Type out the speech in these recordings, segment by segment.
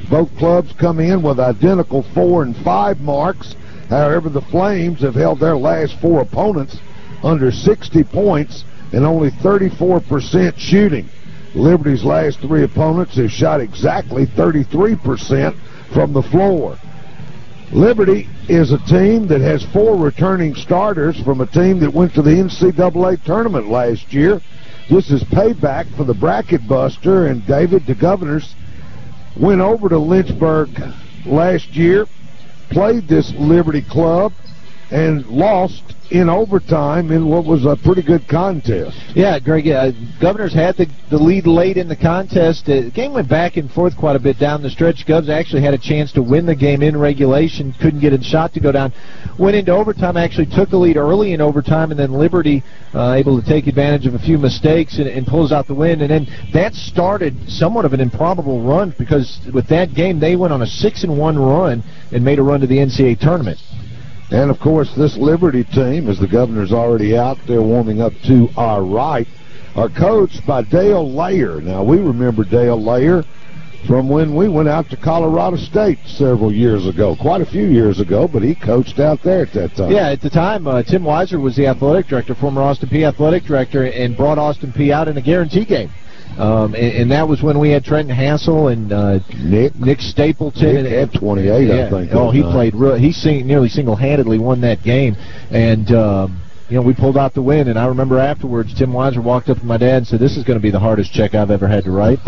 Both clubs come in with identical 4 and 5 marks. However, the Flames have held their last 4 opponents under 60 points and only 34% shooting. Liberty's last 3 opponents have shot exactly 33% from the floor. Liberty is a team that has 4 returning starters from a team that went to the NCAA tournament last year. This is payback for the bracket buster, and David, the Governors, went over to Lynchburg last year, played this Liberty club, and lost in overtime in what was a pretty good contest. Yeah, Greg, Governors had the lead late in the contest. The game went back and forth quite a bit down the stretch. Govs actually had a chance to win the game in regulation, couldn't get a shot to go down. Went into overtime, actually took the lead early in overtime, and then Liberty able to take advantage of a few mistakes and pulls out the win. And then that started somewhat of an improbable run, because with that game they went on a 6-1 run and made a run to the NCAA tournament. And, of course, this Liberty team, as the Governor's already out there warming up to our right, are coached by Dale Layer. Now, we remember Dale Layer from when we went out to Colorado State several years ago, quite a few years ago, but he coached out there at that time. Yeah, at the time, Tim Weiser was the athletic director, former Austin Peay athletic director, and brought Austin Peay out in a guarantee game. And that was when we had Trenton Hassel and Nick Stapleton. Nick had 28, yeah. I think. Oh, he played nearly single-handedly won that game. And, we pulled out the win. And I remember afterwards, Tim Weiser walked up to my dad and said, "This is going to be the hardest check I've ever had to write."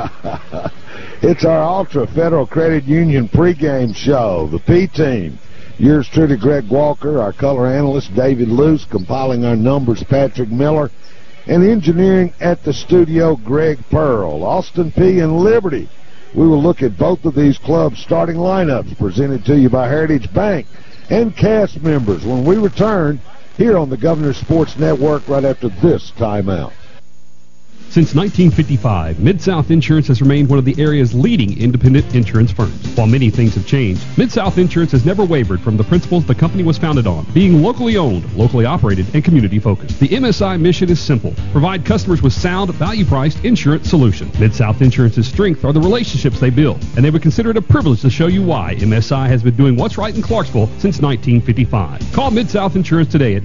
It's our Ultra Federal Credit Union pregame show. The P team. Yours truly, Greg Walker. Our color analyst, David Luce. Compiling our numbers, Patrick Miller. And engineering at the studio, Greg Pearl. Austin Peay and Liberty. We will look at both of these clubs' starting lineups, presented to you by Heritage Bank and cast members, when we return here on the Governor's Sports Network right after this timeout. Since 1955, Mid-South Insurance has remained one of the area's leading independent insurance firms. While many things have changed, Mid-South Insurance has never wavered from the principles the company was founded on, being locally owned, locally operated, and community-focused. The MSI mission is simple: provide customers with sound, value-priced insurance solutions. Mid-South Insurance's strength are the relationships they build, and they would consider it a privilege to show you why MSI has been doing what's right in Clarksville since 1955. Call Mid-South Insurance today at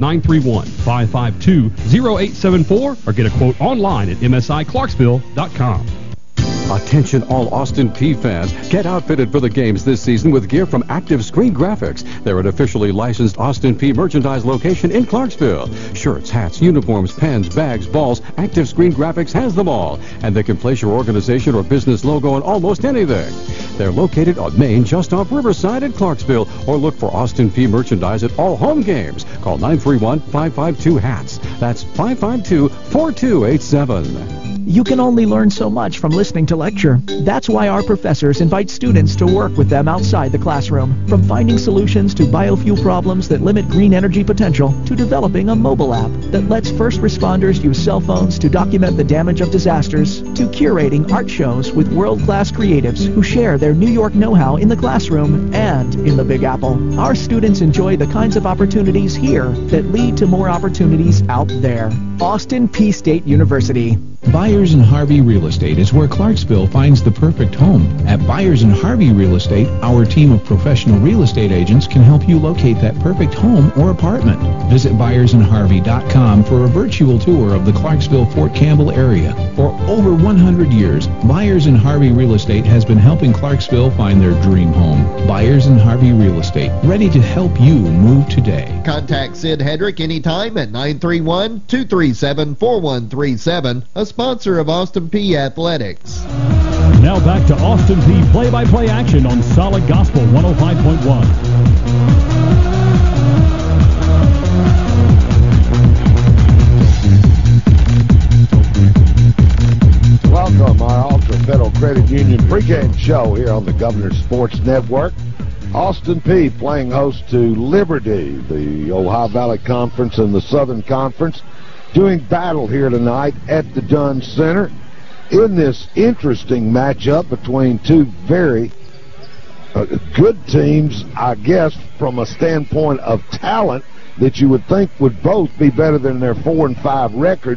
931-552-0874 or get a quote online at MSIClarksville.com. Attention all Austin Peay fans. Get outfitted for the games this season with gear from Active Screen Graphics. They're an officially licensed Austin Peay merchandise location in Clarksville. Shirts, hats, uniforms, pens, bags, balls, Active Screen Graphics has them all. And they can place your organization or business logo on almost anything. They're located on Main, just off Riverside in Clarksville, or look for Austin Peay merchandise at all home games. Call 931-552-HATS. That's 552-4287. You can only learn so much from listening to lecture. That's why our professors invite students to work with them outside the classroom. From finding solutions to biofuel problems that limit green energy potential, to developing a mobile app that lets first responders use cell phones to document the damage of disasters, to curating art shows with world-class creatives who share their New York know-how in the classroom and in the Big Apple. Our students enjoy the kinds of opportunities here that lead to more opportunities out there. Austin Peay State University. Byers & Harvey Real Estate is where Clarksville finds the perfect home. At Byers & Harvey Real Estate, our team of professional real estate agents can help you locate that perfect home or apartment. Visit ByersandHarvey.com for a virtual tour of the Clarksville-Fort Campbell area. For over 100 years, Byers & Harvey Real Estate has been helping Clarksville find their dream home. Byers & Harvey Real Estate, ready to help you move today. Contact Sid Hedrick anytime at 931-237-4137, a sponsor of Austin Peay Athletics. Now back to Austin Peay play-by-play action on Solid Gospel 105.1. Welcome, our Ultra Federal Credit Union pregame show here on the Governor's Sports Network. Austin Peay playing host to Liberty, the Ohio Valley Conference and the Southern Conference, doing battle here tonight at the Dunn Center in this interesting matchup between two very good teams, I guess, from a standpoint of talent, that you would think would both be better than their 4 and 5 records.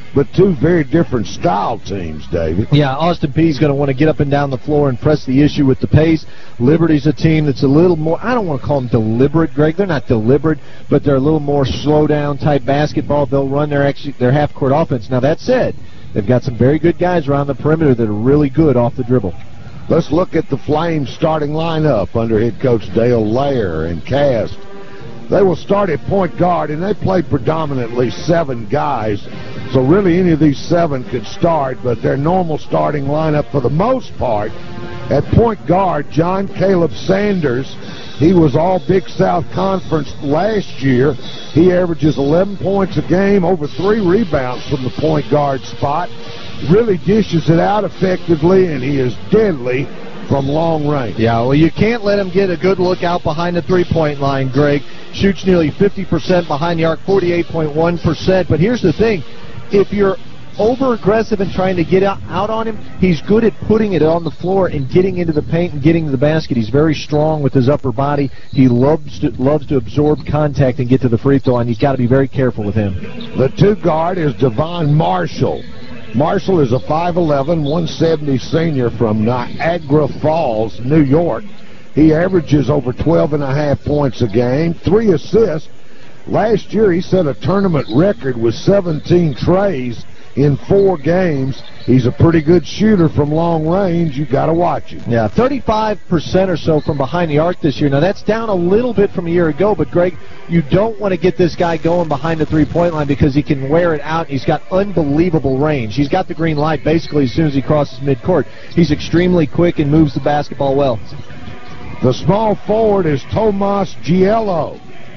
but two very different style teams, David. Yeah, Austin Peay's going to want to get up and down the floor and press the issue with the pace. Liberty's a team that's a little more, I don't want to call them deliberate, Greg. They're not deliberate, but they're a little more slow-down type basketball. They'll run their half-court offense. Now, that said, they've got some very good guys around the perimeter that are really good off the dribble. Let's look at the Flames starting lineup under head coach Dale Lair and cast. They will start at point guard, and they play predominantly 7 guys. So really any of these 7 could start, but their normal starting lineup for the most part, at point guard, John Caleb Sanders. He was all Big South Conference last year. He averages 11 points a game, over 3 rebounds from the point guard spot. Really dishes it out effectively, and he is deadly from long range. Yeah, well, you can't let him get a good look out behind the three-point line, Greg. Shoots nearly 50% behind the arc, 48.1%. But here's the thing. If you're over-aggressive and trying to get out on him, he's good at putting it on the floor and getting into the paint and getting to the basket. He's very strong with his upper body. He loves to absorb contact and get to the free throw line. You've got to be very careful with him. The 2 guard is Devon Marshall. Marshall is a 5'11", 170 senior from Niagara Falls, New York. He averages over 12.5 points a game, 3 assists. Last year he set a tournament record with 17 trays in 4 games. He's a pretty good shooter from long range. You got to watch him. Yeah, 35% or so from behind the arc this year. Now, that's down a little bit from a year ago, but, Greg, you don't want to get this guy going behind the three-point line because he can wear it out. He's got unbelievable range. He's got the green light basically as soon as he crosses midcourt. He's extremely quick and moves the basketball well. The small forward is Tomas Giello.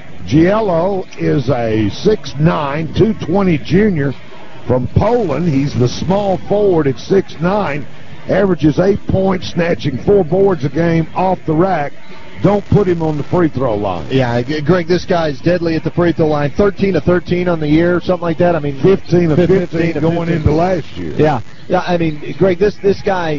Giello is a 6'9", 220 junior from Poland. He's the small forward at 6'9", averages 8 points, snatching 4 boards a game off the rack. Don't put him on the free throw line. Yeah, Greg, this guy's deadly at the free throw line. 13 of 13 on the year, something like that. I mean, 15 of 15 going into last year. Yeah, I mean, Greg, this guy,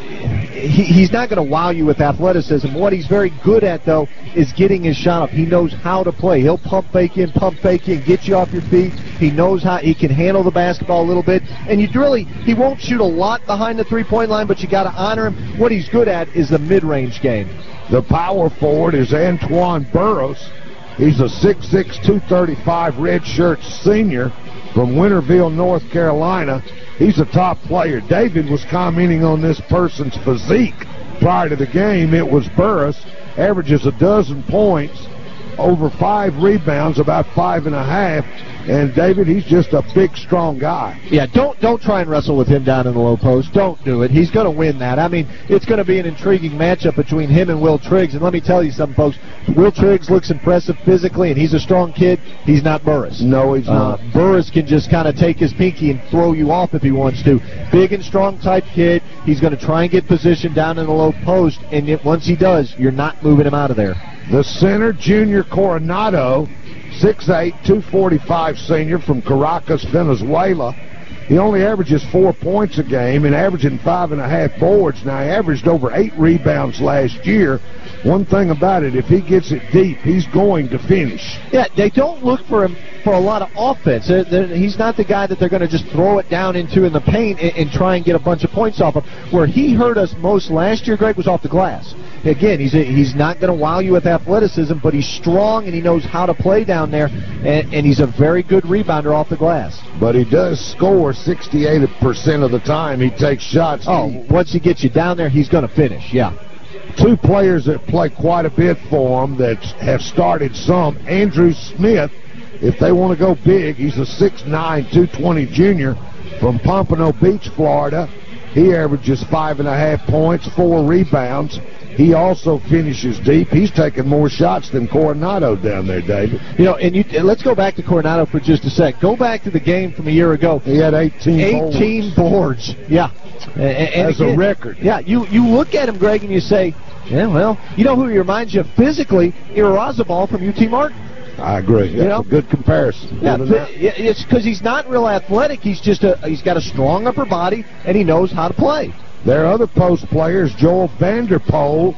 he's not going to wow you with athleticism. What he's very good at, though, is getting his shot up. He knows how to play. He'll pump fake in, get you off your feet. He knows how he can handle the basketball a little bit. And he won't shoot a lot behind the three-point line, but you got to honor him. What he's good at is the mid-range game. The power forward is Antoine Burroughs. He's a 6'6", 235 redshirt senior from Winterville, North Carolina. He's a top player. David was commenting on this person's physique prior to the game. It was Burroughs, averages 12 points, over 5 rebounds, about 5.5. And David, he's just a big, strong guy. Yeah, don't try and wrestle with him down in the low post. Don't do it. He's going to win that. I mean, it's going to be an intriguing matchup between him and Will Triggs. And let me tell you something, folks. Will Triggs looks impressive physically, and he's a strong kid. He's not Burris. No, he's not. Burris can just kind of take his pinky and throw you off if he wants to. Big and strong type kid. He's going to try and get position down in the low post, and once he does, you're not moving him out of there. The center, Junior Coronado, 6'8", 245 senior from Caracas, Venezuela. He only averages 4 points a game and averaging 5.5 boards. Now, he averaged over 8 rebounds last year. One thing about it, if he gets it deep, he's going to finish. Yeah, they don't look for him for a lot of offense. He's not the guy that they're going to just throw it down into in the paint and try and get a bunch of points off of. Where he hurt us most last year, Greg, was off the glass. Again, he's not going to wow you with athleticism, but he's strong and he knows how to play down there, and he's a very good rebounder off the glass. But he does score 68% of the time he takes shots. Oh, once he gets you down there, he's going to finish, yeah. 2 players that play quite a bit for him that have started some. Andrew Smith, if they want to go big, he's a 6'9", 220 junior from Pompano Beach, Florida. He averages 5.5 points, 4 rebounds. He also finishes deep. He's taking more shots than Coronado down there, David. You know, and let's go back to Coronado for just a sec. Go back to the game from a year ago. He had 18 boards. Yeah. And as a record. Yeah, you look at him, Greg, and you say, yeah, well, you know who he reminds you of physically? Irazabal from UT Martin. I agree. That's a good comparison. Yeah, it's because he's not real athletic. He's got a strong upper body, and he knows how to play. Their other post players, Joel Vanderpool,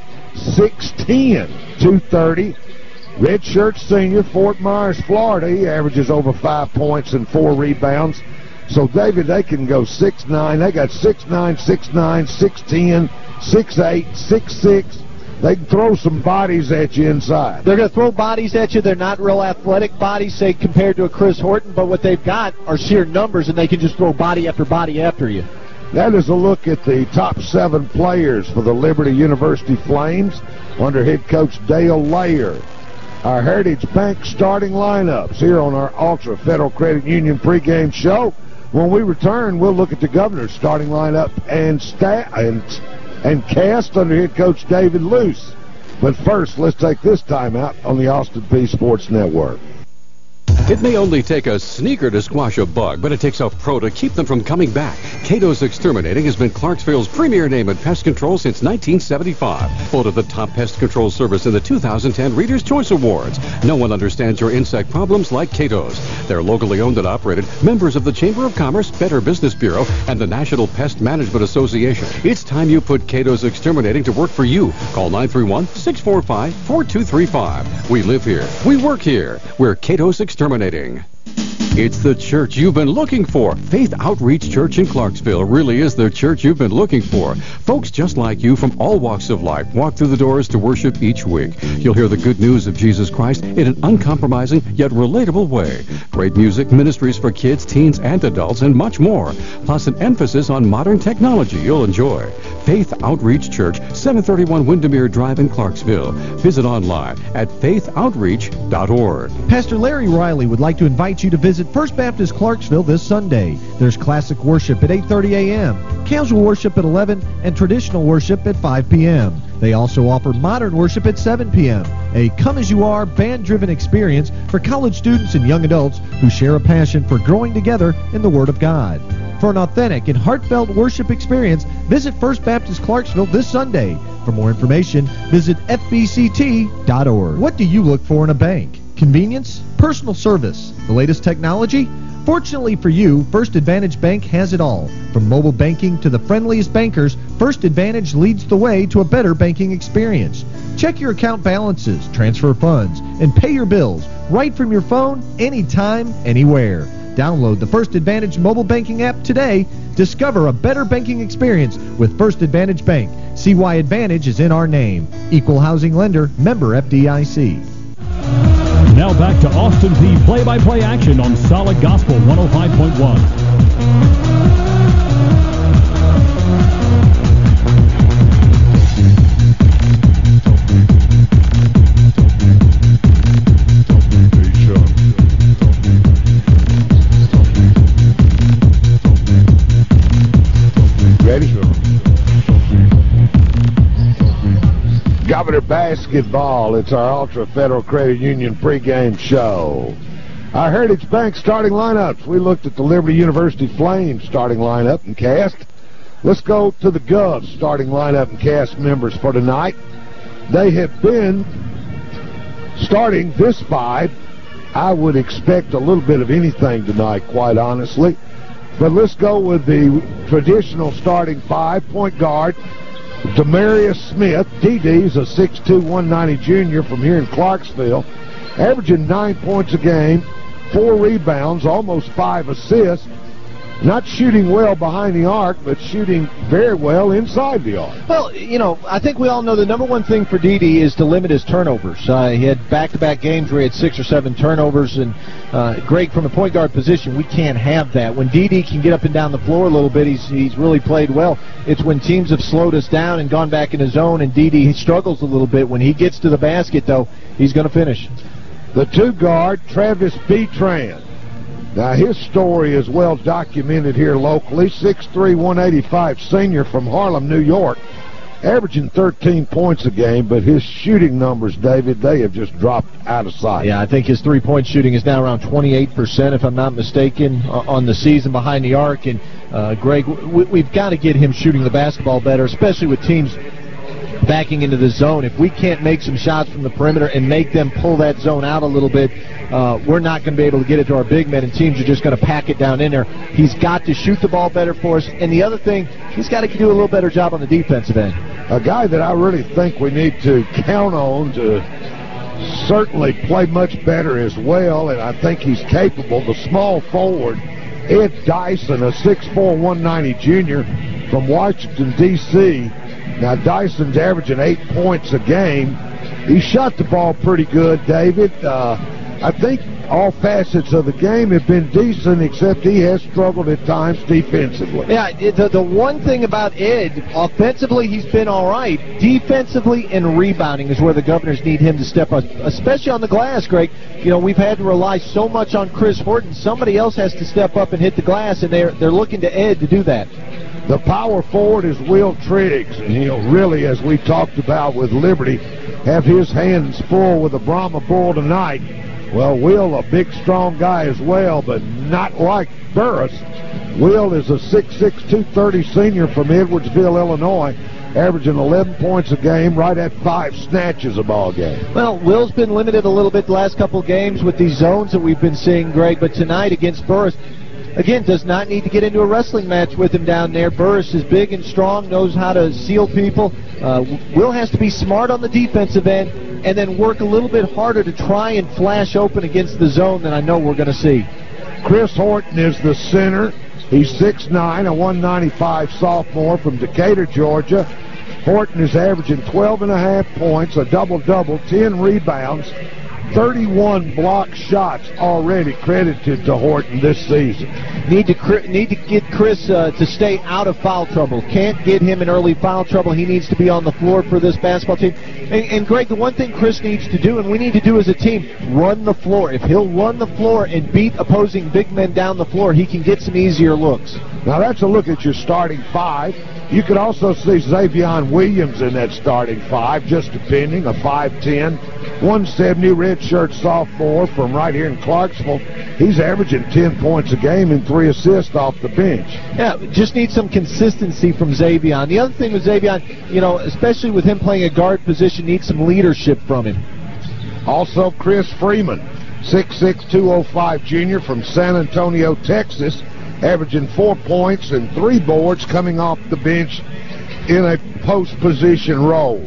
6'10", 230, redshirt senior, Fort Myers, Florida. He averages over 5 points and 4 rebounds. So, David, they can go 6'9". They got 6'9", 6'9", 6'10", 6'8", 6'6". They can throw some bodies at you inside. They're going to throw bodies at you. They're not real athletic bodies, say, compared to a Chris Horton, but what they've got are sheer numbers, and they can just throw body after body after you. That is a look at the top 7 players for the Liberty University Flames under head coach Dale Layer. Our Heritage Bank starting lineups here on our Ultra Federal Credit Union pregame show. When we return, we'll look at the Governor's starting lineup and cast under head coach David Luce. But first, let's take this time out on the Austin Peay Sports Network. It may only take a sneaker to squash a bug, but it takes a pro to keep them from coming back. Kato's Exterminating has been Clarksville's premier name in pest control since 1975. Voted the top pest control service in the 2010 Reader's Choice Awards. No one understands your insect problems like Kato's. They're locally owned and operated, members of the Chamber of Commerce, Better Business Bureau, and the National Pest Management Association. It's time you put Kato's Exterminating to work for you. Call 931-645-4235. We live here. We work here. We're Kato's Exterminating. It's the church you've been looking for. Faith Outreach Church in Clarksville really is the church you've been looking for. Folks just like you from all walks of life walk through the doors to worship each week. You'll hear the good news of Jesus Christ in an uncompromising yet relatable way. Great music, ministries for kids, teens, and adults, and much more. Plus an emphasis on modern technology you'll enjoy. Faith Outreach Church, 731 Windermere Drive in Clarksville. Visit online at faithoutreach.org. Pastor Larry Riley would like to invite you to visit First Baptist Clarksville this Sunday. There's classic worship at 8:30 a.m., casual worship at 11, and traditional worship at 5 p.m. They also offer modern worship at 7 p.m., a come-as-you-are, band-driven experience for college students and young adults who share a passion for growing together in the Word of God. For an authentic and heartfelt worship experience, visit First Baptist Clarksville this Sunday. For more information, visit fbct.org. What do you look for in a bank? Convenience? Personal service? The latest technology? Fortunately for you, First Advantage Bank has it all. From mobile banking to the friendliest bankers, First Advantage leads the way to a better banking experience. Check your account balances, transfer funds, and pay your bills right from your phone, anytime, anywhere. Download the First Advantage mobile banking app today. Discover a better banking experience with First Advantage Bank. See why Advantage is in our name. Equal housing lender, member FDIC. Now back to Austin Peay play-by-play action on Solid Gospel 105.1. Governor Basketball. It's our Ultra Federal Credit Union pregame show. Our Heritage Bank starting lineups. We looked at the Liberty University Flames starting lineup and cast. Let's go to the Govs starting lineup and cast members for tonight. They have been starting this 5. I would expect a little bit of anything tonight, quite honestly. But let's go with the traditional starting 5. Point guard, Demarius Smith. DD's a 6'2", 190 junior from here in Clarksville, averaging 9 points a game, 4 rebounds, almost 5 assists. Not shooting well behind the arc, but shooting very well inside the arc. Well, you know, I think we all know the number one thing for Dede is to limit his turnovers. He had back-to-back games where he had 6 or 7 turnovers, and Greg, from the point guard position, we can't have that. When Dede can get up and down the floor a little bit, he's really played well. It's when teams have slowed us down and gone back in his zone, and Dede struggles a little bit. When he gets to the basket, though, he's going to finish. The 2 guard, Travis Betran. Now, his story is well documented here locally. 6'3", 185 senior from Harlem, New York, averaging 13 points a game, but his shooting numbers, David, they have just dropped out of sight. Yeah, I think his three-point shooting is now around 28%, if I'm not mistaken, on the season behind the arc. And, Greg, we've got to get him shooting the basketball better, especially with teams backing into the zone. If we can't make some shots from the perimeter and make them pull that zone out a little bit, we're not going to be able to get it to our big men, and teams are just going to pack it down in there. He's got to shoot the ball better for us, and the other thing, he's got to do a little better job on the defensive end. A guy that I really think we need to count on to certainly play much better as well, and I think he's capable. The small forward Ed Dyson, a 6'4", 190 junior from Washington, D.C. Now, Dyson's averaging 8 points a game. He shot the ball pretty good, David. I think all facets of the game have been decent, except he has struggled at times defensively. Yeah, the one thing about Ed, offensively he's been all right. Defensively and rebounding is where the Governors need him to step up, especially on the glass, Greg. You know, we've had to rely so much on Chris Horton. Somebody else has to step up and hit the glass, and they're looking to Ed to do that. The power forward is Will Triggs, and he'll really, as we talked about with Liberty, have his hands full with the Brahma Bull tonight. Well, Will, a big, strong guy as well, but not like Burris. Will is a 6'6", 230 senior from Edwardsville, Illinois, averaging 11 points a game, right at 5 snatches a ball game. Well, Will's been limited a little bit the last couple of games with these zones that we've been seeing, Greg, but tonight against Burris, again, does not need to get into a wrestling match with him down there. Burris is big and strong, knows how to seal people. Will has to be smart on the defensive end and then work a little bit harder to try and flash open against the zone than I know we're going to see. Chris Horton is the center. He's 6'9", a 195 sophomore from Decatur, Georgia. Horton is averaging 12.5 points, a double-double, 10 rebounds, 31 block shots already credited to Horton this season. Need to get Chris to stay out of foul trouble. Can't get him in early foul trouble. He needs to be on the floor for this basketball team. And Greg, the one thing Chris needs to do, and we need to do as a team, run the floor. If he'll run the floor and beat opposing big men down the floor, he can get some easier looks. Now that's a look at your starting 5. You could also see Xavion Williams in that starting 5, just depending, a 5'10", 170 redshirt sophomore from right here in Clarksville. He's averaging 10 points a game and 3 assists off the bench. Yeah, just need some consistency from Xavion. The other thing with Xavion, you know, especially with him playing a guard position, needs some leadership from him. Also, Chris Freeman, 6'6", 205 junior from San Antonio, Texas, averaging 4 points and 3 boards coming off the bench in a post-position role.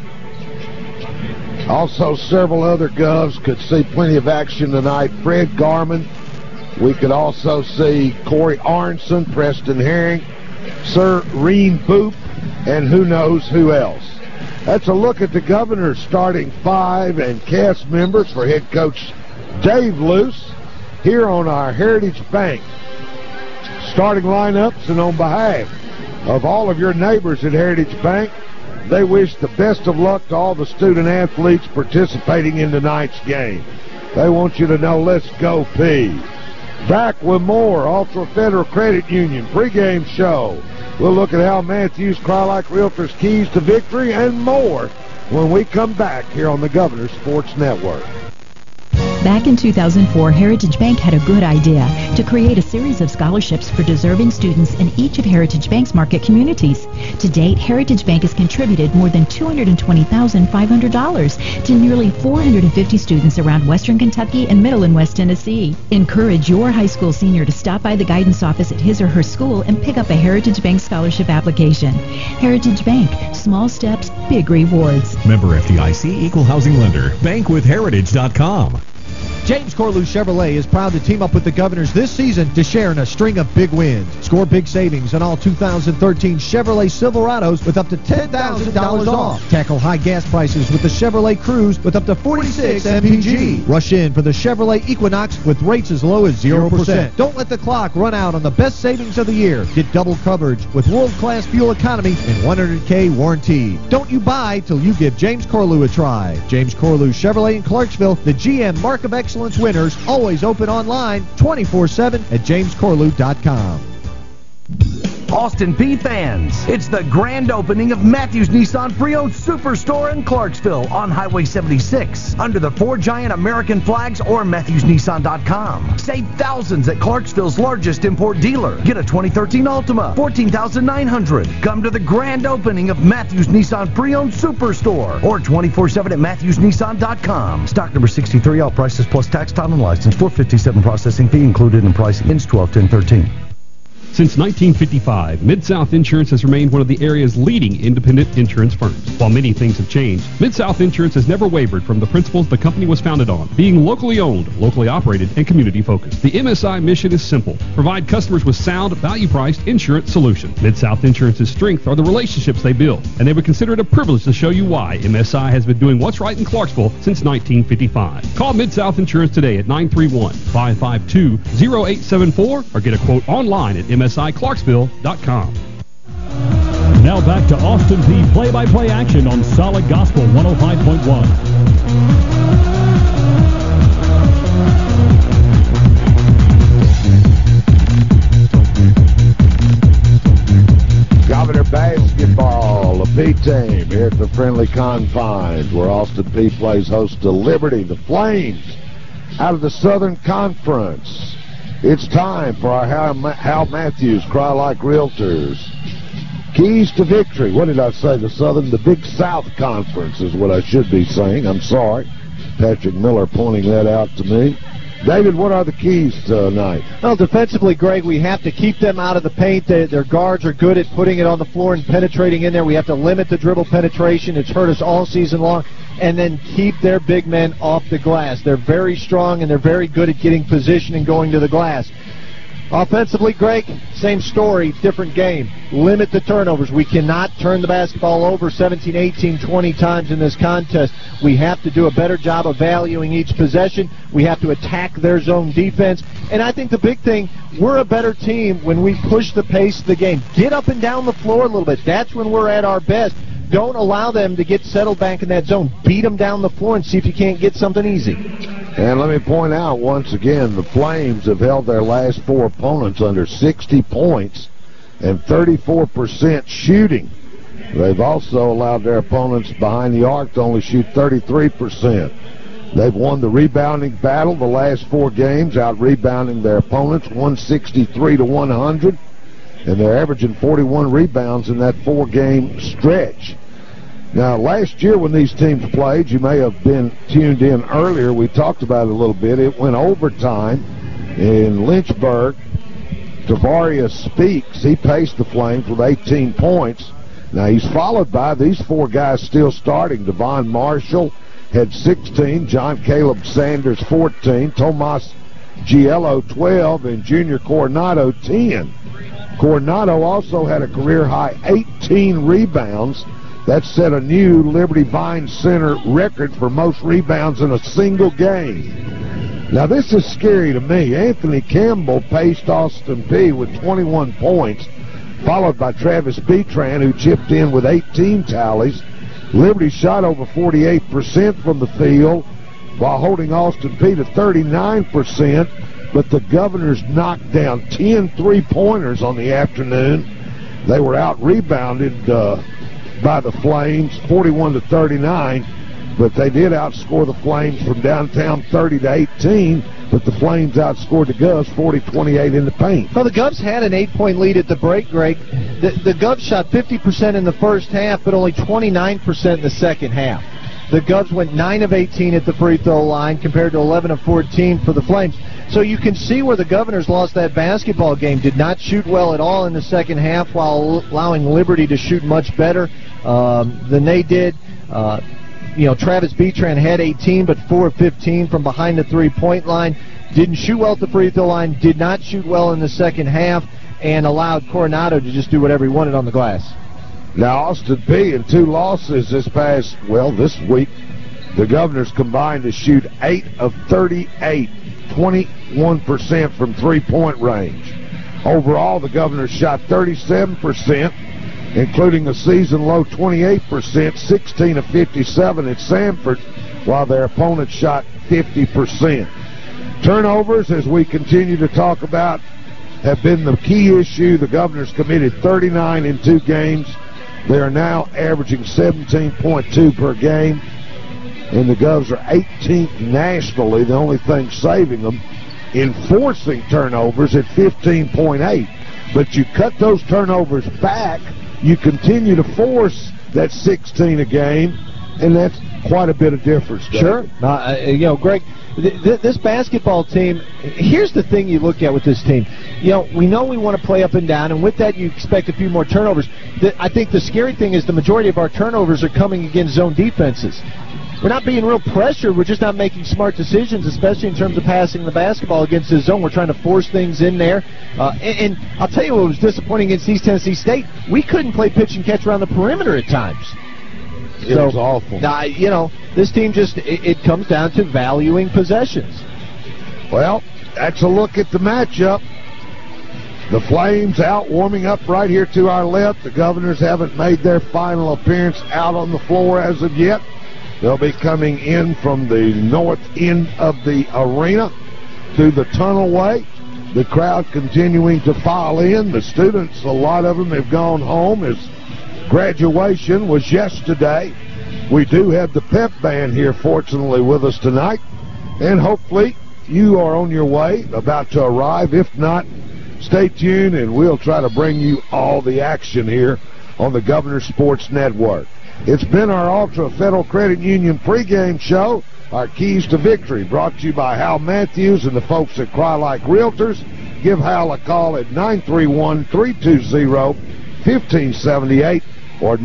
Also, several other Govs could see plenty of action tonight. Fred Garman. We could also see Corey Arnson, Preston Herring, Sir Reen Boop, and who knows who else. That's a look at the Governor's starting 5 and cast members for head coach Dave Luce here on our Heritage Bank starting lineups. And on behalf of all of your neighbors at Heritage Bank, they wish the best of luck to all the student athletes participating in tonight's game. They want you to know, let's go P. Back with more Ultra Federal Credit Union pregame show. We'll look at Hal Matthews, Crye-Leike Realtors' keys to victory, and more when we come back here on the Governor Sports Network. Back in 2004, Heritage Bank had a good idea to create a series of scholarships for deserving students in each of Heritage Bank's market communities. To date, Heritage Bank has contributed more than $220,500 to nearly 450 students around Western Kentucky and Middle and West Tennessee. Encourage your high school senior to stop by the guidance office at his or her school and pick up a Heritage Bank scholarship application. Heritage Bank, small steps, big rewards. Member FDIC, equal housing lender. Bankwithheritage.com. James Corlew Chevrolet is proud to team up with the Governors this season to share in a string of big wins. Score big savings on all 2013 Chevrolet Silverados with up to $10,000 off. Tackle high gas prices with the Chevrolet Cruze with up to 46 MPG. Rush in for the Chevrolet Equinox with rates as low as 0%. Don't let the clock run out on the best savings of the year. Get double coverage with world-class fuel economy and 100K warranty. Don't you buy till you give James Corlew a try. James Corlew Chevrolet in Clarksville, the GM Mark of Excellence winners, always open online 24/7 at jamescorlew.com. Austin P fans, it's the grand opening of Matthews Nissan Pre-Owned Superstore in Clarksville on Highway 76 under the 4 giant American flags or MatthewsNissan.com. Save thousands at Clarksville's largest import dealer. Get a 2013 Altima, $14,900. Come to the grand opening of Matthews Nissan Pre-Owned Superstore or 24/7 at MatthewsNissan.com. Stock number 63, all prices plus tax, title, and license. $457 processing fee included in pricing. Ends 12/10/13. Since 1955, Mid-South Insurance has remained one of the area's leading independent insurance firms. While many things have changed, Mid-South Insurance has never wavered from the principles the company was founded on, being locally owned, locally operated, and community-focused. The MSI mission is simple: provide customers with sound, value-priced insurance solutions. Mid-South Insurance's strength are the relationships they build, and they would consider it a privilege to show you why MSI has been doing what's right in Clarksville since 1955. Call Mid-South Insurance today at 931-552-0874 or get a quote online at msiclarksville.com. Now back to Austin Peay play-by-play action on Solid Gospel 105.1. Governor basketball, a Peay team here at the friendly confines where Austin Peay plays host to Liberty, the Flames, out of the Southern Conference. It's time for our Hal Matthews Cry Like Realtors. Keys to victory. What did I say? The Big South Conference is what I should be saying. I'm sorry. Patrick Miller pointing that out to me. David, what are the keys tonight? Well, defensively, Greg, we have to keep them out of the paint. Their guards are good at putting it on the floor and penetrating in there. We have to limit the dribble penetration. It's hurt us all season long. And then keep their big men off the glass. They're very strong, and they're very good at getting position and going to the glass. Offensively, Greg, same story, different game. Limit the turnovers. We cannot turn the basketball over 17, 18, 20 times in this contest. We have to do a better job of valuing each possession. We have to attack their zone defense. And I think the big thing, we're a better team when we push the pace of the game. Get up and down the floor a little bit. That's when we're at our best. Don't allow them to get settled back in that zone. Beat them down the floor and see if you can't get something easy. And let me point out once again, the Flames have held their last four opponents under 60 points and 34% shooting. They've also allowed their opponents behind the arc to only shoot 33%. They've won the rebounding battle the last four games, out-rebounding their opponents 163-100. And they're averaging 41 rebounds in that four-game stretch. Now, last year when these teams played, you may have been tuned in earlier, we talked about it a little bit. It went overtime in Lynchburg. Tavares Speaks, he paced the Flames with 18 points. Now, he's followed by these four guys still starting. Devon Marshall had 16, John Caleb Sanders 14, Tomas Giello 12, and Junior Coronado 10. Coronado also had a career-high 18 rebounds. That set a new Liberty Vine Center record for most rebounds in a single game. Now, this is scary to me. Anthony Campbell paced Austin Peay with 21 points, followed by Travis Betran, who chipped in with 18 tallies. Liberty shot over 48% from the field, while holding Austin Peay to 39%. But the Governors knocked down 10 three-pointers on the afternoon. They were out-rebounded by the Flames, 41-39, but they did outscore the Flames from downtown 30-18, but the Flames outscored the Govs 40-28 in the paint. Well, the Govs had an 8-point lead at the break, Greg. The Govs shot 50% in the first half, but only 29% in the second half. The Govs went 9 of 18 at the free throw line compared to 11 of 14 for the Flames. So you can see where the Governors lost that basketball game. Did not shoot well at all in the second half while allowing Liberty to shoot much better than they did. Travis Betran had 18, but 4 of 15 from behind the three-point line. Didn't shoot well at the free throw line, did not shoot well in the second half, and allowed Coronado to just do whatever he wanted on the glass. Now, Austin Peay in 2 losses this week, the Governors combined to shoot 8 of 38, 21% from three-point range. Overall, the Governors shot 37%, including a season-low 28%, 16 of 57 at Sanford, while their opponents shot 50%. Turnovers, as we continue to talk about, have been the key issue. The Governors committed 39 in 2 games. They are now averaging 17.2 per game, and the Govs are 18th nationally, the only thing saving them, in forcing turnovers at 15.8. But you cut those turnovers back, you continue to force that 16 a game, and that's quite a bit of difference. Sure. Greg, this basketball team, here's the thing you look at with this team. We know we want to play up and down, and with that you expect a few more turnovers. I think the scary thing is the majority of our turnovers are coming against zone defenses. We're not being real pressured. We're just not making smart decisions, especially in terms of passing the basketball against the zone. We're trying to force things in there. And I'll tell you what was disappointing against East Tennessee State. We couldn't play pitch and catch around the perimeter at times. It was awful. This team it comes down to valuing possessions. Well, that's a look at the matchup. The Flames out warming up right here to our left. The Governors haven't made their final appearance out on the floor as of yet. They'll be coming in from the north end of the arena through the tunnelway. The crowd continuing to file in. The students, a lot of them have gone home as graduation was yesterday. We do have the pep band here, fortunately, with us tonight. And hopefully you are on your way, about to arrive. If not, stay tuned and we'll try to bring you all the action here on the Governor Sports Network. It's been our Ultra Federal Credit Union pregame show, our Keys to Victory, brought to you by Hal Matthews and the folks at Cry Like Realtors. Give Hal a call at 931-320-1578 or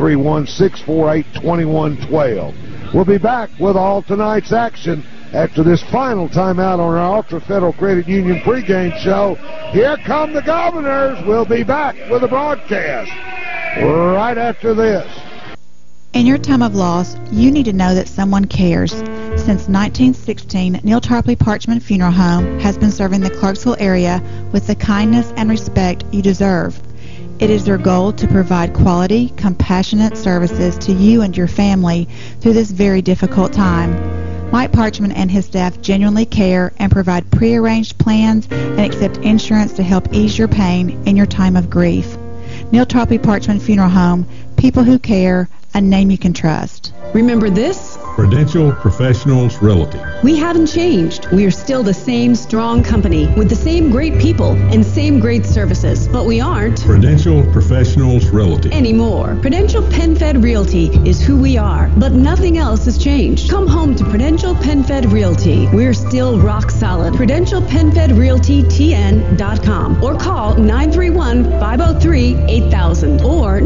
931-648-2112. We'll be back with all tonight's action after this final timeout on our Ultra Federal Credit Union pregame show. Here come the Governors. We'll be back with the broadcast right after this. In your time of loss, you need to know that someone cares. Since 1916, Neal Tarpley Parchman Funeral Home has been serving the Clarksville area with the kindness and respect you deserve. It is their goal to provide quality, compassionate services to you and your family through this very difficult time. Mike Parchman and his staff genuinely care and provide prearranged plans and accept insurance to help ease your pain in your time of grief. Neal Tarpley Parchman Funeral Home, people who care, a name you can trust. Remember this? Prudential Professionals Realty. We haven't changed. We are still the same strong company with the same great people and same great services, but we aren't Prudential Professionals Realty anymore. Prudential PenFed Realty is who we are, but nothing else has changed. Come home to Prudential PenFed Realty. We're still rock solid. PrudentialPenFedRealtyTN.com or call 931-503-8000 or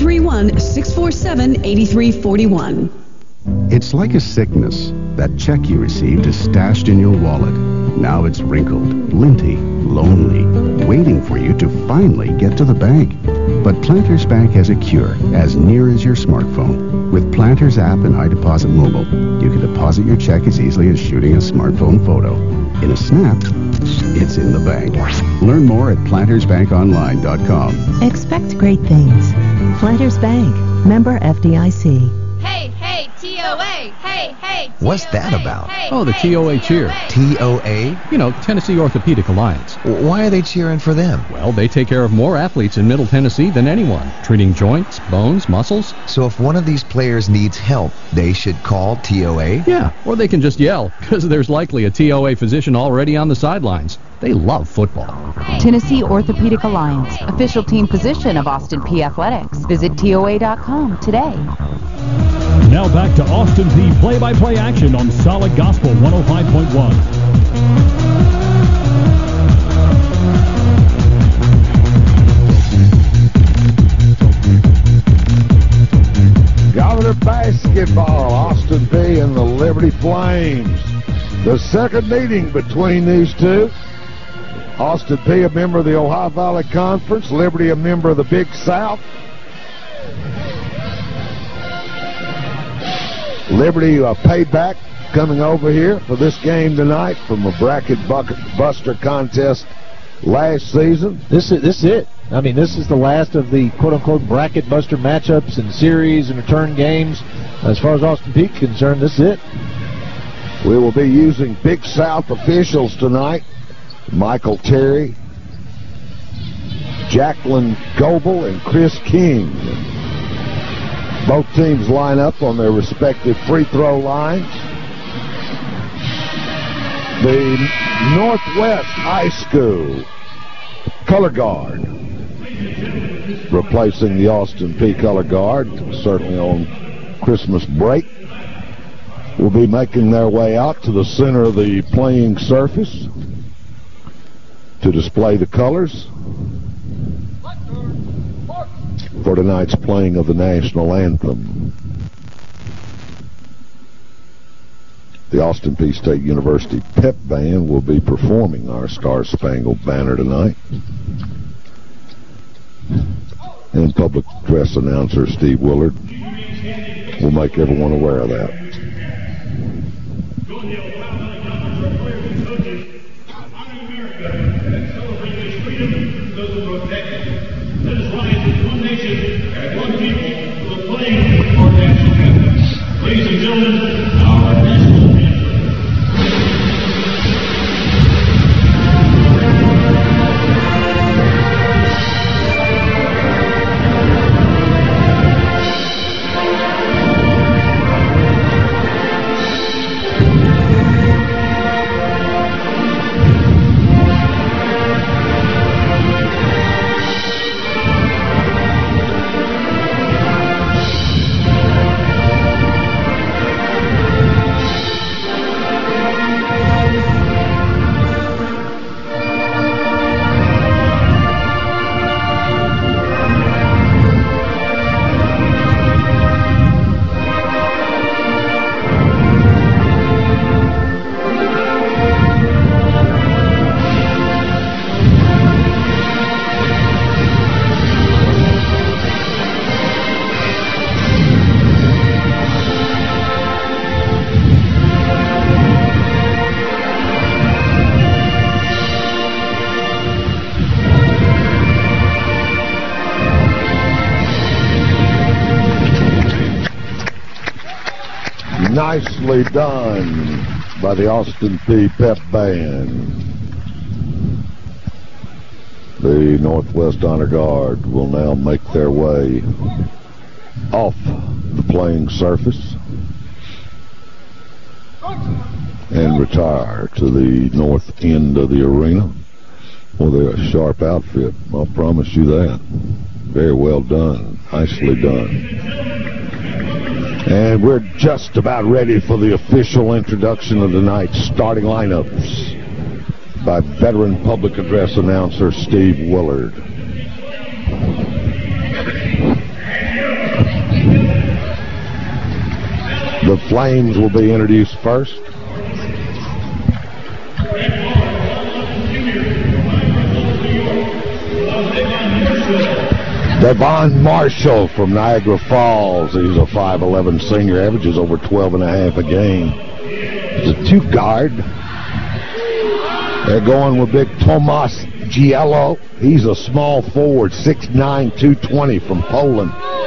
931-647-8341. It's like a sickness. That check you received is stashed in your wallet. Now it's wrinkled, linty, lonely, waiting for you to finally get to the bank. But Planters Bank has a cure as near as your smartphone. With Planters app and iDeposit Mobile, you can deposit your check as easily as shooting a smartphone photo. In a snap, it's in the bank. Learn more at PlantersBankOnline.com. Expect great things. Planters Bank, member FDIC. Hey, TOA! Hey, TOA! What's that about? Oh, the TOA cheer. TOA? You know, Tennessee Orthopedic Alliance. Why are they cheering for them? Well, they take care of more athletes in Middle Tennessee than anyone, treating joints, bones, muscles. So if one of these players needs help, they should call TOA? Yeah, or they can just yell, because there's likely a TOA physician already on the sidelines. They love football. Tennessee Orthopedic Alliance, official team physician of Austin Peay Athletics. Visit TOA.com today. Now back to Austin Peay play-by-play action on Solid Gospel 105.1. Governor basketball, Austin Peay and the Liberty Flames. The second meeting between these two. Austin Peay, a member of the Ohio Valley Conference. Liberty, a member of the Big South. Liberty payback coming over here for this game tonight from a bracket buster contest last season. This is it. I mean, this is the last of the quote-unquote bracket buster matchups and series and return games. As far as Austin Peay is concerned, this is it. We will be using Big South officials tonight. Michael Terry, Jacqueline Goebel, and Chris King. Both teams line up on their respective free throw lines. The Northwest High School color guard replacing the Austin Peay color guard, certainly on Christmas break will be making their way out to the center of the playing surface to display the colors for tonight's playing of the national anthem. The Austin Peay State University Pep Band will be performing our Star Spangled Banner tonight. And public address announcer Steve Willard will make everyone aware of that. Ladies and gentlemen, our national Nicely done by the Austin Peay Pep Band. The Northwest Honor Guard will now make their way off the playing surface and retire to the north end of the arena. Well, they're a sharp outfit, I'll promise you that. Very well done. Nicely done. And we're just about ready for the official introduction of tonight's starting lineups by veteran public address announcer Steve Willard. The Flames will be introduced first. Devon Marshall from Niagara Falls. He's a 5'11 senior, averages over 12.5 a game. He's a two-guard. They're going with big Tomas Giello. He's a small forward, 6'9", 220 from Poland.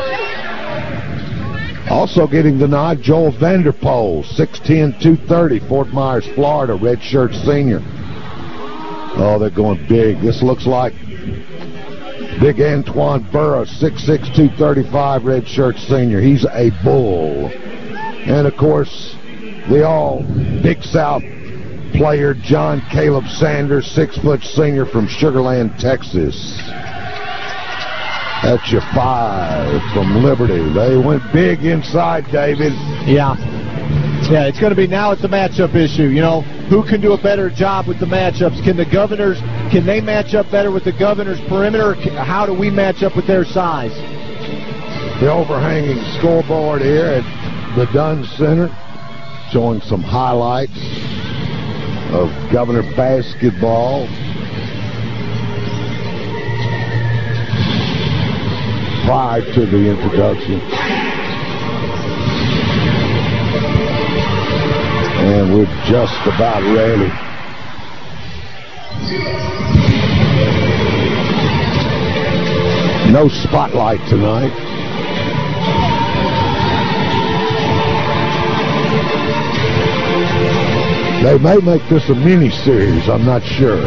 Also getting the nod, Joel Vanderpool, 6'10", 230, Fort Myers, Florida, redshirt senior. Oh, they're going big. This looks like big Antoine Burris, 6'6", 235, redshirt senior. He's a bull. And, of course, the all-Big South player, John Caleb Sanders, 6-foot senior from Sugar Land, Texas. That's your 5 from Liberty. They went big inside, David. Yeah, it's going to be now it's a matchup issue. You know, who can do a better job with the matchups? Can they match up better with the Governors' perimeter? How do we match up with their size? The overhanging scoreboard here at the Dunn Center showing some highlights of Governor basketball. Prior to the introduction. And we're just about ready. No spotlight tonight. They may make this a mini-series, I'm not sure.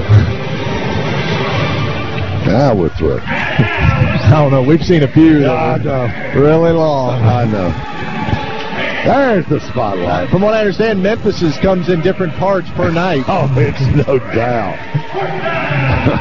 Now we're through. I don't know. We've seen a few that are really long. I know. There's the spotlight. From what I understand, Memphis's comes in different parts per night. Oh, it's no doubt.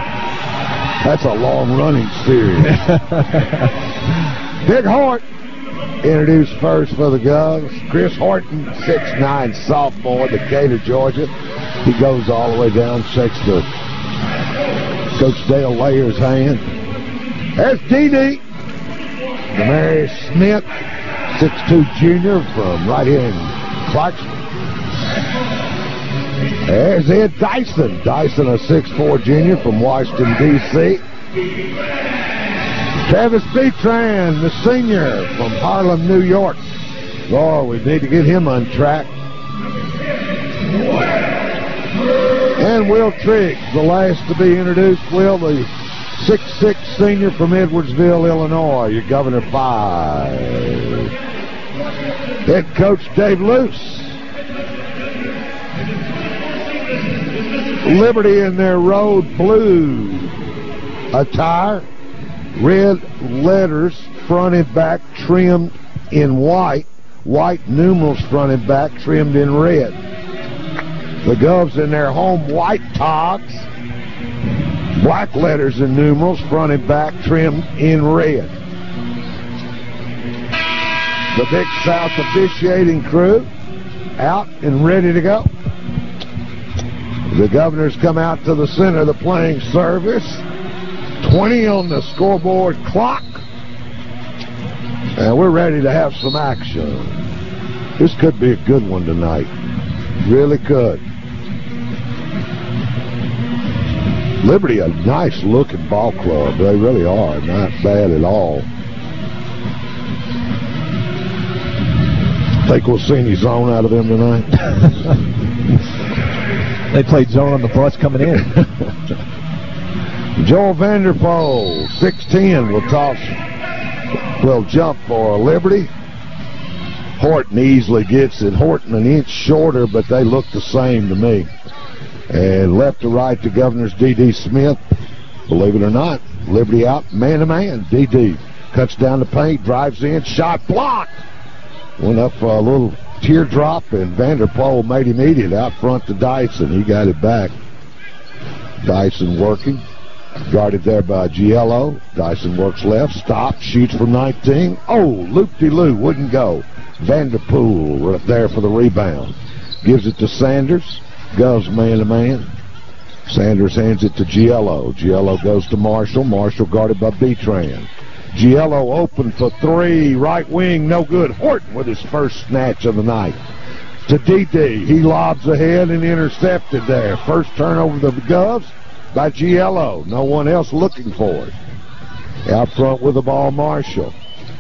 That's a long-running series. Big Hart Introduced first for the Govs, Chris Horton, 6'9", sophomore, Decatur, Georgia. He goes all the way down, shakes the Coach Dale Layer's hand. There's D.D. Demarius Smith, 6'2", junior from right here in Clarksville. There's Ed Dyson. Dyson, a 6'4", junior from Washington, D.C. Travis Betran, the senior from Harlem, New York. Oh, we need to get him on track. And Will Triggs, the last to be introduced. Will, the 6'6" senior from Edwardsville, Illinois. Your Governor 5. Head coach Dave Luce. Liberty in their road blue attire. Red letters front and back trimmed in white. White numerals front and back trimmed in red. The Govs in their home white togs. Black letters and numerals front and back trimmed in red. The Big South officiating crew out and ready to go. The Governors come out to the center of the playing surface. 20 on the scoreboard clock. And we're ready to have some action. This could be a good one tonight. Really could. Liberty, a nice looking ball club. They really are. Not bad at all. Think we'll see any zone out of them tonight? They played zone on the bus coming in. Joel Vanderpool, 6'10", will jump for Liberty. Horton easily gets it. Horton an inch shorter, but they look the same to me. And left to right to Governors D.D. Smith. Believe it or not, Liberty out man-to-man. D.D. cuts down the paint, drives in, shot blocked. Went up for a little teardrop, and Vanderpool made him eat it out front to Dyson. He got it back. Dyson working. Guarded there by Giello. Dyson works left, stops, shoots from 19. Oh, loop-de-loo, wouldn't go. Vanderpool there for the rebound. Gives it to Sanders. Govs man-to-man. Sanders hands it to Giello. Giello goes to Marshall. Marshall guarded by Betran. Giello open for three. Right wing, no good. Horton with his first snatch of the night. To D.D. He lobs ahead and intercepted there. First turnover of the Govs by Giello. No one else looking for it. Out front with the ball, Marshall.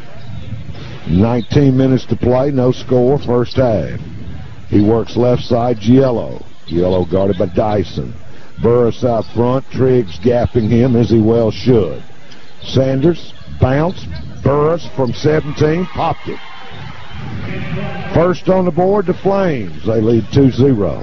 19 minutes to play, no score, first half. He works left side, Giello. Giello guarded by Dyson. Burris out front, Triggs gapping him as he well should. Sanders, bounce, Burris from 17, popped it. First on the board, the Flames. They lead 2-0.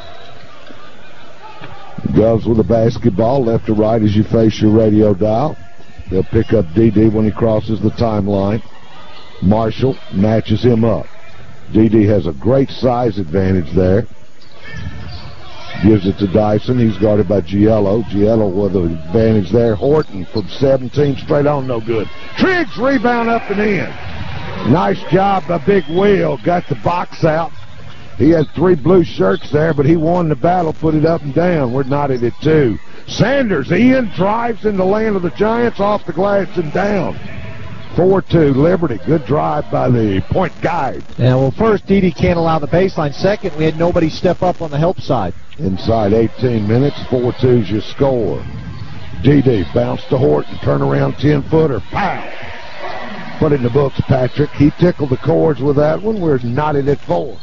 Govs with the basketball, left to right as you face your radio dial. They'll pick up D.D. when he crosses the timeline. Marshall matches him up. D.D. has a great size advantage there. Gives it to Dyson. He's guarded by Giello. Giello with an advantage there. Horton from 17 straight on, no good. Triggs rebound up and in. Nice job by Big Will. Got the box out. He had 3 blue shirts there, but he won the battle, put it up and down. We're knotted at 2. Sanders in, drives in the land of the Giants, off the glass and down. 4-2 Liberty. Good drive by the point guard. Yeah, well, first, D.D. can't allow the baseline. Second, we had nobody step up on the help side. Inside 18 minutes, 4-2's your score. D.D. bounce to Horton, turn around 10-footer, pow! Put it in the books, Patrick. He tickled the cords with that one. We're knotted at 4.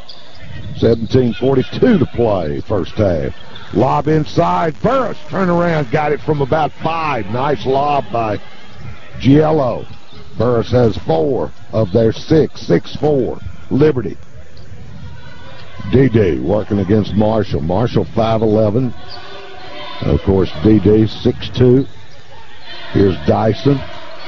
17:42 to play, first half. Lob inside, Burris, turn around, got it from about 5. Nice lob by Giello. Burris has 4 of their 6, 6-4, Liberty. D.D. working against Marshall. Marshall 5'11". Of course, D.D. 6'2". Here's Dyson.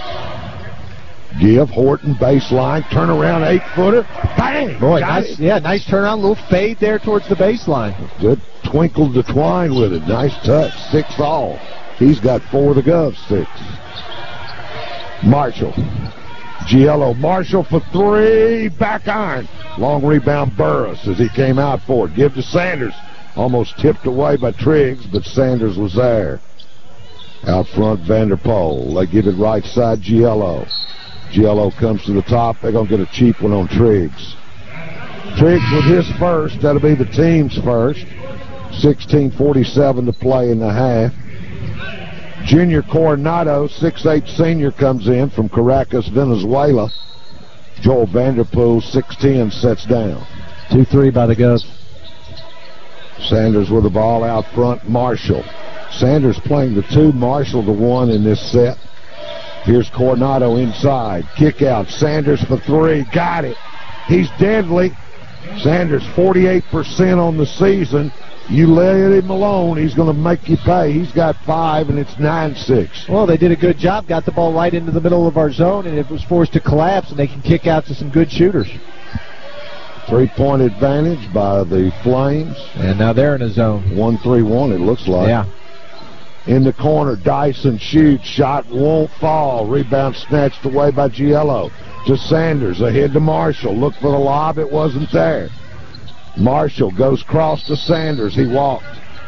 Give Horton baseline, turn around 8-footer, bang! Boy, nice, yeah, nice turnaround, little fade there towards the baseline. Good twinkle to Twine with it, nice touch, 6 all. He's got 4 of the Govs, 6. Marshall Giello, Marshall for three, back iron. Long rebound Burris as he came out for it. Give to Sanders. Almost tipped away by Triggs, but Sanders was there. Out front, Vanderpool. They give it right side, Giello. Giello comes to the top. They're going to get a cheap one on Triggs. Triggs with his first. That'll be the team's first. 16:47 to play in the half. Junior Coronado, 6'8" senior, comes in from Caracas, Venezuela. Joel Vanderpool, 6'10", sets down. 2-3 by the Govs. Sanders with the ball out front. Marshall. Sanders playing the 2, Marshall the 1 in this set. Here's Coronado inside. Kick out. Sanders for 3. Got it. He's deadly. Sanders 48% on the season. You let him alone, he's going to make you pay. He's got 5, and it's 9-6. Well, they did a good job. Got the ball right into the middle of our zone, and it was forced to collapse, and they can kick out to some good shooters. 3-point advantage by the Flames. And now they're in a zone. 1-3-1, it looks like. Yeah. In the corner, Dyson shoots. Shot won't fall. Rebound snatched away by Giello. To Sanders. Ahead to Marshall. Look for the lob. It wasn't there. Marshall goes cross to Sanders. He walked.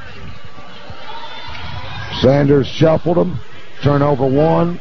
Sanders shuffled him. Turnover 1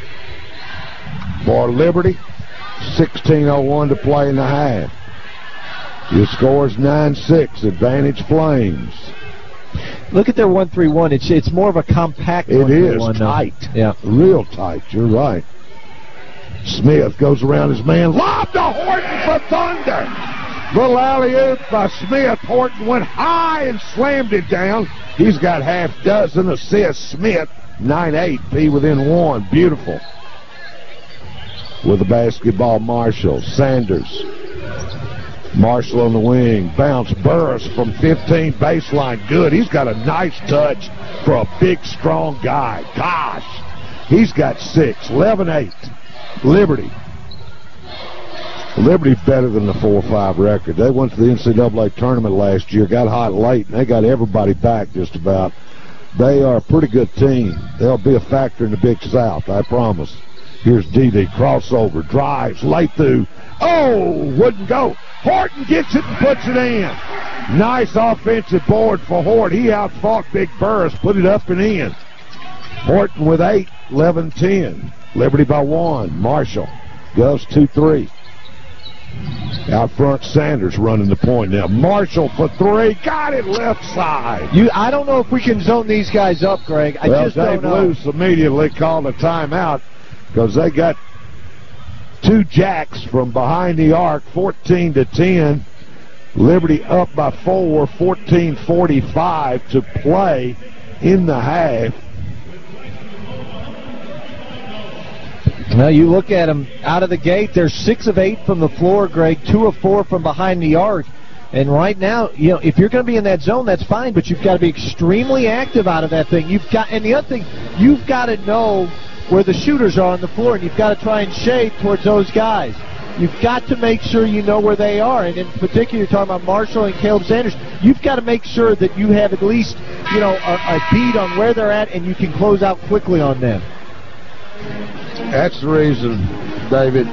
for Liberty. 16:01 to play in the half. Your score's 9-6. Advantage Flames. Look at their 1-3-1. It's more of a compact 1-3-1. It is tight. Yeah. Real tight. You're right. Smith goes around his man. Lob to Horton for Thunder. Little alley-oop by Smith. Horton went high and slammed it down. He's got half dozen assists. Smith, 9-8. P within 1. Beautiful. With the basketball, Marshall. Sanders. Marshall on the wing. Bounce. Burris from 15. Baseline. Good. He's got a nice touch for a big, strong guy. Gosh. He's got 6. 11-8. Liberty. Liberty's better than the 4-5 record. They went to the NCAA tournament last year, got hot late, and they got everybody back just about. They are a pretty good team. They'll be a factor in the Big South, I promise. Here's Dede, crossover, drives, lay through. Oh, wouldn't go. Horton gets it and puts it in. Nice offensive board for Horton. He outfought Big Burris, put it up and in. Horton with 8, 11-10. Liberty by 1. Marshall goes 2-3. Out front, Sanders running the point now. Marshall for 3. Got it left side. I don't know if we can zone these guys up, Greg. I just don't know. Luce immediately called a timeout because they got 2 jacks from behind the arc, 14-10. Liberty up by 4, 14:45 to play in the half. Now you look at them out of the gate. They're 6 of 8 from the floor, Greg. 2 of 4 from behind the arc. And right now, if you're going to be in that zone, that's fine. But you've got to be extremely active out of that thing. And the other thing, you've got to know where the shooters are on the floor, and you've got to try and shade towards those guys. You've got to make sure you know where they are. And in particular, you're talking about Marshall and Caleb Sanders. You've got to make sure that you have at least, a beat on where they're at, and you can close out quickly on them. That's the reason, David.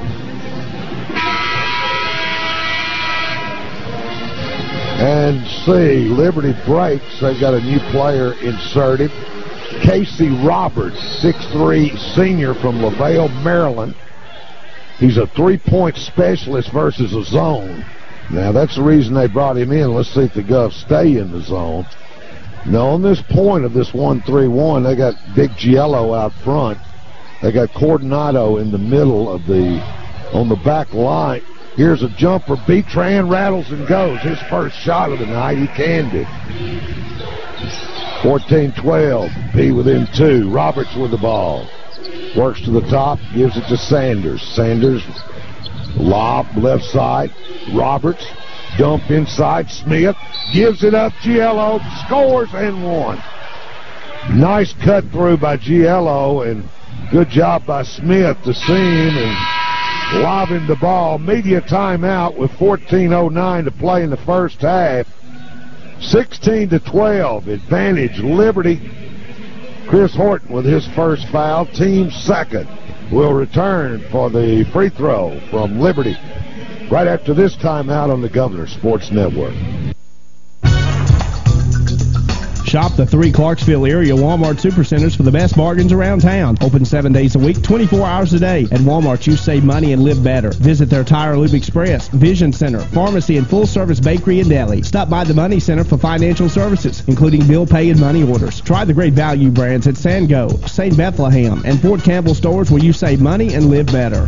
And see, Liberty breaks. They've got a new player inserted. Casey Roberts, 6'3", senior from LaVale, Maryland. He's a 3-point specialist versus a zone. Now, that's the reason they brought him in. Let's see if the Govs stay in the zone. Now, on this point of this 1-3-1, they got Big Giello out front. They got Coronado in the middle of on the back line. Here's a jumper. Betran rattles and goes. His first shot of the night. He canned it. 14-12. P within 2. Roberts with the ball. Works to the top. Gives it to Sanders. Sanders. Lob left side. Roberts. Dump inside. Smith. Gives it up. Giello scores and 1. Nice cut through by Giello, and good job by Smith to see him and lobbing the ball. Media timeout with 14:09 to play in the first half. 16-12. Advantage Liberty. Chris Horton with his first foul. Team second. will return for the free throw from Liberty right after this timeout on the Governor Sports Network. Shop the 3 Clarksville area Walmart Supercenters for the best bargains around town. Open 7 days a week, 24 hours a day. At Walmart, you save money and live better. Visit their Tire Lube Express, Vision Center, pharmacy, and full-service bakery and deli. Stop by the Money Center for financial services, including bill pay and money orders. Try the great value brands at Sango, St. Bethlehem, and Fort Campbell stores where you save money and live better.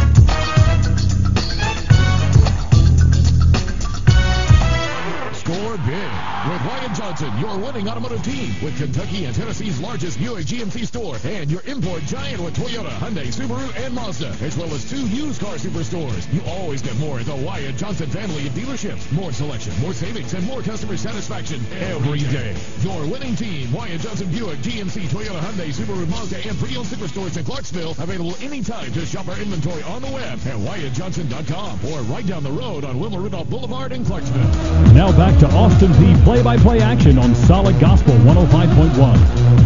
Score big with Wyatt Johnson, your winning automotive team, with Kentucky and Tennessee's largest Buick GMC store, and your import giant with Toyota, Hyundai, Subaru, and Mazda, as well as 2 used car superstores. You always get more at the Wyatt Johnson family of dealerships. More selection, more savings, and more customer satisfaction every day. Your winning team, Wyatt Johnson Buick, GMC, Toyota, Hyundai, Subaru, Mazda, and pre-owned superstores in Clarksville. Available anytime to shop our inventory on the web at WyattJohnson.com or right down the road on Wilma Rudolph Boulevard in Clarksville. Now back to Austin Peay play-by-play action on Solid Gospel 105.1.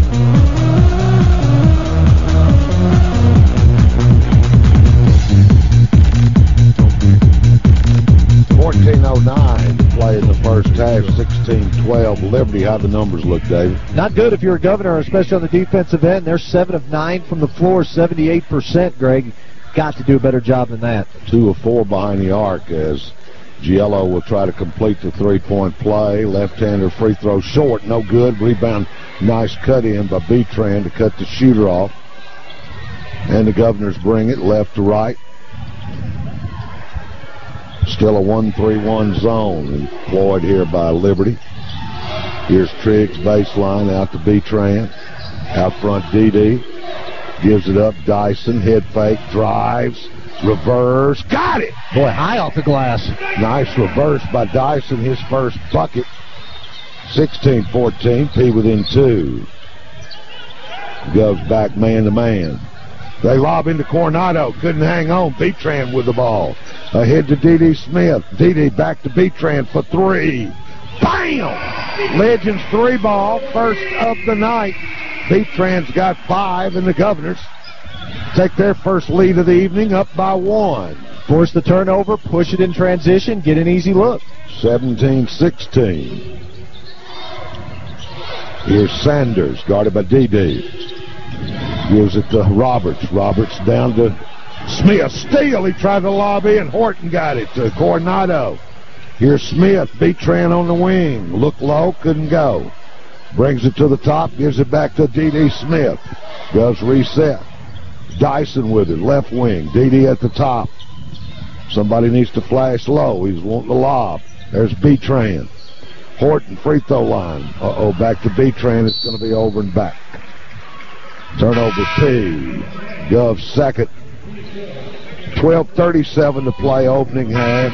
14:09 to play in the first half, 16-12 Liberty. How the numbers look, David? Not good if you're a Governor, especially on the defensive end. They're 7 of 9 from the floor, 78%, Greg. Got to do a better job than that. 2 of 4 behind the arc as Giello will try to complete the three-point play. Left-hander free throw short, no good. Rebound, nice cut in by Betran to cut the shooter off. And the Governors bring it left to right. Still a 1-3-1 zone employed here by Liberty. Here's Triggs baseline out to Betran. Out front Dede. Gives it up. Dyson, head fake, drives. Reverse, got it! Boy, high off the glass. Nice reverse by Dyson, his first bucket. 16-14, P within 2. Goes back man-to-man. They lob into Coronado, couldn't hang on. Betran with the ball. Ahead to Dede Smith. Dede back to Betran for 3. Bam! Legends 3 ball, first of the night. Betran's got 5, and the Governors take their first lead of the evening up by 1. Force the turnover, push it in transition, get an easy look. 17-16. Here's Sanders, guarded by Dede. Gives it to Roberts. Roberts down to Smith. Steal, he tried to lob in. Horton got it to Coronado. Here's Smith, Betran on the wing. Look low, couldn't go. Brings it to the top, gives it back to Dede Smith. Does reset. Dyson with it, left wing. Dede at the top. Somebody needs to flash low. He's wanting the lob. There's Betran. Horton, free throw line. Back to Betran. It's going to be over and back. Turnover P. Gov second. 12:37 to play, opening half.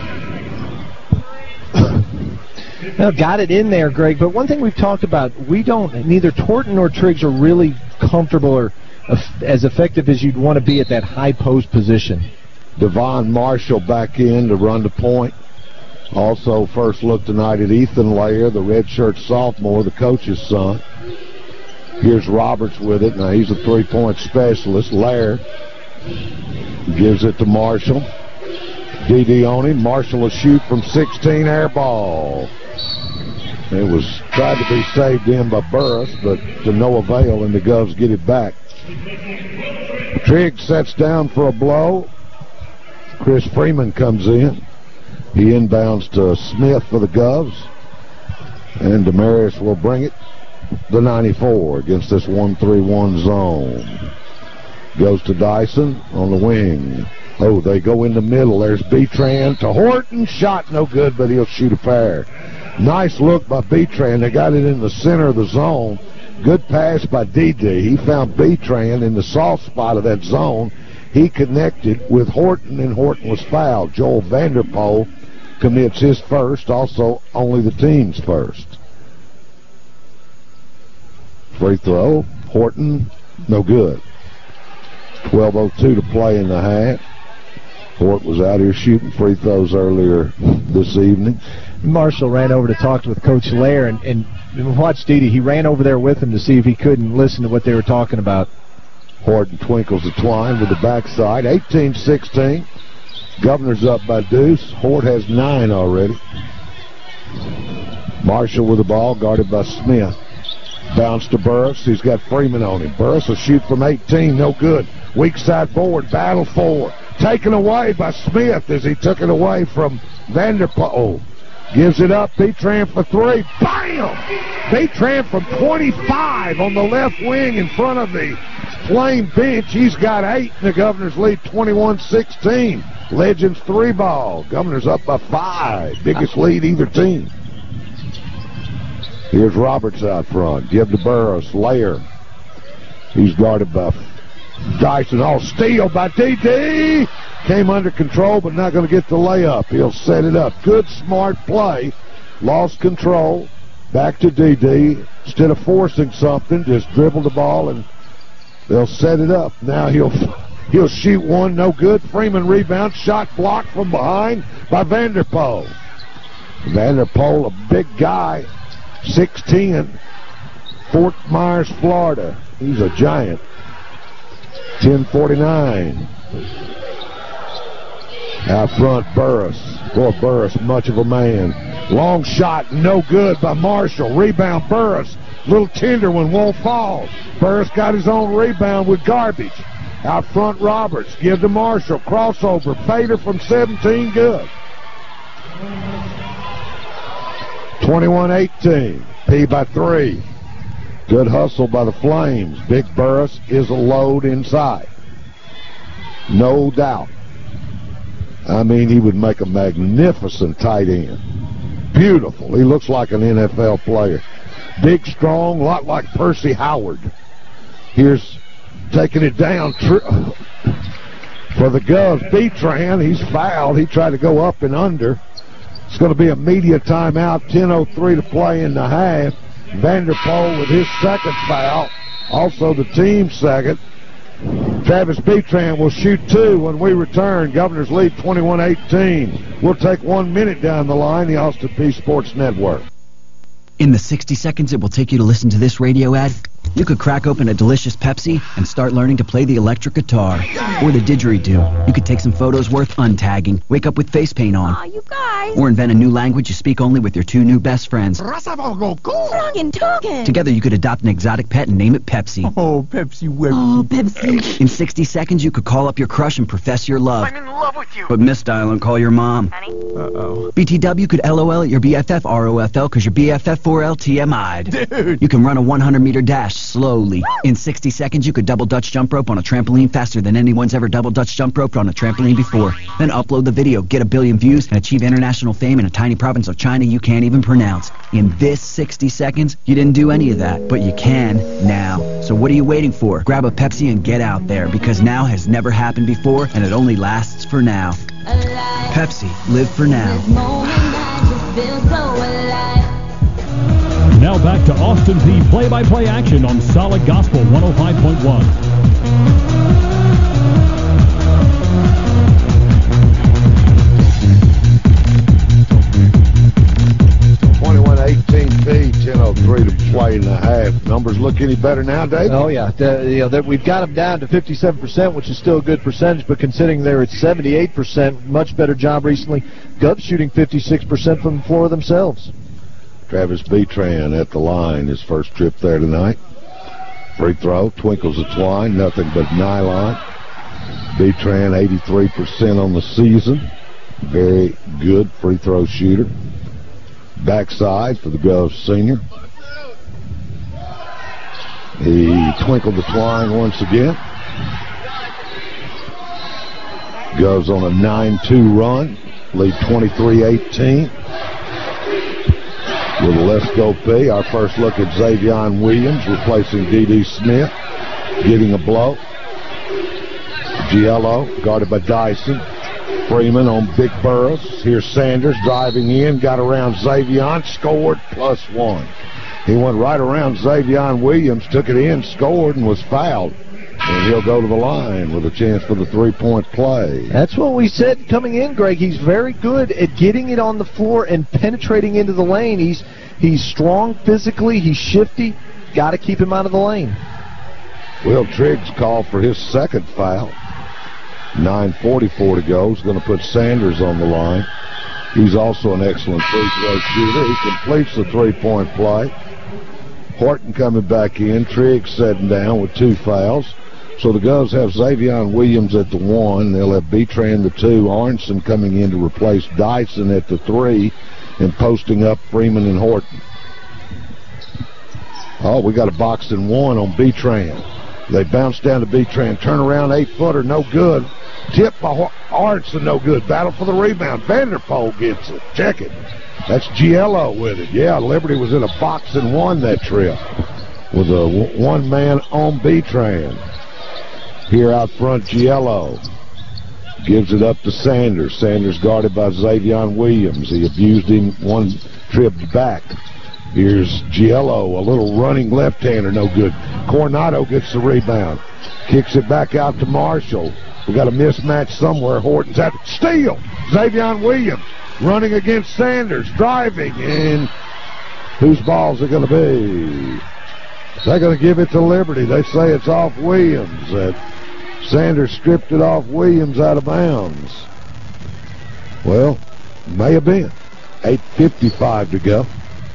Now, got it in there, Greg, but one thing we've talked about, neither Torton nor Triggs are really comfortable or as effective as you'd want to be at that high post position. Devon Marshall back in to run the point. Also, first look tonight at Ethan Lair, the redshirt sophomore, the coach's son. Here's Roberts with it. Now, he's a three-point specialist. Lair gives it to Marshall. Dede on him. Marshall will shoot from 16, air ball. It was tried to be saved in by Burris, but to no avail, and the Govs get it back. Triggs sets down for a blow. Chris Freeman comes in. He inbounds to Smith for the Govs. And Demarius will bring it, the 94, against this 1-3-1 zone. Goes to Dyson on the wing. Oh, they go in the middle. There's Betran to Horton. Shot no good, but he'll shoot a pair. Nice look by Betran. They got it in the center of the zone. Good pass by Dede. He found Betran in the soft spot of that zone. He connected with Horton, and Horton was fouled. Joel Vanderpool commits his first, also only the team's first. Free throw. Horton, no good. 12:02 to play in the half. Hort was out here shooting free throws earlier this evening. Marshall ran over to talk with Coach Lair, and watch Dede. He ran over there with him to see if he couldn't listen to what they were talking about. Horton twinkles the twine with the backside. 18-16. Governor's up by deuce. Hort has 9 already. Marshall with the ball, guarded by Smith. Bounce to Burris. He's got Freeman on him. Burris will shoot from 18. No good. Weak side forward. Battle forward. Taken away by Smith as he took it away from Vanderpool. Gives it up. Betran for 3. Bam! Betran from 25 on the left wing in front of the Flame bench. He's got 8, and the Governors lead 21-16. Legends 3 ball. Governors up by 5. Biggest lead either team. Here's Roberts out front. Give to Burris. Layer. He's guarded by Dyson. All steal by D.D. Came under control, but not going to get the layup. He'll set it up. Good, smart play. Lost control. Back to D.D. Instead of forcing something, just dribble the ball, and they'll set it up. Now he'll shoot one. No good. Freeman rebound. Shot blocked from behind by Vanderpool. Vanderpool, a big guy. 6'10", Fort Myers, Florida. He's a giant. 10:49. Out front, Burris. Boy, Burris, much of a man. Long shot, no good by Marshall. Rebound, Burris. Little tender one, won't fall. Burris got his own rebound with garbage. Out front, Roberts. Give to Marshall. Crossover. Fader from 17, good. 21-18. P by 3. Good hustle by the Flames. Big Burris is a load inside. No doubt. I mean, he would make a magnificent tight end. Beautiful. He looks like an NFL player. Big, strong, a lot like Percy Howard. Here's taking it down for the Govs. Betran, he's fouled. He tried to go up and under. It's going to be a media timeout. 10:03 to play in the half. Vanderpool with his second foul. Also the team's second. Travis Betran will shoot 2 when we return. Governors lead 21-18. We'll take 1 minute down the line. The Austin Peay Sports Network. In the 60 seconds it will take you to listen to this radio ad, you could crack open a delicious Pepsi and start learning to play the electric guitar. Or the didgeridoo. You could take some photos worth untagging, wake up with face paint on. Aw, you guys. Or invent a new language you speak only with your 2 new best friends. Together you could adopt an exotic pet and name it Pepsi. Oh, Pepsi Websi. Oh, Pepsi. In 60 seconds you could call up your crush and profess your love. I'm in love with you. But misdial and call your mom. Honey? Uh-oh. BTW could LOL at your BFF ROFL because your BFF 4L TMI'd. Dude. You can run a 100-meter dash slowly. In 60 seconds, you could double Dutch jump rope on a trampoline faster than anyone's ever double Dutch jump roped on a trampoline before. Then upload the video, get a billion views, and achieve international fame in a tiny province of China you can't even pronounce. In this 60 seconds, you didn't do any of that, but you can now. So what are you waiting for? Grab a Pepsi and get out there, because now has never happened before, and it only lasts for now. Pepsi, live for now. Now back to Austin Peay play-by-play action on Solid Gospel 105.1. 21-18 Peay, 10:03 to play in the half. Numbers look any better now, Dave? Oh, yeah. We've got them down to 57%, which is still a good percentage, but considering they're at 78%, much better job recently. Govs shooting 56% from the floor themselves. Travis Betran at the line, his first trip there tonight. Free throw, twinkles the twine, nothing but nylon. Betran 83% on the season. Very good free throw shooter. Backside for the Govs senior. He twinkled the twine once again. Govs on a 9-2 run, lead 23-18. With a Let's Go Peay, our first look at Xavion Williams replacing D.D. Smith, getting a blow. Giello guarded by Dyson. Freeman on Big Burris. Here's Sanders driving in, got around Xavion, scored +1. He went right around Xavion Williams, took it in, scored, and was fouled. And he'll go to the line with a chance for the three-point play. That's what we said coming in, Greg. He's very good at getting it on the floor and penetrating into the lane. He's strong physically. He's shifty. Got to keep him out of the lane. Will Triggs called for his second foul. 9:44 to go. He's going to put Sanders on the line. He's also an excellent free throw shooter. He completes the three-point play. Horton coming back in. Triggs sitting down with 2 fouls. So the Govs have Xavion Williams at the 1. They'll have Betran the 2. Arnson coming in to replace Dyson at the 3 and posting up Freeman and Horton. Oh, we got a box and 1 on Betran. They bounce down to Betran. Turn around, 8-footer, no good. Tip by Arnson, no good. Battle for the rebound. Vanderpool gets it. Check it. That's Giello with it. Yeah, Liberty was in a box and 1 that trip with a one-man on Betran. Here out front, Giello gives it up to Sanders. Sanders guarded by Xavion Williams. He abused him one trip back. Here's Giello, a little running left-hander, no good. Coronado gets the rebound. Kicks it back out to Marshall. We got a mismatch somewhere. Horton's at steal. Xavion Williams running against Sanders, driving, and whose ball's it going to be? They're going to give it to Liberty. They say it's off Williams. Sanders stripped it off Williams out of bounds. Well, may have been. 8:55 to go.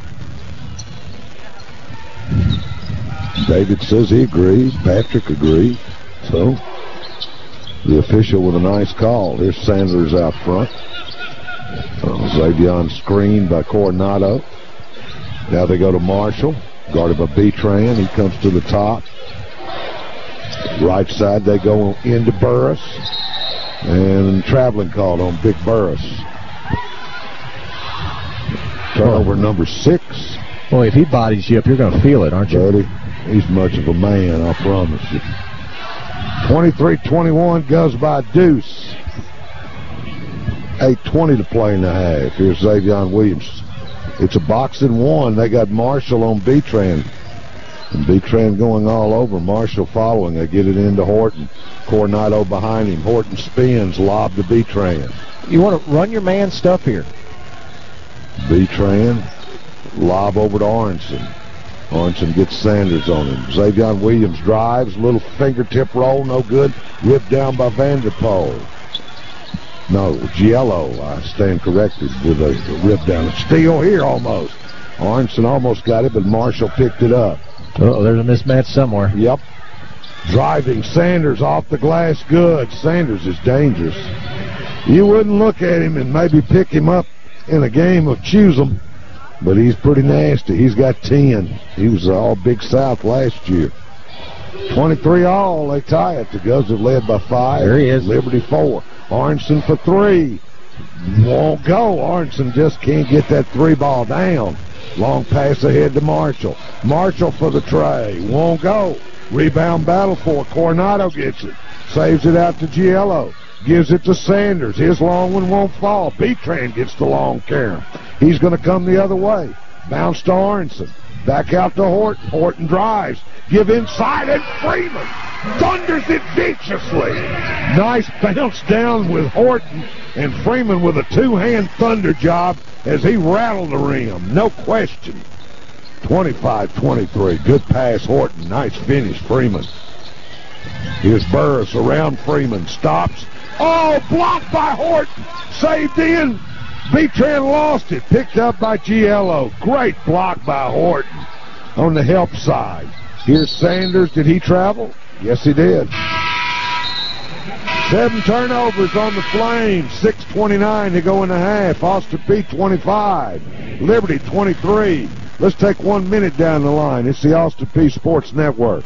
David says he agrees. Patrick agrees. So, the official with a nice call. Here's Sanders out front. Xavion screened by Coronado. Now they go to Marshall. Guarded by Betran. He comes to the top. Right side, they go into Burris. And traveling called on Big Burris. Turnover number 6. Boy, if he bodies you up, you're going to feel it, aren't you? Buddy, he's much of a man, I promise you. 23-21 goes by Deuce. 8:20 to play in the half. Here's Xavion Williams. It's a box and 1. They got Marshall on Betran. And Betran going all over. Marshall following. They get it into Horton. Coronado behind him. Horton spins. Lob to Betran. You want to run your man stuff here. Betran. Lob over to Arnson. Arnson gets Sanders on him. Xavion Williams drives. Little fingertip roll. No good. Ripped down by Vanderpool. No, Giello, I stand corrected, with a rip down. A steal here almost. Arnson almost got it, but Marshall picked it up. Oh, there's a mismatch somewhere. Yep. Driving Sanders off the glass good. Sanders is dangerous. You wouldn't look at him and maybe pick him up in a game of choose 'em, but he's pretty nasty. He's got 10. He was all Big South last year. 23 all. They tie it. The Govs have led by 5. There he is. Liberty 4. Arnson for 3. Won't go. Arnson just can't get that 3 ball down. Long pass ahead to Marshall. Marshall for the tray. Won't go. Rebound battle for it. Coronado gets it. Saves it out to Giello. Gives it to Sanders. His long one won't fall. Betran gets the long carom. He's going to come the other way. Bounce to Arnson. Back out to Horton. Horton drives. Give inside, and Freeman thunders it viciously. Nice bounce down with Horton, and Freeman with a 2-hand thunder job as he rattled the rim. No question. 25-23. Good pass, Horton. Nice finish, Freeman. Here's Burris around Freeman. Stops. Oh, blocked by Horton. Saved in. Betran lost it. Picked up by Giello. Great block by Horton on the help side. Here's Sanders. Did he travel? Yes, he did. 7 turnovers on the Flames. 6:29 to go in the half. Austin Peay 25. Liberty 23. Let's take 1 minute down the line. It's the Austin Peay Sports Network.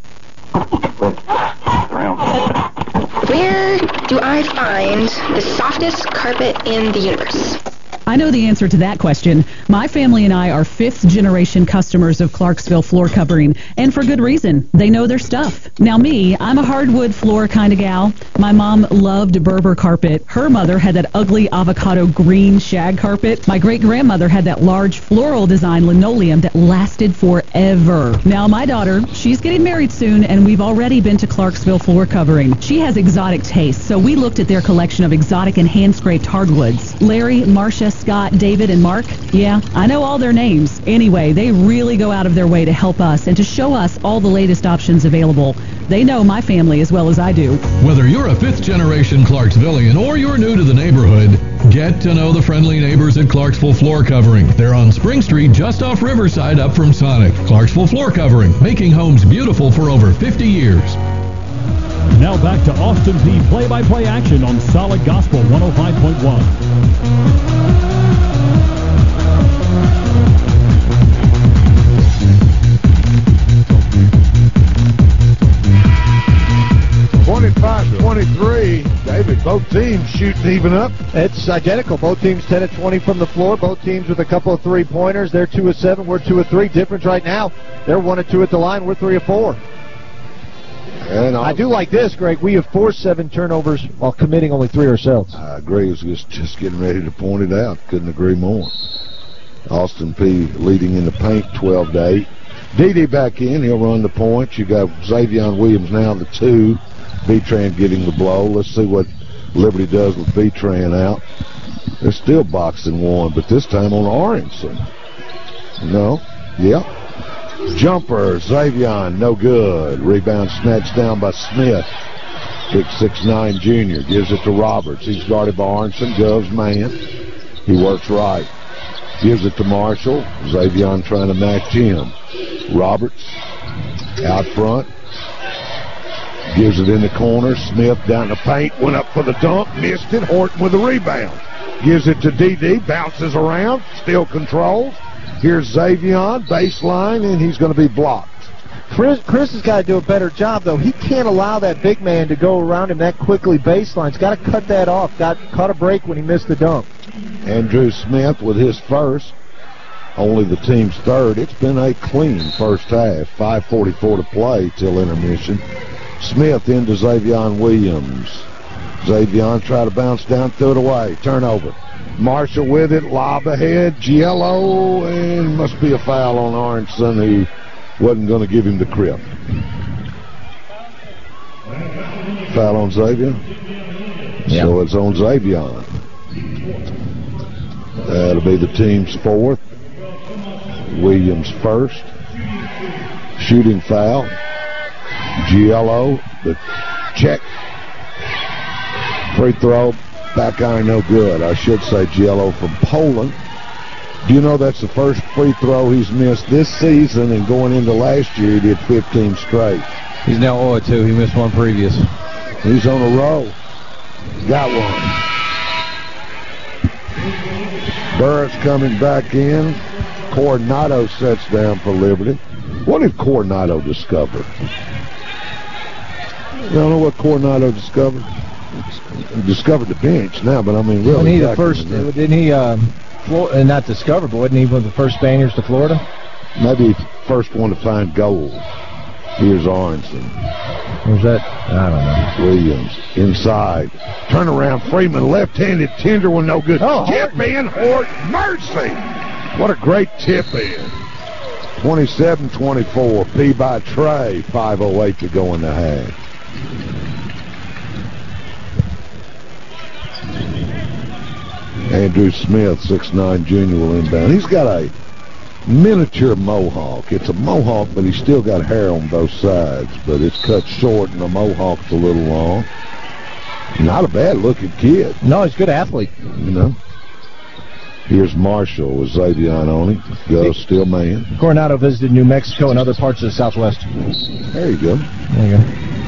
Where do I find the softest carpet in the universe? I know the answer to that question. My family and I are 5th-generation customers of Clarksville Floor Covering, and for good reason. They know their stuff. Now me, I'm a hardwood floor kind of gal. My mom loved Berber carpet. Her mother had that ugly avocado green shag carpet. My great-grandmother had that large floral design linoleum that lasted forever. Now my daughter, she's getting married soon, and we've already been to Clarksville Floor Covering. She has exotic tastes, so we looked at their collection of exotic and hand-scraped hardwoods. Larry, Marcia, Scott, David, and Mark? Yeah, I know all their names. Anyway, they really go out of their way to help us and to show us all the latest options available. They know my family as well as I do. Whether you're a fifth-generation Clarksvillian or you're new to the neighborhood, get to know the friendly neighbors at Clarksville Floor Covering. They're on Spring Street just off Riverside up from Sonic. Clarksville Floor Covering, making homes beautiful for over 50 years. Now back to Austin Peay play-by-play action on Solid Gospel 105.1. 25-23. David, both teams shooting even up. It's identical. Both teams 10 of 20 from the floor. Both teams with a couple of three-pointers. They're 2 of 7. We're 2 of 3. Difference right now, they're 1 of 2 at the line. We're 3 of 4. And I do like this, Greg. We have forced 7 turnovers while committing only 3 ourselves. I agree. I was just getting ready to point it out. Couldn't agree more. Austin Peay leading in the paint 12-8. D.D. back in. He'll run the points. You got Xavion Williams now, the 2. B-Tran getting the blow. Let's see what Liberty does with B-Tran out. They're still boxing 1, but this time on Aronson. No. Yep. Jumper, Xavion, no good. Rebound snatched down by Smith. Big 6'9" junior. Gives it to Roberts. He's guarded by Aronson. Gov's man. He works right. Gives it to Marshall. Xavion trying to match him. Roberts out front. Gives it in the corner. Smith down the paint. Went up for the dunk. Missed it. Horton with the rebound. Gives it to D.D. Bounces around. Still controls. Here's Xavion. Baseline, and he's going to be blocked. Chris has got to do a better job, though. He can't allow that big man to go around him that quickly baseline. He's got to cut that off. Caught a break when he missed the dunk. Andrew Smith with his first. Only the team's third. It's been a clean first half. 5:44 to play till intermission. Smith into Xavion Williams. Xavion try to bounce down, threw it away. Turnover. Marshall with it, lob ahead. Giello, and must be a foul on Aronson, who wasn't going to give him the crib. Foul on Xavion? Yep. So it's on Xavion. That'll be the team's 4th. Williams first. Shooting foul. Giello, the check. Free throw. Back iron, no good. I should say Giello from Poland. Do you know that's the first free throw he's missed this season, and going into last year he did 15 straight. He's now 0-2. He missed one previous. He's on a roll. Got one. Burris coming back in. Coronado sets down for Liberty. What did Coronado discover? You don't know what Coronado discovered? He discovered the bench now, but I mean, really. Wasn't he the first? Didn't he? Not discovered, but wasn't he one of the first Spaniards to Florida? Maybe first one to find gold. Here's Aronson. Where's that? I don't know. Williams inside. Turnaround. Freeman left-handed tender one, no good. Oh, tip in. Horton. Mercy. What a great tip in. 27-24. P by Trey. 5:08 to go in the half. Andrew Smith, 6'9" junior, will inbound. He's got a miniature mohawk. It's a mohawk, but he's still got hair on both sides. But it's cut short, and the mohawk's a little long. Not a bad-looking kid. No, he's a good athlete. You know. Here's Marshall with Xavion on him. Go, still man. Coronado visited New Mexico and other parts of the Southwest. There you go. There you go.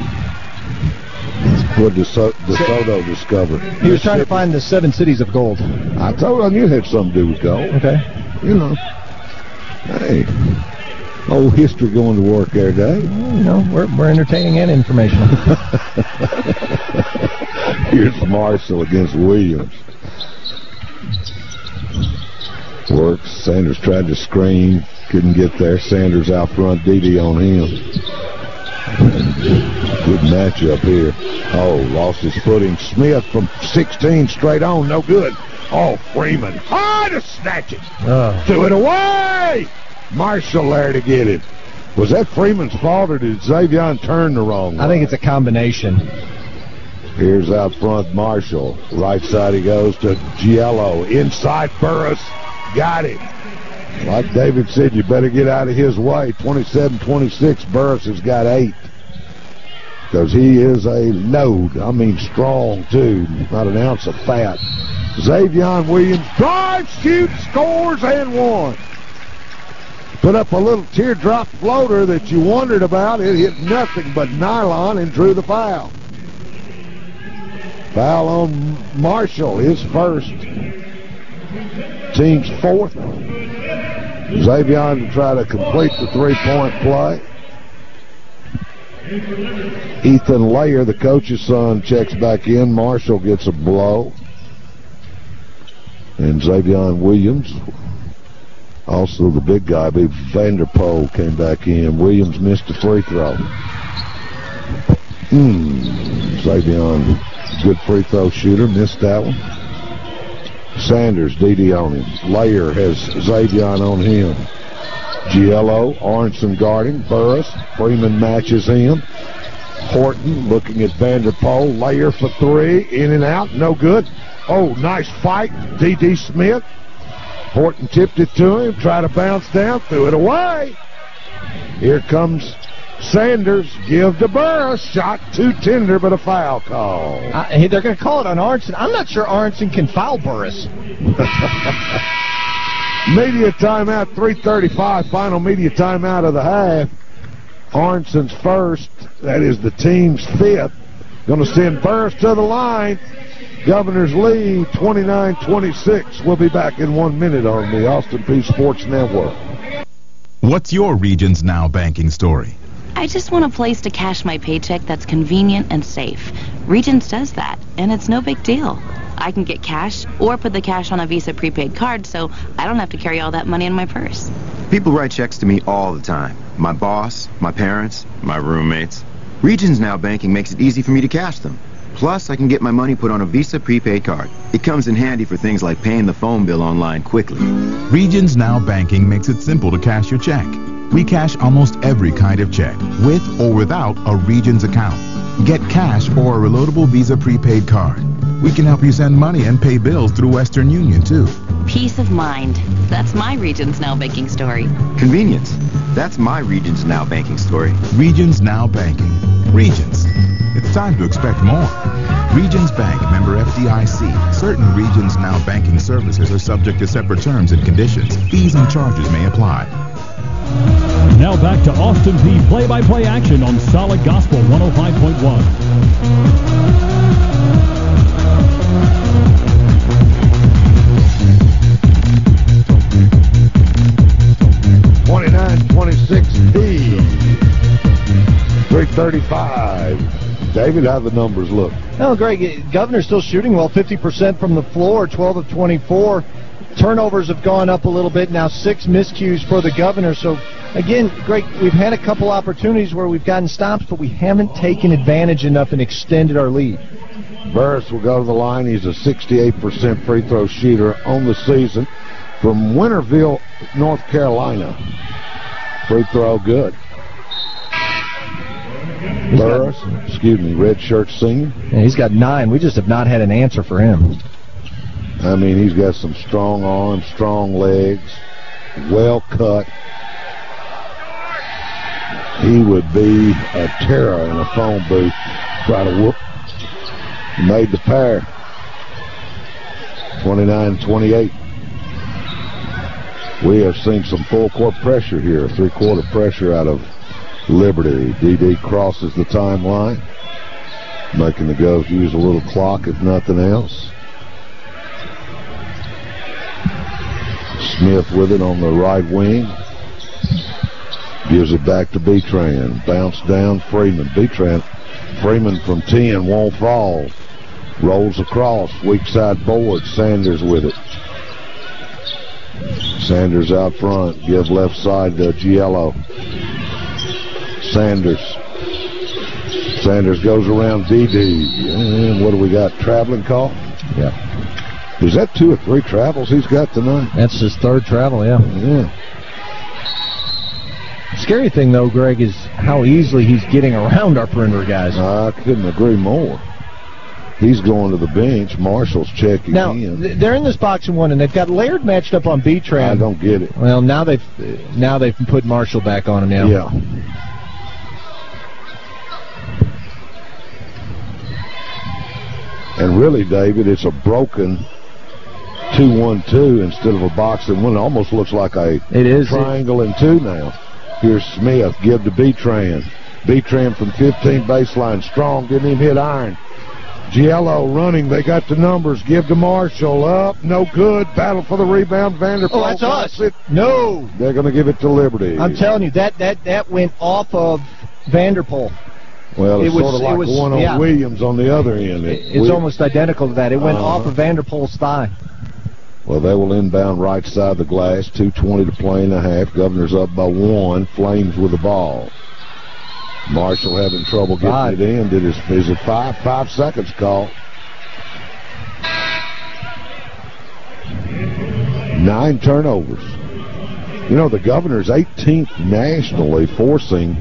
What DeSoto discovered. He was trying to find the 7 cities of gold. I told you I knew it had something to do with gold. Okay. You know. Hey. Old history going to work every day. You know, we're entertaining and informational. Here's Marshall against Williams. Works. Sanders tried to screen. Couldn't get there. Sanders out front. D.D. on him. Good matchup here. Oh, lost his footing. Smith from 16 straight on. No good. Oh, Freeman. Hard to snatch it. Threw it away. Marshall there to get it. Was that Freeman's fault, or did Xavion turn the wrong way? I think it's a combination. Here's out front Marshall. Right side he goes to Giello. Inside Burris. Got it. Like David said, you better get out of his way. 27-26. Burris has got 8. Because he is a load. I mean strong, too. Not an ounce of fat. Xavion Williams drives, shoots, scores, and 1. Put up a little teardrop floater that you wondered about. It hit nothing but nylon and drew the foul. Foul on Marshall, his first. Team's 4th. Xavion to try to complete the 3-point play. Ethan Layer, the coach's son, checks back in. Marshall gets a blow. And Xavion Williams, also the big guy, Big Vanderpool, came back in. Williams missed a free throw. Xavion, good free throw shooter, missed that one. Sanders, DD on him. Layer has Xavion on him. Giello, Aronson guarding. Burris, Freeman matches him. Horton looking at Vanderpool. Layer for 3, in and out, no good. Oh, nice fight, D.D. Smith. Horton tipped it to him, tried to bounce down, threw it away. Here comes Sanders, give to Burris. Shot too tender, but a foul call. They're going to call it on Aronson. I'm not sure Aronson can foul Burris. Media timeout, 3:35, final media timeout of the half. Aronson's first, that is the team's 5th. Going to send Burris to the line. Governors lead 29-26. We'll be back in 1 minute on the Austin Peay Sports Network. What's your Regions Now banking story? I just want a place to cash my paycheck that's convenient and safe. Regions does that, and it's no big deal. I can get cash or put the cash on a Visa prepaid card, so I don't have to carry all that money in my purse. People write checks to me all the time. My boss, my parents, my roommates. Regions Now banking makes it easy for me to cash them. Plus, I can get my money put on a Visa prepaid card. It comes in handy for things like paying the phone bill online quickly. Regions Now banking makes it simple to cash your check. We cash almost every kind of check, with or without a Regions account. Get cash or a reloadable Visa prepaid card. We can help you send money and pay bills through Western Union, too. Peace of mind. That's my Regions Now banking story. Convenience. That's my Regions Now banking story. Regions Now banking. Regions. It's time to expect more. Regions Bank, member FDIC. Certain Regions Now banking services are subject to separate terms and conditions. Fees and charges may apply. Now back to Austin Peay play-by-play action on Solid Gospel 105.1. 29-26 P. 3:35. David, how the numbers look? Oh, Greg, Governor's still shooting well, 50% from the floor, 12 of 24. Turnovers have gone up a little bit, now 6 miscues for the Governor. So, again, Greg, we've had a couple opportunities where we've gotten stops, but we haven't taken advantage enough and extended our lead. Burris will go to the line. He's a 68% free throw shooter on the season from Winterville, North Carolina. Free throw good. Burris, red shirt senior. Yeah, he's got 9. We just have not had an answer for him. I mean, he's got some strong arms, strong legs, well cut. He would be a terror in a phone booth. Try to whoop. Made the pair. 29-28. We have seen some full court pressure here. 3-quarter pressure out of Liberty. DD crosses the timeline, making the Govs use a little clock if nothing else. Smith with it on the right wing. Gives it back to Betran. Bounce down, Freeman. Freeman from 10 won't fall. Rolls across, weak side board. Sanders with it. Sanders out front. Give left side to Giello. Sanders goes around DD. And what do we got? Traveling call? Yeah. Is that 2 or 3 travels he's got tonight? That's his 3rd travel, yeah. Scary thing, though, Greg, is how easily he's getting around our perimeter guys. I couldn't agree more. He's going to the bench. Marshall's checking now, in. They're in this box and one, and they've got Laird matched up on B-Tran. I don't get it. Well, now they've put Marshall back on him now. Yeah. And really, David, it's a broken 2-1-2 instead of a box and one. It almost looks like a triangle and two now. Here's Smith. Give to B-Tran. B-Tran from 15 baseline. Strong. Didn't even hit iron. Giello running. They got the numbers. Give to Marshall. Up. No good. Battle for the rebound. Vanderpool. Oh, that's us. No. They're going to give it to Liberty. I'm telling you, that went off of Vanderpool. Well, it's sort of like one on Williams on the other end. It's almost identical to that. It went off of Vanderpool's thigh. Well, they will inbound right side of the glass. 2:20 to play in a half. Governor's up by 1. Flames with the ball. Marshall having trouble getting it in. Is it 5? 5 seconds call. 9 turnovers. You know, the Governor's 18th nationally forcing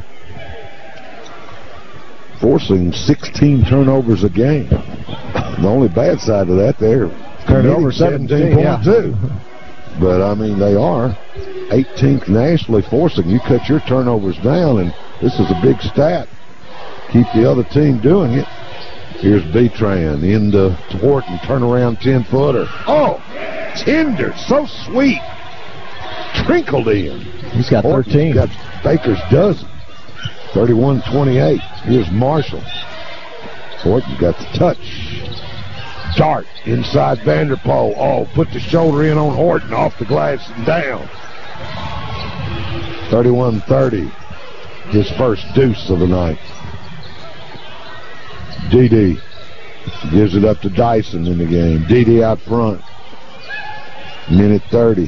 16 turnovers a game. The only bad side of that, they're turnover 17.2. But, I mean, they are 18th nationally forcing. You cut your turnovers down, and this is a big stat. Keep the other team doing it. Here's B-Tran into Horton, turnaround 10-footer. Oh, tender, so sweet. Trickled in. He's got 13. Got Baker's dozen. 31-28. Here's Marshall. Horton got the touch. Dart inside Vanderpool. Oh, put the shoulder in on Horton, off the glass and down. 31-30. His first deuce of the night. D.D. gives it up to Dyson in the game. D.D. out front. Minute 30.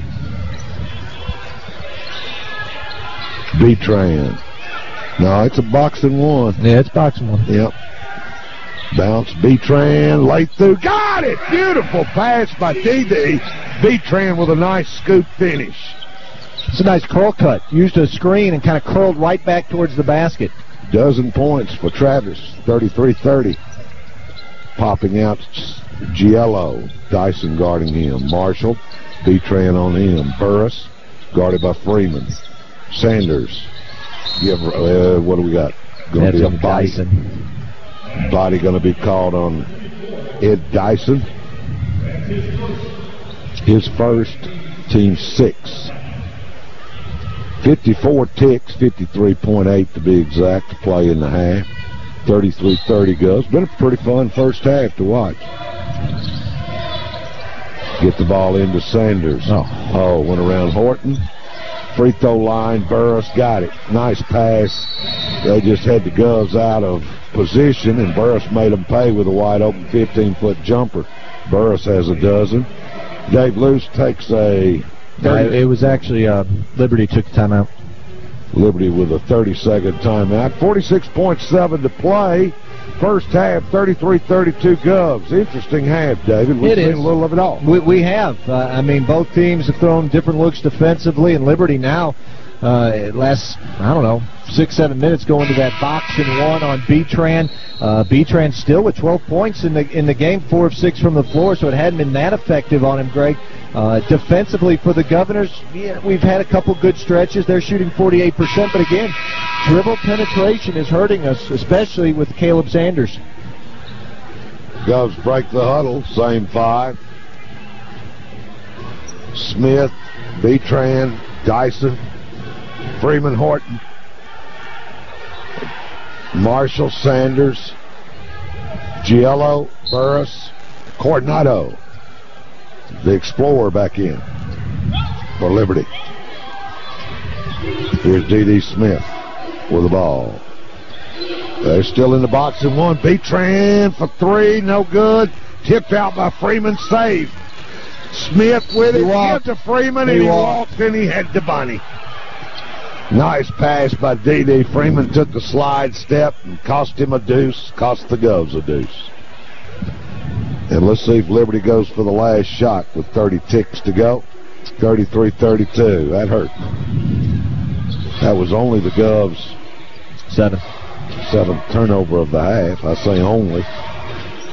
B-Tran. No, it's a box and one. Yeah, it's box and one. Yep. Bounce, B-Tran, late through. Got it! Beautiful pass by D.D. B-Tran with a nice scoop finish. It's a nice curl cut. Used a screen and kind of curled right back towards the basket. Dozen points for Travis, 33-30. Popping out Giello. Dyson guarding him. Marshall, B-Tran on him. Burris, guarded by Freeman. Sanders. What do we got? Going to be a body. Dyson. Body going to be called on Ed Dyson. His first, team 6. 54 ticks, 53.8 to be exact, to play in the half. 33-30 goes. Been a pretty fun first half to watch. Get the ball into Sanders. Oh, went around Horton. Free throw line, Burris got it. Nice pass. They just had the Govs out of position, and Burris made them pay with a wide-open 15-foot jumper. Burris has a dozen. Dave Luce takes a... It was actually Liberty took the timeout. Liberty with a 30-second timeout. 46.7 to play. First half, 33-32 Govs. Interesting half, David. We've seen a little of it all. We have. I mean, both teams have thrown different looks defensively, and Liberty now, last, 6-7 minutes going to that box and one on B-Tran. B-Tran still with 12 points in the game, 4 of 6 from the floor, so it hadn't been that effective on him, Greg. Defensively for the Governors, we've had a couple good stretches. They're shooting 48%, but again, dribble penetration is hurting us, especially with Caleb Sanders. Govs break the huddle, same 5. Smith, B-Tran, Dyson, Freeman, Horton, Marshall, Sanders, Giello, Burris, Coronado. The Explorer back in for Liberty. Here's D.D. Smith with the ball. They're still in the box and one. B-Tran for 3, no good. Tipped out by Freeman, saved. Smith with it, give to Freeman, and he walked, and he had Devani. Nice pass by D.D. Freeman took the slide step and cost him a deuce, cost the Govs a deuce. And let's see if Liberty goes for the last shot with 30 ticks to go. 33-32. That hurt. That was only the Govs' 7th turnover of the half. I say only.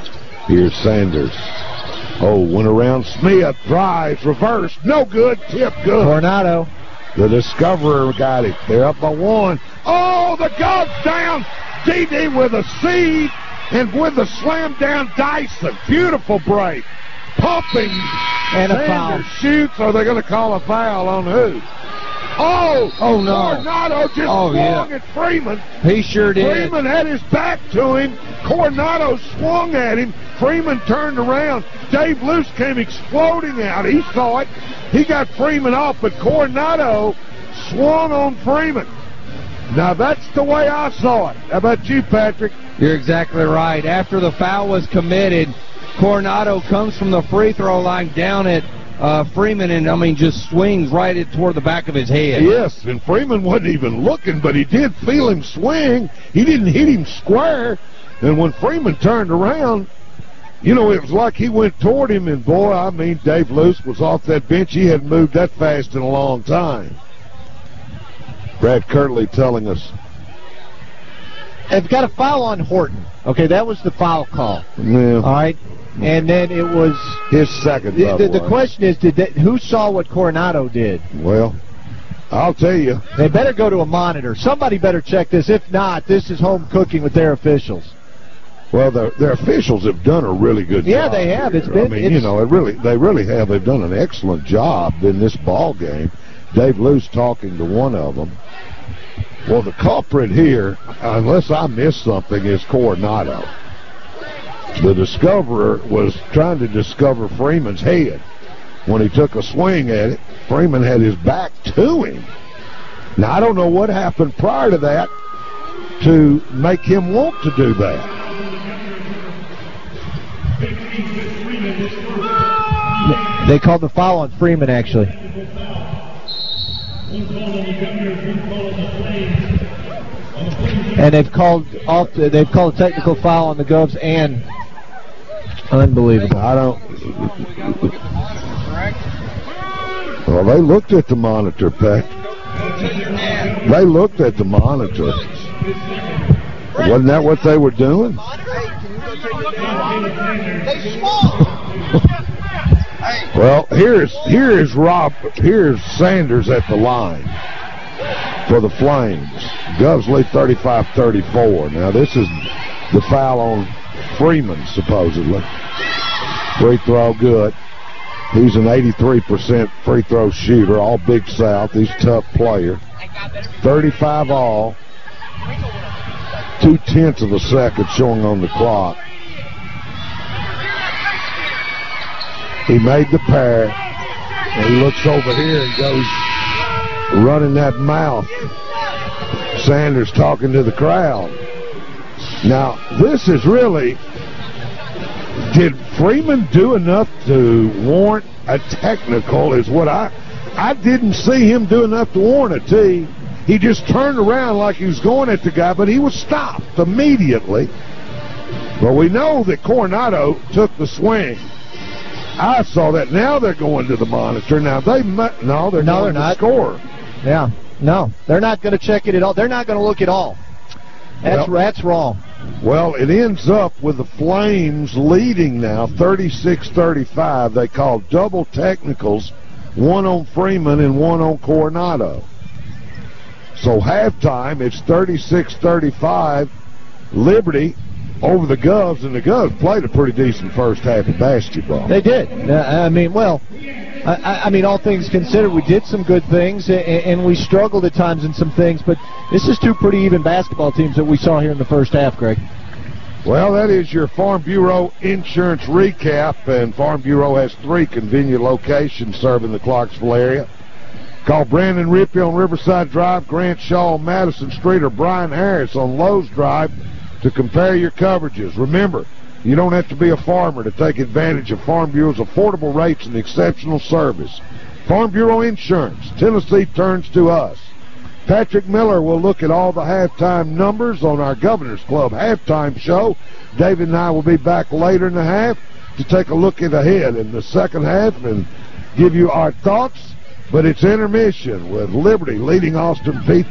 Here's Sanders. Oh, went around Smith, drives, reverse, no good, tip good. Coronado. The Discoverer got it. They're up by 1. Oh, the Govs down. D.D. with a seed, and with the slam down Dyson. Beautiful break. Pumping. And a foul. Sanders shoots. Are they going to call a foul on who? Oh no. Coronado just swung at Freeman. He sure did. Freeman had his back to him. Coronado swung at him. Freeman turned around. Dave Luce came exploding out. He saw it. He got Freeman off, but Coronado swung on Freeman. Now, that's the way I saw it. How about you, Patrick? You're exactly right. After the foul was committed, Coronado comes from the free throw line down at Freeman, and, just swings right toward the back of his head. Yes, and Freeman wasn't even looking, but he did feel him swing. He didn't hit him square, and when Freeman turned around, it was like he went toward him, and boy, Dave Luce was off that bench. He hadn't moved that fast in a long time. Brad Kirtley telling us. They've got a foul on Horton. Okay, that was the foul call. Yeah. All right. And then it was his second. The question is, who saw what Coronado did? Well, I'll tell you. They better go to a monitor. Somebody better check this. If not, this is home cooking with their officials. Well, their officials have done a really good job. Yeah, they have. It's been. They really have. They've done an excellent job in this ball game. Dave Luce talking to one of them. Well, the culprit here, unless I missed something, is Coronado. The Discoverer was trying to discover Freeman's head. When he took a swing at it, Freeman had his back to him. Now, I don't know what happened prior to that to make him want to do that. They called the foul on Freeman, actually. And they've called a technical foul on the Govs, and unbelievable. Well, they looked at the monitor, Pat. They looked at the monitor. Wasn't that what they were doing? Well, here's Sanders at the line for the Flames. Govs lead 35-34. Now, this is the foul on Freeman, supposedly. Free throw good. He's an 83% free throw shooter, all Big South. He's a tough player. 35 all. 0.2 of a second showing on the clock. He made the pair, and he looks over here and goes running that mouth. Sanders talking to the crowd. Now, this is really, did Freeman do enough to warrant a technical is what I didn't see him do enough to warrant a T. He just turned around like he was going at the guy, but he was stopped immediately. Well, we know that Coronado took the swing. I saw that. Now they're going to the monitor. Now they're not. Score. Yeah. No, they're not going to check it at all. They're not going to look at all. That's wrong. Well, it ends up with the Flames leading now 36-35. They call double technicals, one on Freeman and one on Coronado. So halftime, it's 36-35. Liberty over the Govs, and the Govs played a pretty decent first half of basketball. They did. All things considered, we did some good things, and we struggled at times in some things, but this is two pretty even basketball teams that we saw here in the first half, Greg. Well, that is your Farm Bureau insurance recap, and Farm Bureau has 3 convenient locations serving the Clarksville area. Call Brandon Rippey on Riverside Drive, Grant Shaw on Madison Street, or Brian Harris on Lowe's Drive to compare your coverages. Remember, you don't have to be a farmer to take advantage of Farm Bureau's affordable rates and exceptional service. Farm Bureau Insurance. Tennessee turns to us. Patrick Miller will look at all the halftime numbers on our Governor's Club halftime show. David and I will be back later in the half to take a look ahead in the second half and give you our thoughts. But it's intermission with Liberty leading Austin Peay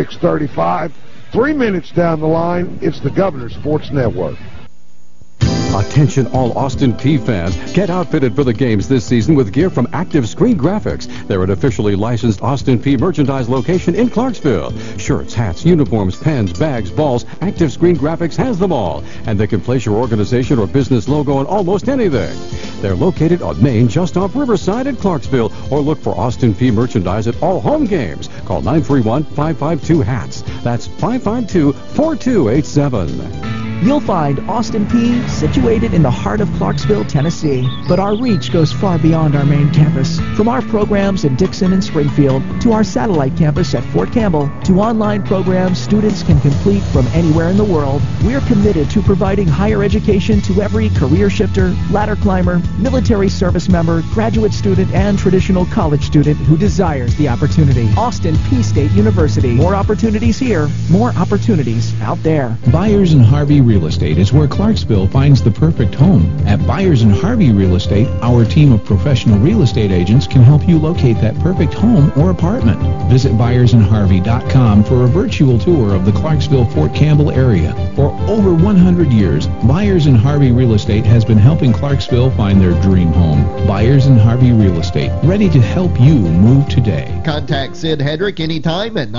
36-35. 3 minutes down the line, it's the Governor Sports Network. Attention all Austin P fans. Get outfitted for the games this season with gear from Active Screen Graphics. They're an officially licensed Austin P merchandise location in Clarksville. Shirts, hats, uniforms, pens, bags, balls, Active Screen Graphics has them all. And they can place your organization or business logo on almost anything. They're located on Main, just off Riverside in Clarksville, or look for Austin P merchandise at all home games. Call 931-552-HATS. That's 552-4287. You'll find Austin P situated in the heart of Clarksville, Tennessee. But our reach goes far beyond our main campus. From our programs in Dixon and Springfield, to our satellite campus at Fort Campbell, to online programs students can complete from anywhere in the world, we're committed to providing higher education to every career shifter, ladder climber, military service member, graduate student, and traditional college student who desires the opportunity. Austin P State University. More opportunities here, more opportunities out there. Byers and Harvey Real Estate is where Clarksville finds the perfect home. At Byers and Harvey Real Estate, our team of professional real estate agents can help you locate that perfect home or apartment. Visit ByersandHarvey.com for a virtual tour of the Clarksville-Fort Campbell area. For over 100 years, Byers and Harvey Real Estate has been helping Clarksville find their dream home. Byers and Harvey Real Estate, ready to help you move today. Contact Sid Hedrick anytime at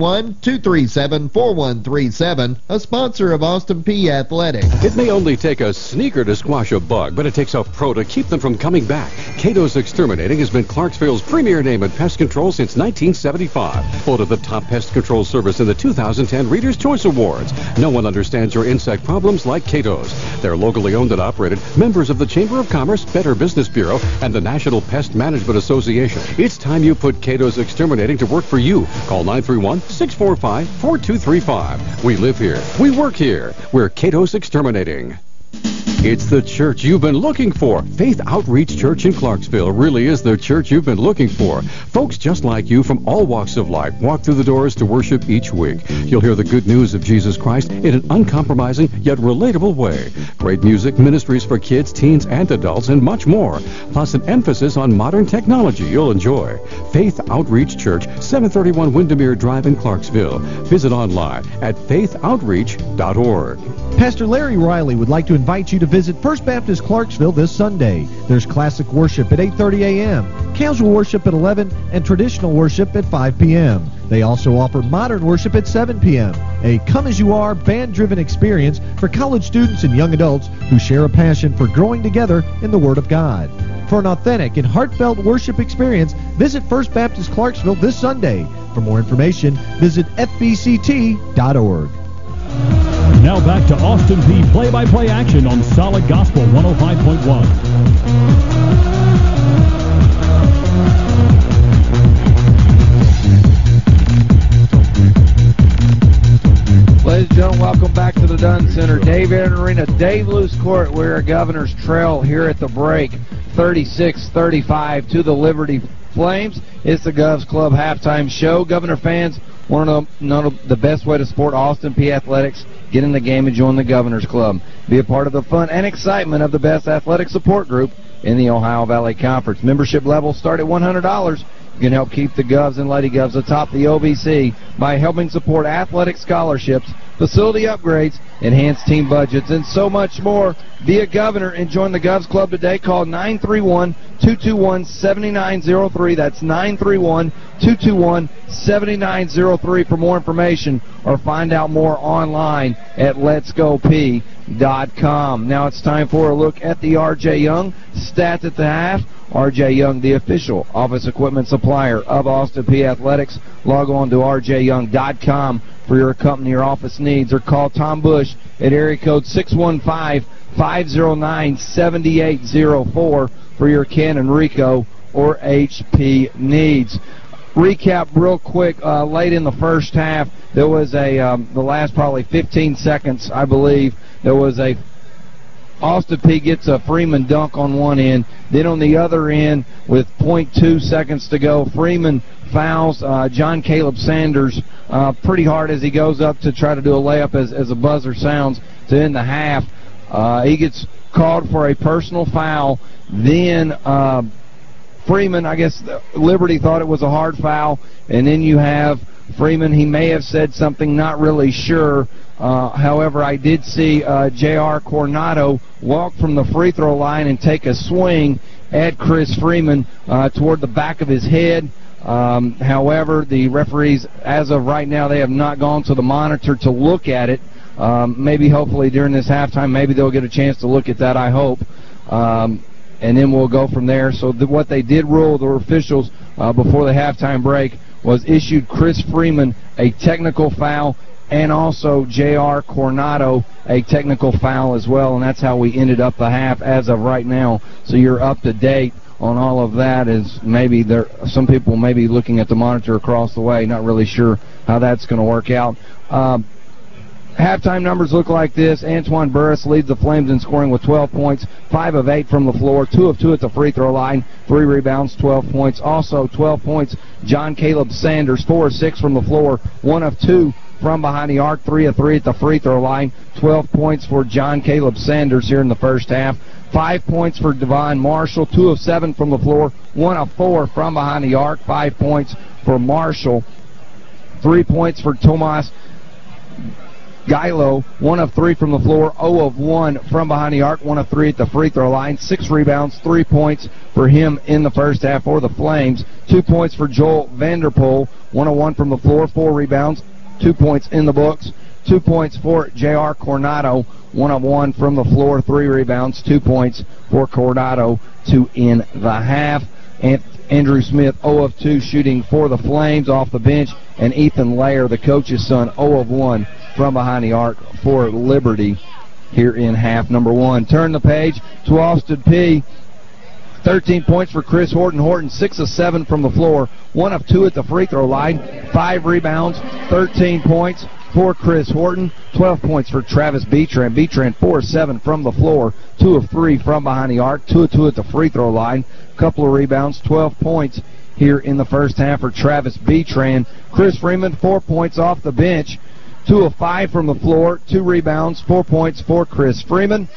931-237-4137, a sponsor of Austin P Athletics. It may only take a sneaker to squash a bug, but it takes a pro to keep them from coming back. Cato's Exterminating has been Clarksville's premier name in pest control since 1975. Voted the top pest control service in the 2010 Reader's Choice Awards. No one understands your insect problems like Cato's. They're locally owned and operated, members of the Chamber of Commerce, Better Business Bureau, and the National Pest Management Association. It's time you put Cato's Exterminating to work for you. Call 931-645-4235. We live here. We work here. We're Cato's Exterminating. It's the church you've been looking for. Faith Outreach Church in Clarksville really is the church you've been looking for. Folks just like you from all walks of life walk through the doors to worship each week. You'll hear the good news of Jesus Christ in an uncompromising yet relatable way. Great music, ministries for kids, teens, and adults, and much more. Plus an emphasis on modern technology you'll enjoy. Faith Outreach Church, 731 Windermere Drive in Clarksville. Visit online at faithoutreach.org. Pastor Larry Riley would like to invite you to visit First Baptist Clarksville this Sunday. There's classic worship at 8:30 a.m., casual worship at 11, and traditional worship at 5 p.m. They also offer modern worship at 7 p.m., a come-as-you-are, band-driven experience for college students and young adults who share a passion for growing together in the Word of God. For an authentic and heartfelt worship experience, visit First Baptist Clarksville this Sunday. For more information, visit fbct.org. Now back to Austin P play-by-play action on Solid Gospel 105.1. Ladies and gentlemen, welcome back to the Dunn Center. Dave Aaron Arena, Dave Luce Court. We're at Governor's Trail here at the break. 36-35 to the Liberty Flames. It's the Govs Club halftime show. Governor fans, want to know the best way to support Austin P Athletics? Get in the game and join the Governor's Club. Be a part of the fun and excitement of the best athletic support group in the Ohio Valley Conference. Membership levels start at $100. You can help keep the Govs and Lady Govs atop the OVC by helping support athletic scholarships, facility upgrades, enhanced team budgets, and so much more. Be a Governor and join the Govs Club today. Call 931-221-7903. That's 931-221-7903 for more information, or find out more online at letsgop.com. Now it's time for a look at the R.J. Young stats at the half. R.J. Young, the official office equipment supplier of Austin P Athletics. Log on to rjyoung.com for your company or office needs, or call Tom Bush at area code 615-509-7804 for your Canon Rico or HP needs. Recap real quick, late in the first half, there was the last probably 15 seconds, I believe, there was a Austin P gets a Freeman dunk on one end. Then on the other end, with .2 seconds to go, Freeman fouls John Caleb Sanders pretty hard as he goes up to try to do a layup as a buzzer sounds to end the half. He gets called for a personal foul. Then Freeman, I guess Liberty thought it was a hard foul, and then you have Freeman. He may have said something, not really sure. However, I did see J.R. Coronado walk from the free throw line and take a swing at Chris Freeman toward the back of his head. However, the referees, as of right now, they have not gone to the monitor to look at it. Maybe, hopefully, during this halftime, maybe they'll get a chance to look at that, I hope. And then we'll go from there. So what they did rule, the officials, before the halftime break, was issued Chris Freeman a technical foul and also J.R. Coronado a technical foul as well, and that's how we ended up the half as of right now. So you're up to date on all of that. As maybe some people may be looking at the monitor across the way, not really sure how that's going to work out. Halftime numbers look like this. Antoine Burris leads the Flames in scoring with 12 points, 5 of 8 from the floor, 2 of 2 at the free throw line, 3 rebounds, 12 points. Also 12 points, John Caleb Sanders, 4 of 6 from the floor, 1 of 2 from behind the arc, 3 of 3 at the free throw line. 12 points for John Caleb Sanders here in the first half. 5 points for Devon Marshall, 2 of 7 from the floor, 1 of 4 from behind the arc. 5 points for Marshall. 3 points for Tomas Gilo, 1 of 3 from the floor, 0 of 1 from behind the arc, 1 of 3 at the free throw line. 6 rebounds, 3 points for him in the first half for the Flames. 2 points for Joel Vanderpool, 1 of 1 from the floor, 4 rebounds, 2 points in the books. 2 points for J.R. Coronado, 1 of 1 from the floor, 3 rebounds, 2 points for Coronado to end the half. And Andrew Smith, 0 of 2 shooting for the Flames off the bench, and Ethan Lair, the coach's son, 0 of 1 from behind the arc for Liberty here in half number 1. Turn the page to Austin Peay. 13 points for Chris Horton. Horton 6 of 7 from the floor, 1 of 2 at the free throw line, 5 rebounds, 13 points for Chris Horton. 12 points for Travis Betran. Betran 4 of 7 from the floor, 2 of 3 from behind the arc, 2 of 2 at the free throw line, couple of rebounds, 12 points here in the first half for Travis Betran. Chris Freeman, 4 points off the bench, 2 of 5 from the floor, 2 rebounds, 4 points for Chris Freeman.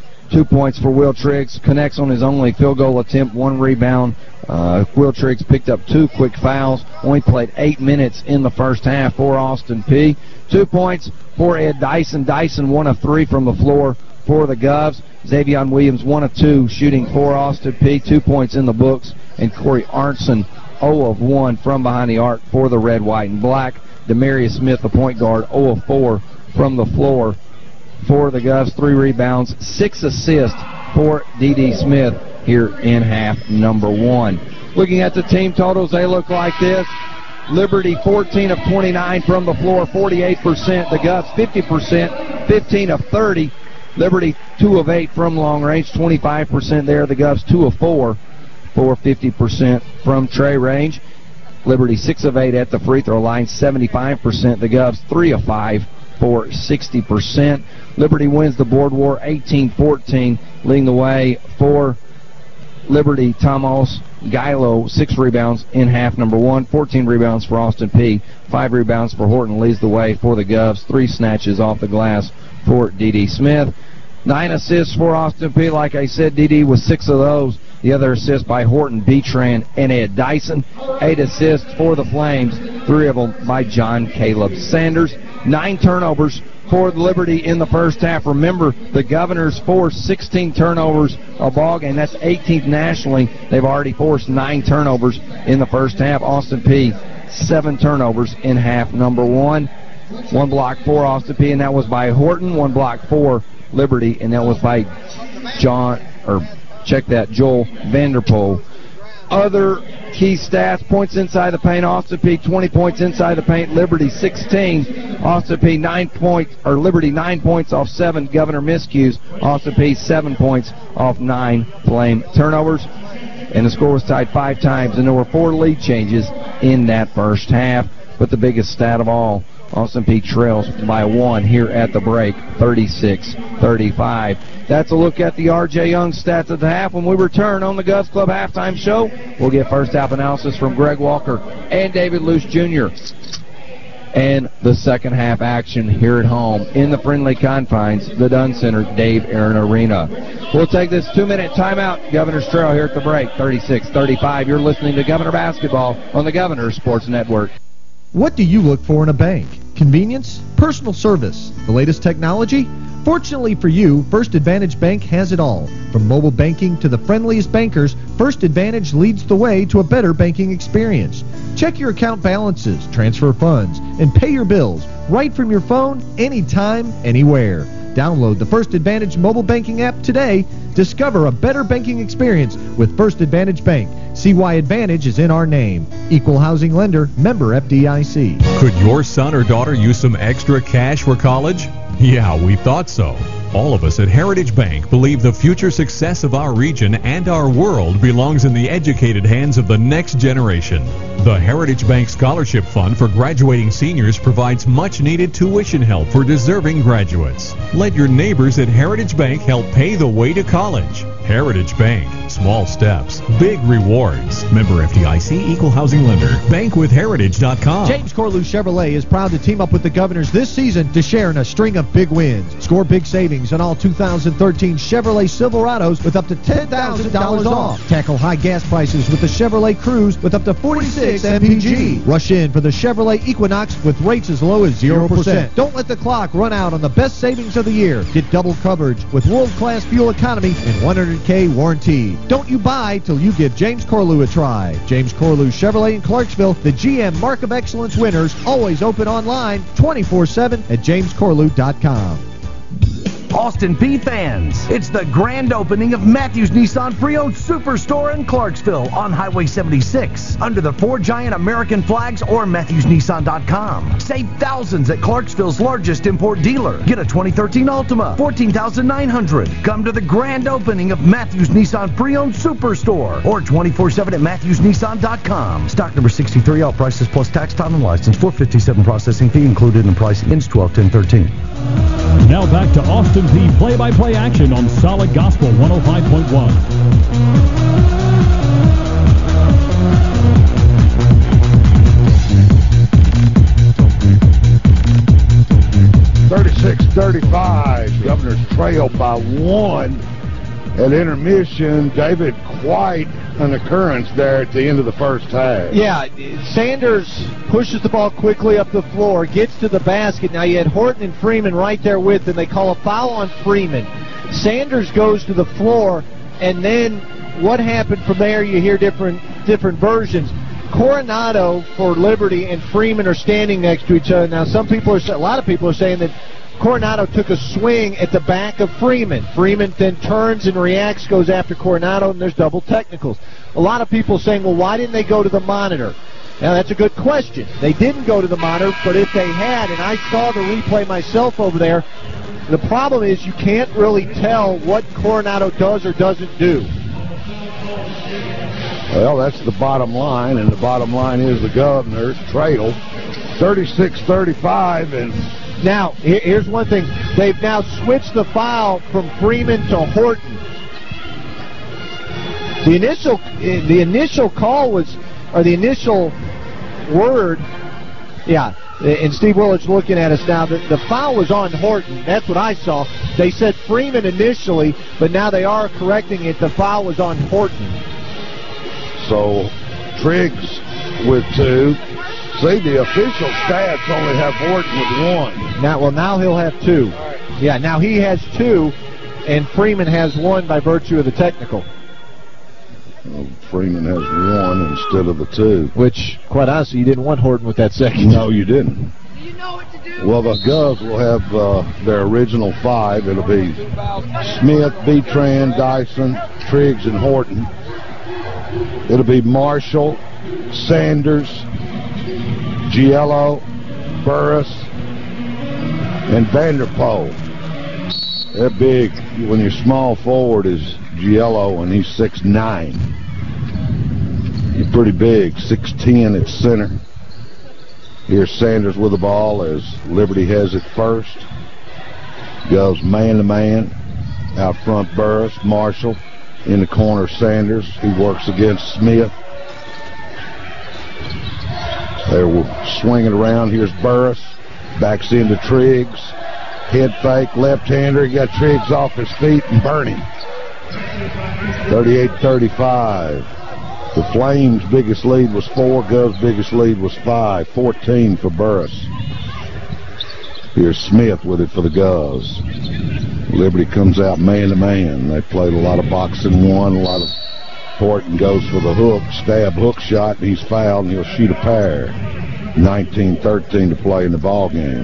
2 points for Will Triggs. Connects on his only field goal attempt, 1 rebound. Will Triggs picked up 2 quick fouls. Only played 8 minutes in the first half for Austin Peay. 2 points for Ed Dyson. Dyson 1 of 3 from the floor for the Govs. Xavion Williams 1 of 2 shooting for Austin Peay. 2 points in the books. And Corey Arnson 0 of 1 from behind the arc for the red, white, and black. Demarius Smith, the point guard, 0 of 4 from the floor for the Govs. 3 rebounds, 6 assists for D.D. Smith here in half number 1. Looking at the team totals, they look like this. Liberty 14 of 29 from the floor, 48%. The Govs 50%, 15 of 30. Liberty 2 of 8 from long range, 25% there. The Govs 2 of 4 for 50% from tray range. Liberty 6 of 8 at the free throw line, 75%. The Govs 3 of 5 for 60%. Liberty wins the board war 18-14, leading the way for Liberty. Tomas Gilo, 6 rebounds in half number 1, 14 rebounds for Austin Peay, 5 rebounds for Horton, leads the way for the Govs, 3 snatches off the glass for D.D. Smith. 9 assists for Austin Peay. Like I said, D.D. was 6 of those. The other assist by Horton, Betran, and Ed Dyson. 8 assists for the Flames, 3 of them by John Caleb Sanders. 9 turnovers for Liberty in the first half. Remember, the Governors forced 16 turnovers a ball game. That's 18th nationally. They've already forced 9 turnovers in the first half. Austin Peay, 7 turnovers in half number 1. 1 block for Austin Peay, and that was by Horton. 1 block for Liberty, and that was by Joel Vanderpool. Other key stats: points inside the paint, Austin Peay 20 points inside the paint, Liberty 16. Austin Peay 9 points, or Liberty 9 points off 7 Governor miscues. Austin Peay 7 points off 9 Flame turnovers. And the score was tied 5 times, and there were 4 lead changes in that first half. But the biggest stat of all, Austin Peay trails by 1 here at the break, 36-35. That's a look at the R.J. Young stats of the half. When we return on the Govs Club Halftime Show, we'll get first half analysis from Greg Walker and David Luce Jr. and the second half action here at home in the friendly confines, the Dunn Center Dave Aaron Arena. We'll take this 2-minute timeout. Governor's Trail here at the break, 36-35. You're listening to Governor Basketball on the Governor Sports Network. What do you look for in a bank? Convenience? Personal service? The latest technology? Fortunately for you, First Advantage Bank has it all. From mobile banking to the friendliest bankers, First Advantage leads the way to a better banking experience. Check your account balances, transfer funds, and pay your bills right from your phone, anytime, anywhere. Download the First Advantage mobile banking app today. Discover a better banking experience with First Advantage Bank. See why Advantage is in our name. Equal housing lender, member FDIC. Could your son or daughter use some extra cash for college? Yeah, we thought so. All of us at Heritage Bank believe the future success of our region and our world belongs in the educated hands of the next generation. The Heritage Bank Scholarship Fund for graduating seniors provides much-needed tuition help for deserving graduates. Let your neighbors at Heritage Bank help pay the way to college. Heritage Bank. Small steps, big rewards. Member FDIC, equal housing lender. Bankwithheritage.com. James Corlew Chevrolet is proud to team up with the Governors this season to share in a string of big wins. Score big savings on all 2013 Chevrolet Silverados with up to $10,000 off. Tackle high gas prices with the Chevrolet Cruze with up to 46 MPG. Rush in for the Chevrolet Equinox with rates as low as 0%. Don't let the clock run out on the best savings of the year. Get double coverage with world-class fuel economy and 100K warranty. Don't you buy till you give James Corlew a try. James Corlew Chevrolet in Clarksville, the GM Mark of Excellence winners, always open online 24/7 at jamescorlew.com. Austin Peay fans, it's the grand opening of Matthews Nissan Pre-Owned Superstore in Clarksville on Highway 76 under the 4 giant American flags or MatthewsNissan.com. Save thousands at Clarksville's largest import dealer. Get a 2013 Altima, $14,900. Come to the grand opening of Matthews Nissan Pre-Owned Superstore or 24/7 at MatthewsNissan.com. Stock number 63, all prices plus tax, time, and license. $457 processing fee included in price. Ends 12/10/13. Now back to Austin Peay play-by-play action on Solid Gospel 105.1. 36-35. Governor's Trail by 1 at intermission. David, quite an occurrence there at the end of the first half. Yeah, Sanders pushes the ball quickly up the floor, gets to the basket. Now you had Horton and Freeman right there with him. They call a foul on Freeman. Sanders goes to the floor, and then what happened from there, you hear different versions. Coronado for Liberty and Freeman are standing next to each other. Now a lot of people are saying that Coronado took a swing at the back of Freeman. Freeman then turns and reacts, goes after Coronado, and there's double technicals. A lot of people saying, well, why didn't they go to the monitor? Now, that's a good question. They didn't go to the monitor, but if they had, and I saw the replay myself over there, the problem is you can't really tell what Coronado does or doesn't do. Well, that's the bottom line, and the bottom line is the Governor's Trail, 36-35, and now, here's one thing. They've now switched the foul from Freeman to Horton. The initial call was, or the initial word, yeah, and Steve Willard's looking at us now, the foul was on Horton. That's what I saw. They said Freeman initially, but now they are correcting it. The foul was on Horton. So, Triggs with 2. See, the official stats only have Horton with 1. Now he'll have 2. Yeah, now he has 2, and Freeman has 1 by virtue of the technical. Well, Freeman has 1 instead of the 2. Which, quite honestly, you didn't want Horton with that second. No, you didn't. Do you know what to do? Well, the Govs will have their original 5. It'll be Smith, Betran, Dyson, Triggs, and Horton. It'll be Marshall, Sanders, Giello, Burris, and Vanderpool. They're big. When your small forward is Giello and he's 6'9". He's pretty big, 6'10" at center. Here's Sanders with the ball as Liberty has it first. Goes man-to-man. Out front Burris, Marshall. In the corner Sanders. He works against Smith. They're swinging around. Here's Burris. Backs into Triggs. Head fake, left-hander. He got Triggs off his feet and burning. 38-35. The Flames' biggest lead was 4. Gov's biggest lead was 5. 14 for Burris. Here's Smith with it for the Govs. Liberty comes out man-to-man. They played a lot of boxing one. A lot of Horton goes for the hook, stab hook shot, and he's fouled, and he'll shoot a pair. 19-13 to play in the ball game.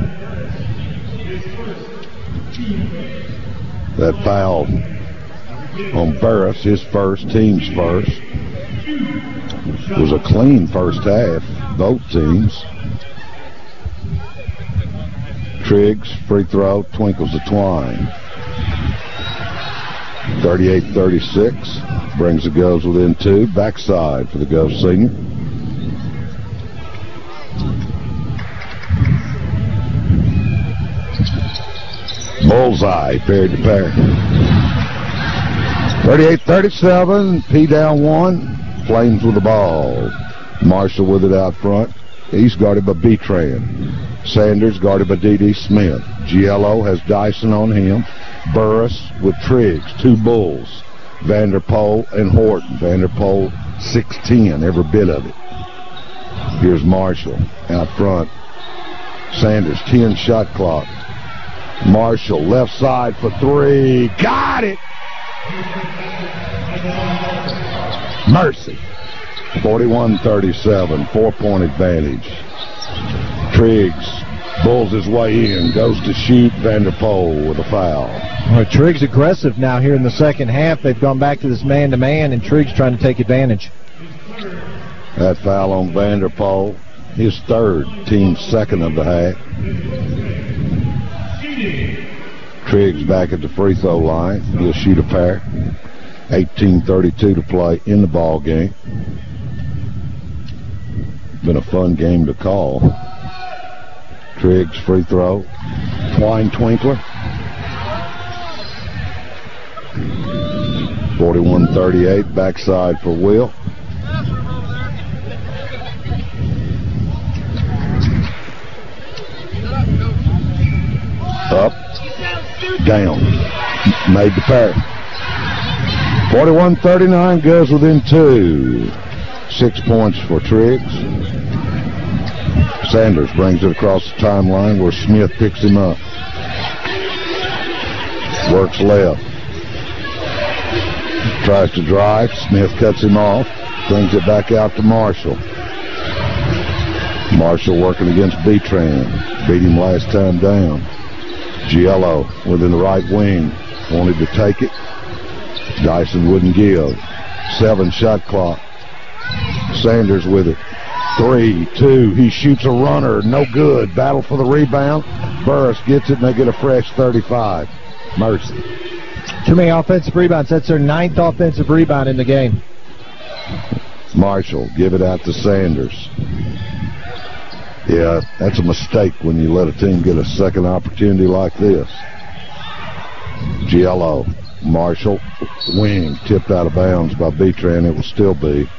That foul on Burris, his first, team's first. It was a clean first half, both teams. Triggs, free throw, twinkles the twine. 38-36, brings the Govs within 2. Backside for the Govs senior. Bullseye, paired to pair. 38-37, P down 1. Flames with the ball. Marshall with it out front. He's guarded by Betran. Sanders guarded by D.D. Smith. Giello has Dyson on him. Burris with Triggs. 2 Bulls. Vanderpool and Horton. Vanderpool 6'10", every bit of it. Here's Marshall out front. Sanders, 10 shot clock. Marshall left side for 3. Got it! Mercy. 41-37, 4-point advantage. Triggs bulls his way in, goes to shoot. Vanderpool with a foul. Well, Triggs aggressive now here in the second half. They've gone back to this man-to-man, and Triggs trying to take advantage. That foul on Vanderpool, his third, team's second of the half. Triggs back at the free throw line. He'll shoot a pair. 18:32 to play in the ball game. Been a fun game to call. Triggs free throw. Twine twinkler. 41-38, backside for Will. Up, down, made the pair. 41-39, goes within 2. 6 points for Triggs. Sanders brings it across the timeline where Smith picks him up. Works left. Tries to drive. Smith cuts him off. Brings it back out to Marshall. Marshall working against Betran. Beat him last time down. Giello within the right wing. Wanted to take it. Dyson wouldn't give. 7 shot clock. Sanders with it. 3-2. He shoots a runner. No good. Battle for the rebound. Burris gets it, and they get a fresh 35. Mercy. Too many offensive rebounds. That's their 9th offensive rebound in the game. Marshall, give it out to Sanders. Yeah, that's a mistake when you let a team get a second opportunity like this. Giello. Marshall, wing, tipped out of bounds by Betran. It will still be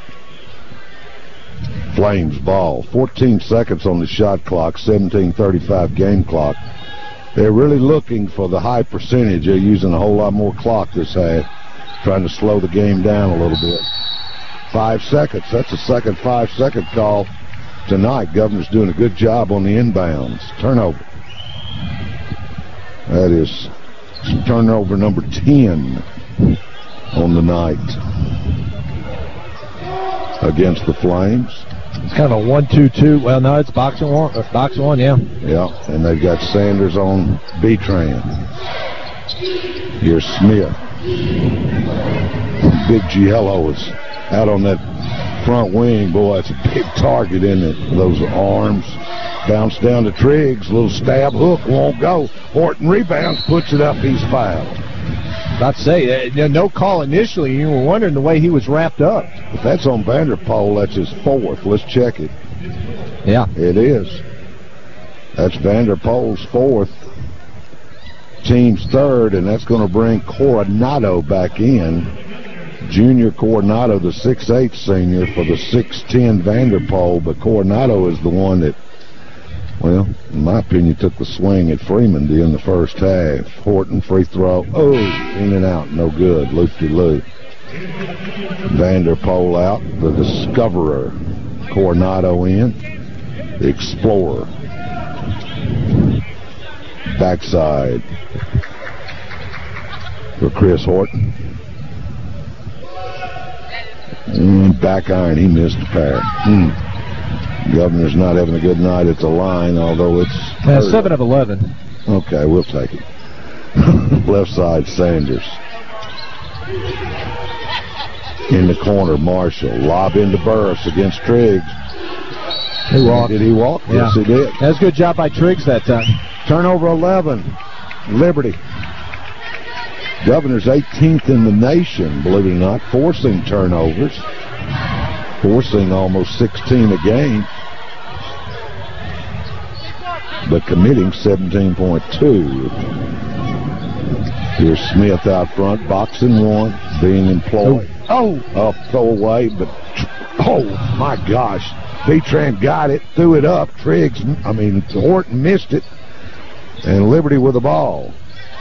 Flames ball. 14 seconds on the shot clock, 17:35 game clock. They're really looking for the high percentage. They're using a whole lot more clock this half, trying to slow the game down a little bit. 5 seconds. That's the second 5-second call tonight. Governor's doing a good job on the inbounds. Turnover. That is turnover number 10 on the night against the Flames. It's kind of a 1-2-2. Well, no, it's boxing one. Boxing one, yeah. Yeah, and they've got Sanders on Betran. Here's Smith. Big Giello is out on that front wing. Boy, it's a big target, isn't it? Those arms. Bounce down to Triggs. Little stab hook. Won't go. Horton rebounds. Puts it up. He's fouled. About to say, no call initially. You were wondering the way he was wrapped up. If that's on Vanderpool, that's his 4th. Let's check it. Yeah. It is. That's Vanderpool's 4th. Team's 3rd, and that's going to bring Coronado back in. Junior Coronado, the 6'8 senior, for the 6'10 Vanderpool, but Coronado is the one that, well, in my opinion, took the swing at Freeman in the first half. Horton, free throw. Oh, in and out, no good. Loop-de-loop. Vanderpool out. The Discoverer. Coronado in. The Explorer. Backside for Chris Horton. Back iron, he missed a pair. Governor's not having a good night at the line, although it's 7 of 11. Okay, we'll take it. Left side, Sanders. In the corner, Marshall. Lob into Burris against Triggs. He walked. Did he walk? Yeah. Yes, he did. That was a good job by Triggs that time. Turnover 11. Liberty. Governor's 18th in the nation, believe it or not, forcing turnovers. Forcing almost 16 a game. But committing 17.2. Here's Smith out front, boxing one, being employed. Up, throw away, but, oh, my gosh. Betran got it, threw it up. Horton missed it. And Liberty with the ball.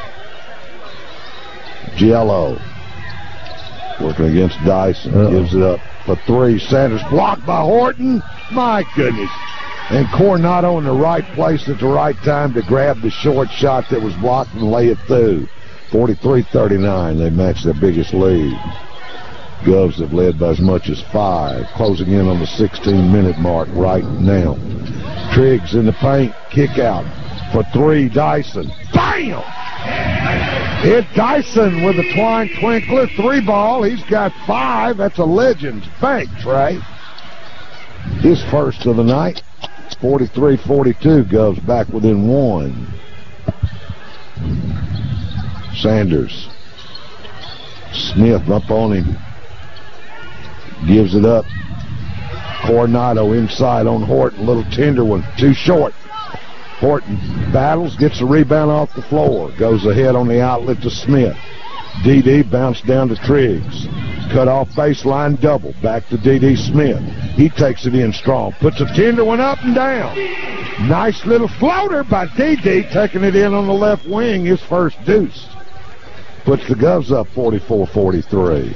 Giello working against Dyson. Gives it up for three. Sanders blocked by Horton. My goodness. And Coronado in the right place at the right time to grab the short shot that was blocked and lay it through. 43-39. They match their biggest lead. Govs have led by as much as 5. Closing in on the 16-minute mark right now. Triggs in the paint. Kick out for three. Dyson. Bam! It's Dyson with a Twine Twinkler. 3-ball. He's got 5. That's a Legends bank, Trey. His first of the night. 43-42. Goes back within 1. Sanders. Smith up on him. Gives it up. Coronado inside on Horton. Little tender one. Too short. Horton battles, gets the rebound off the floor. Goes ahead on the outlet to Smith. D.D. bounced down to Triggs. Cut off baseline double. Back to D.D. Smith. He takes it in strong. Puts a tender one up and down. Nice little floater by D.D. taking it in on the left wing. His first deuce. Puts the Govs up 44-43.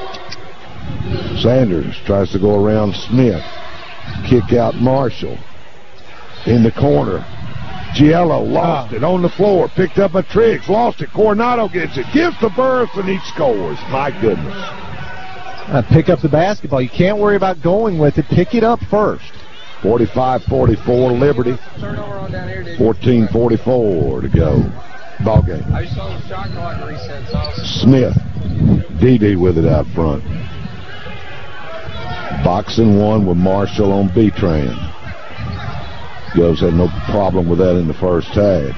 Sanders tries to go around Smith. Kick out Marshall. In the corner. Giello lost it on the floor. Picked up by Triggs. Lost it. Coronado gets it. Gives to Burris and he scores. My goodness. Pick up the basketball. You can't worry about going with it. Pick it up first. 45-44 Liberty. 14-44 to go. Ball game. I saw the shot clock resets also. Smith. D.D. with it out front. Boxing one with Marshall on B-Tran. Govs had no problem with that in the first half.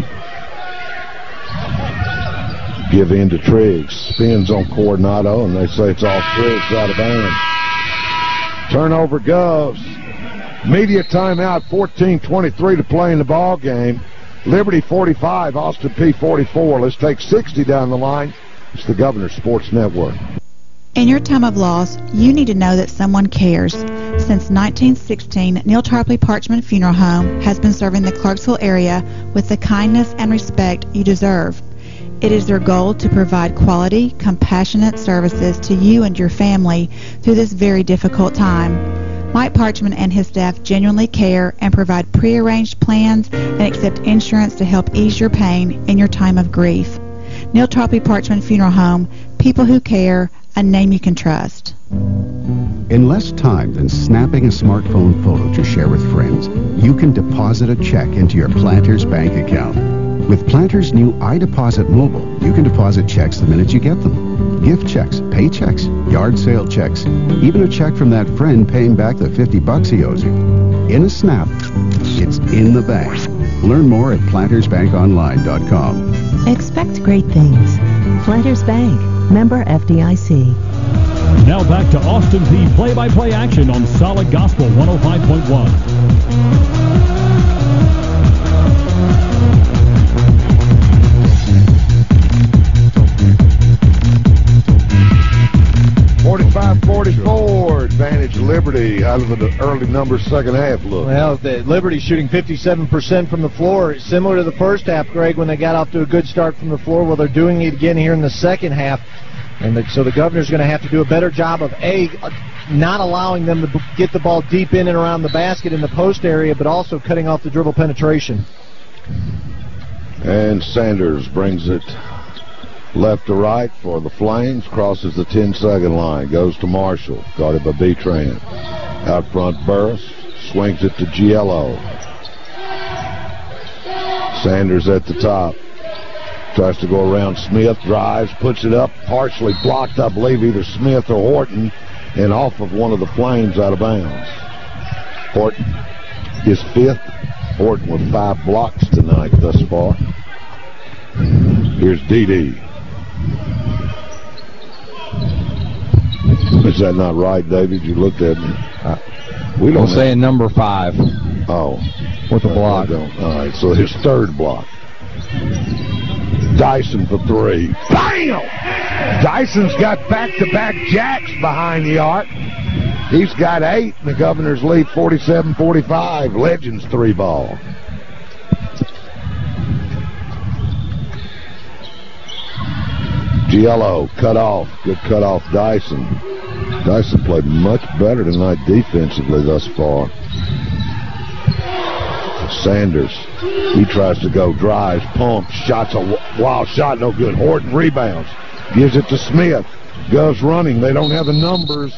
Give in to Triggs. Spins on Coronado, and they say it's off Triggs out of bounds. Turnover Govs. Media timeout, 14-23 to play in the ball game. Liberty 45, Austin Peay 44. Let's take 60 down the line. It's the Governor Sports Network. In your time of loss, you need to know that someone cares. Since 1916, Neal Tarpley Parchman Funeral Home has been serving the Clarksville area with the kindness and respect you deserve. It is their goal to provide quality, compassionate services to you and your family through this very difficult time. Mike Parchman and his staff genuinely care and provide prearranged plans and accept insurance to help ease your pain in your time of grief. Neal Tarpley Parchman Funeral Home, people who care, a name you can trust. In less time than snapping a smartphone photo to share with friends, you can deposit a check into your Planters bank account. With Planters' new iDeposit Mobile, you can deposit checks the minute you get them. Gift checks, paychecks, yard sale checks, even a check from that friend paying back the $50 he owes you. In a snap, it's in the bank. Learn more at plantersbankonline.com. Expect great things. Planters Bank, member FDIC. Now back to Austin Peay play-by-play action on Solid Gospel 105.1. Liberty, how did the early numbers second half look? Well, the Liberty shooting 57% from the floor, similar to the first half, Greg, when they got off to a good start from the floor. Well, they're doing it again here in the second half. And so the Governor's going to have to do a better job of, not allowing them to get the ball deep in and around the basket in the post area, but also cutting off the dribble penetration. And Sanders brings it left to right for the Flames, crosses the 10-second line, goes to Marshall, guarded by Betran. Out front, Burris swings it to Giello. Sanders at the top. Tries to go around Smith, drives, puts it up, partially blocked, I believe, either Smith or Horton, and off of one of the Flames out of bounds. Horton is fifth. Horton with 5 blocks tonight thus far. Here's Dede. Is that not right, David? You looked at me. We don't. I'm saying number 5. Oh. With a block. All right, so his third block. Dyson for 3. Bam! Dyson's got back-to-back jacks behind the arc. He's got 8, and the Governors lead 47-45. Legends 3 ball. Giello cut off. Good cut off Dyson. Dyson played much better tonight defensively thus far. Sanders, he tries to go, drives, pumps, shots a wild shot, no good. Horton rebounds, gives it to Smith, goes running. They don't have the numbers.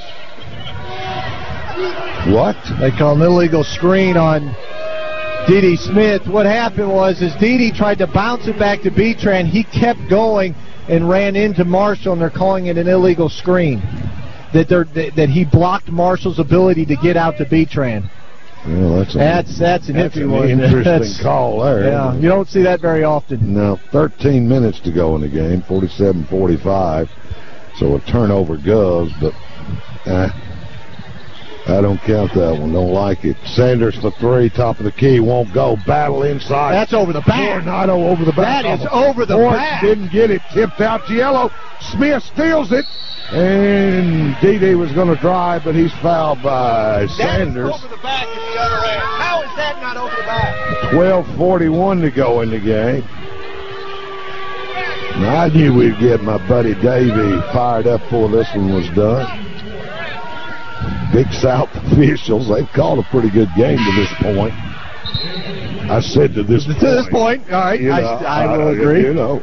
What? They call an illegal screen on Dede Smith. What happened was Dede tried to bounce it back to Betran. He kept going and ran into Marshall, and they're calling it an illegal screen. That he blocked Marshall's ability to get out to Betran. Well, that's an iffy one. Interesting call there. Yeah, you don't see that very often. No, 13 minutes to go in the game, 47-45. So a turnover goes, but I don't count that one. Don't like it. Sanders for 3, top of the key, won't go. Battle inside. That's over the back. Tornado over the back. That is over the back. Didn't get it. Tipped out Giello. Smith steals it. And Dede was going to drive, but he's fouled by Sanders. That is over the back at the other end. How is that not over the back? 12:41 to go in the game. Now, I knew we'd get my buddy Davey fired up before this one was done. Big South officials, they've called a pretty good game to this point. I said to this point. All right, I will agree. You know.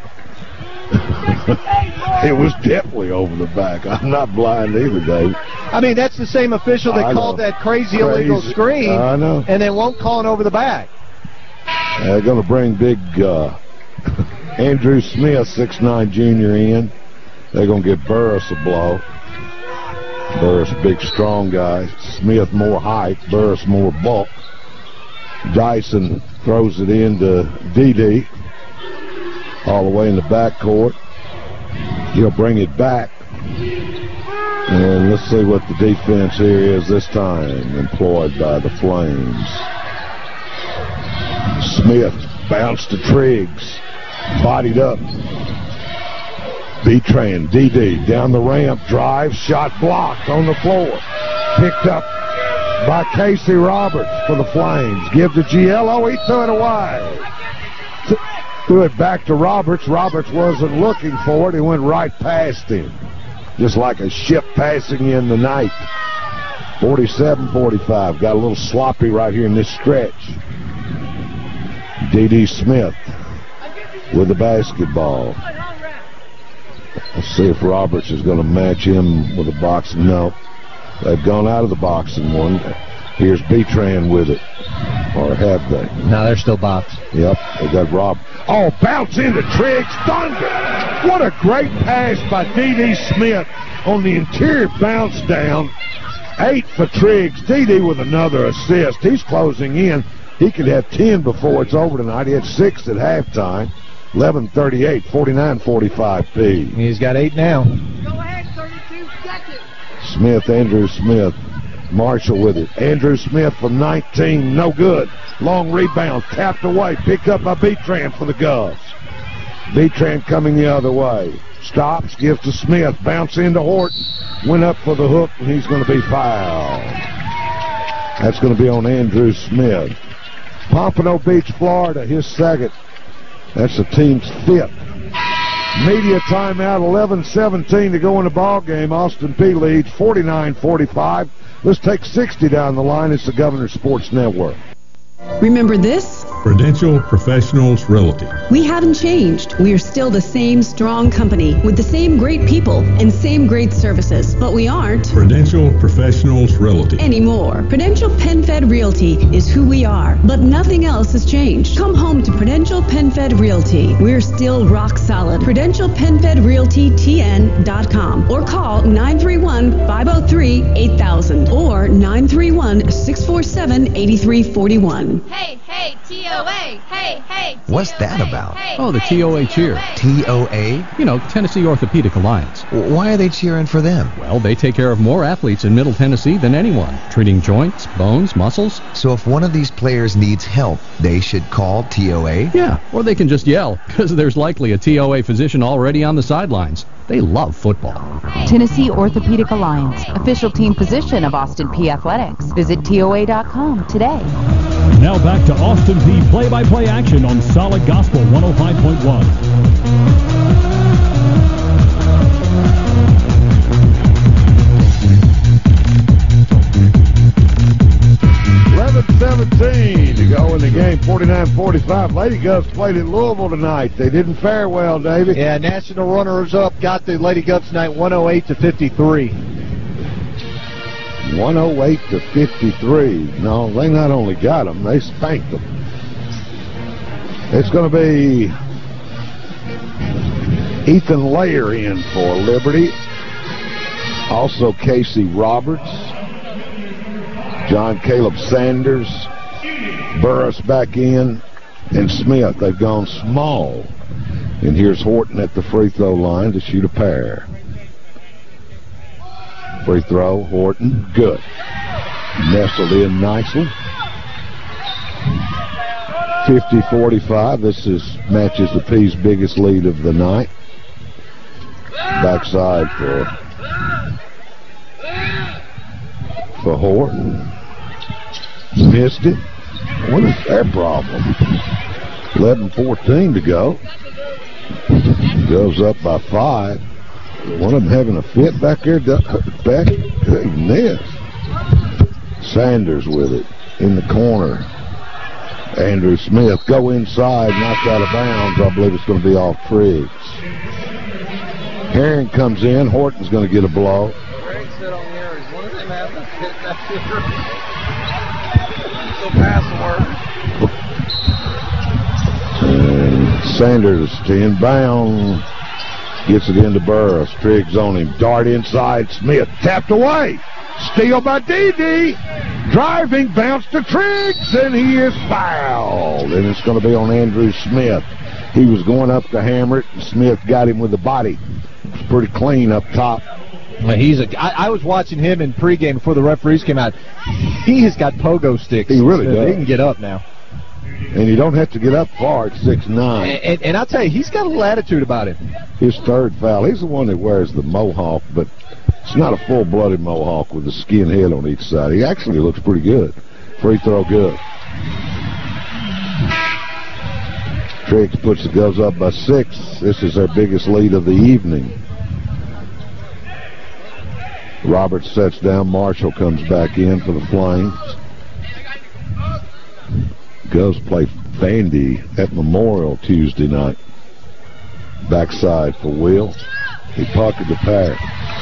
It was definitely over the back. I'm not blind either, Dave. I mean, that's the same official that called that crazy illegal screen. I know. And then won't call it over the back. They're going to bring big Andrew Smith, 6'9" junior, in. They're going to give Burris a blow. Burris, big, strong guy. Smith, more height. Burris, more bulk. Dyson throws it into Dede. All the way in the backcourt. He'll bring it back. And let's see what the defense here is this time, employed by the Flames. Smith bounced to Triggs. Bodied up. Betran, Dede, down the ramp, drive, shot blocked on the floor. Picked up by Casey Roberts for the Flames. Give to Giello, he threw it away. Threw it back to Roberts. Roberts wasn't looking for it. He went right past him. Just like a ship passing in the night. 47-45. Got a little sloppy right here in this stretch. Dede Smith with the basketball. Let's see if Roberts is going to match him with a boxing. No. They've gone out of the boxing one. Here's Betran with it. Or have they? No, they're still boxed. Yep, they got Rob. Oh, bounce into Triggs. Thunder! What a great pass by Dede Smith on the interior bounce down. 8 for Triggs. Dede with another assist. He's closing in. He could have 10 before it's over tonight. He had 6 at halftime. 11:38, 49-45 He's got 8 now. Go ahead, 32 seconds. Smith, Andrew Smith. Marshall with it. Andrew Smith from 19, no good. Long rebound, tapped away, picked up by Betran for the Govs. Betran coming the other way. Stops, gives to Smith, bounce into Horton. Went up for the hook, and he's going to be fouled. That's going to be on Andrew Smith. Pompano Beach, Florida, his second. That's the team's fifth. Media timeout, 11-17 to go in the ball game. Austin Peay leads 49-45. Let's take 60 down the line. It's the Governor Sports Network. Remember this? Prudential Professionals Realty. We haven't changed. We are still the same strong company with the same great people and same great services, but we aren't Prudential Professionals Realty anymore. Prudential PenFed Realty is who we are, but nothing else has changed. Come home to Prudential PenFed Realty. We're still rock solid. Prudential PenFed Realty TN.com or call 931-503-8000 or 931-647-8341. Hey, TOA! Hey! What's that about? Oh, the TOA cheer. TOA? You know, Tennessee Orthopedic Alliance. Why are they cheering for them? Well, they take care of more athletes in Middle Tennessee than anyone, treating joints, bones, muscles. So if one of these players needs help, they should call TOA? Yeah, or they can just yell, because there's likely a TOA physician already on the sidelines. They love football. Tennessee Orthopedic Alliance, official team physician of Austin Peay Athletics. Visit TOA.com today. Now back to Austin Peay play-by-play action on Solid Gospel 105.1. 11-17 to go in the game, 49-45. Lady Govs played in Louisville tonight. They didn't fare well, David. Yeah, national runners-up got the Lady Govs tonight 108-53. 108-53. No, they not only got them, they spanked them. It's going to be Ethan Layer in for Liberty. Also Casey Roberts. John Caleb Sanders. Burris back in. And Smith. They've gone small. And here's Horton at the free throw line to shoot a pair. Free throw, Horton, good. Nestled in nicely. 50-45. This matches the Peay's biggest lead of the night. Backside for Horton. Missed it. What is their problem? 11-14 to go. Goes up by 5. One of them having a fit back there. Back. Goodness. Sanders with it in the corner. Andrew Smith go inside, knocked out of bounds. I believe it's going to be off Triggs. Herring comes in. Horton's going to get a blow. Greg said on the air, one of them having a fit back there. Go pass the word. And Sanders to inbound. Gets it into Burris. Triggs on him. Dart inside. Smith tapped away. Steal by D.D. Driving. Bounce to Triggs. And he is fouled. And it's going to be on Andrew Smith. He was going up to hammer it. And Smith got him with the body. It was pretty clean up top. Well, I was watching him in pregame before the referees came out. He has got pogo sticks. He really does. He can get up now. And you don't have to get up far at 6'9". And I'll tell you, he's got a little attitude about him. His third foul. He's the one that wears the mohawk, but it's not a full-blooded mohawk with a skin head on each side. He actually looks pretty good. Free throw good. Triggs puts the Govs up by 6. This is their biggest lead of the evening. Roberts sets down. Marshall comes back in for the Flames. Govs play Vandy at Memorial Tuesday night. Backside for Will. He pocketed the pass.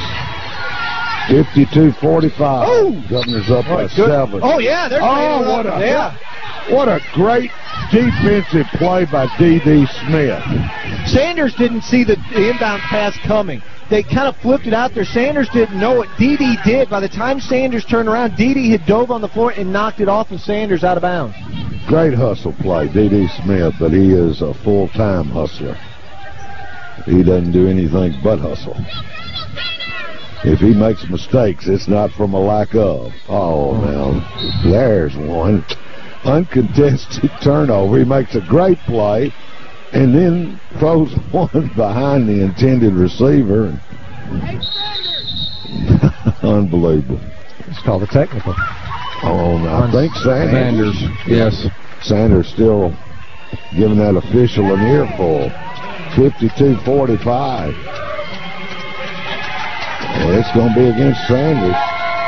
52-45. Oh! Governor's up by 7. Oh, yeah. What a great defensive play by D.D. Smith. Sanders didn't see the inbound pass coming. They kind of flipped it out there. Sanders didn't know it. D.D. did. By the time Sanders turned around, D.D. had dove on the floor and knocked it off of Sanders out of bounds. Great hustle play, D.D. Smith, but he is a full-time hustler. He doesn't do anything but hustle. If he makes mistakes, it's not from a lack of. Oh, now, there's one. Uncontested turnover. He makes a great play and then throws one behind the intended receiver. Unbelievable. It's called a technical. I think Sanders. Yes. Sanders still giving that official an earful. 52-45. Well, it's going to be against Sanders.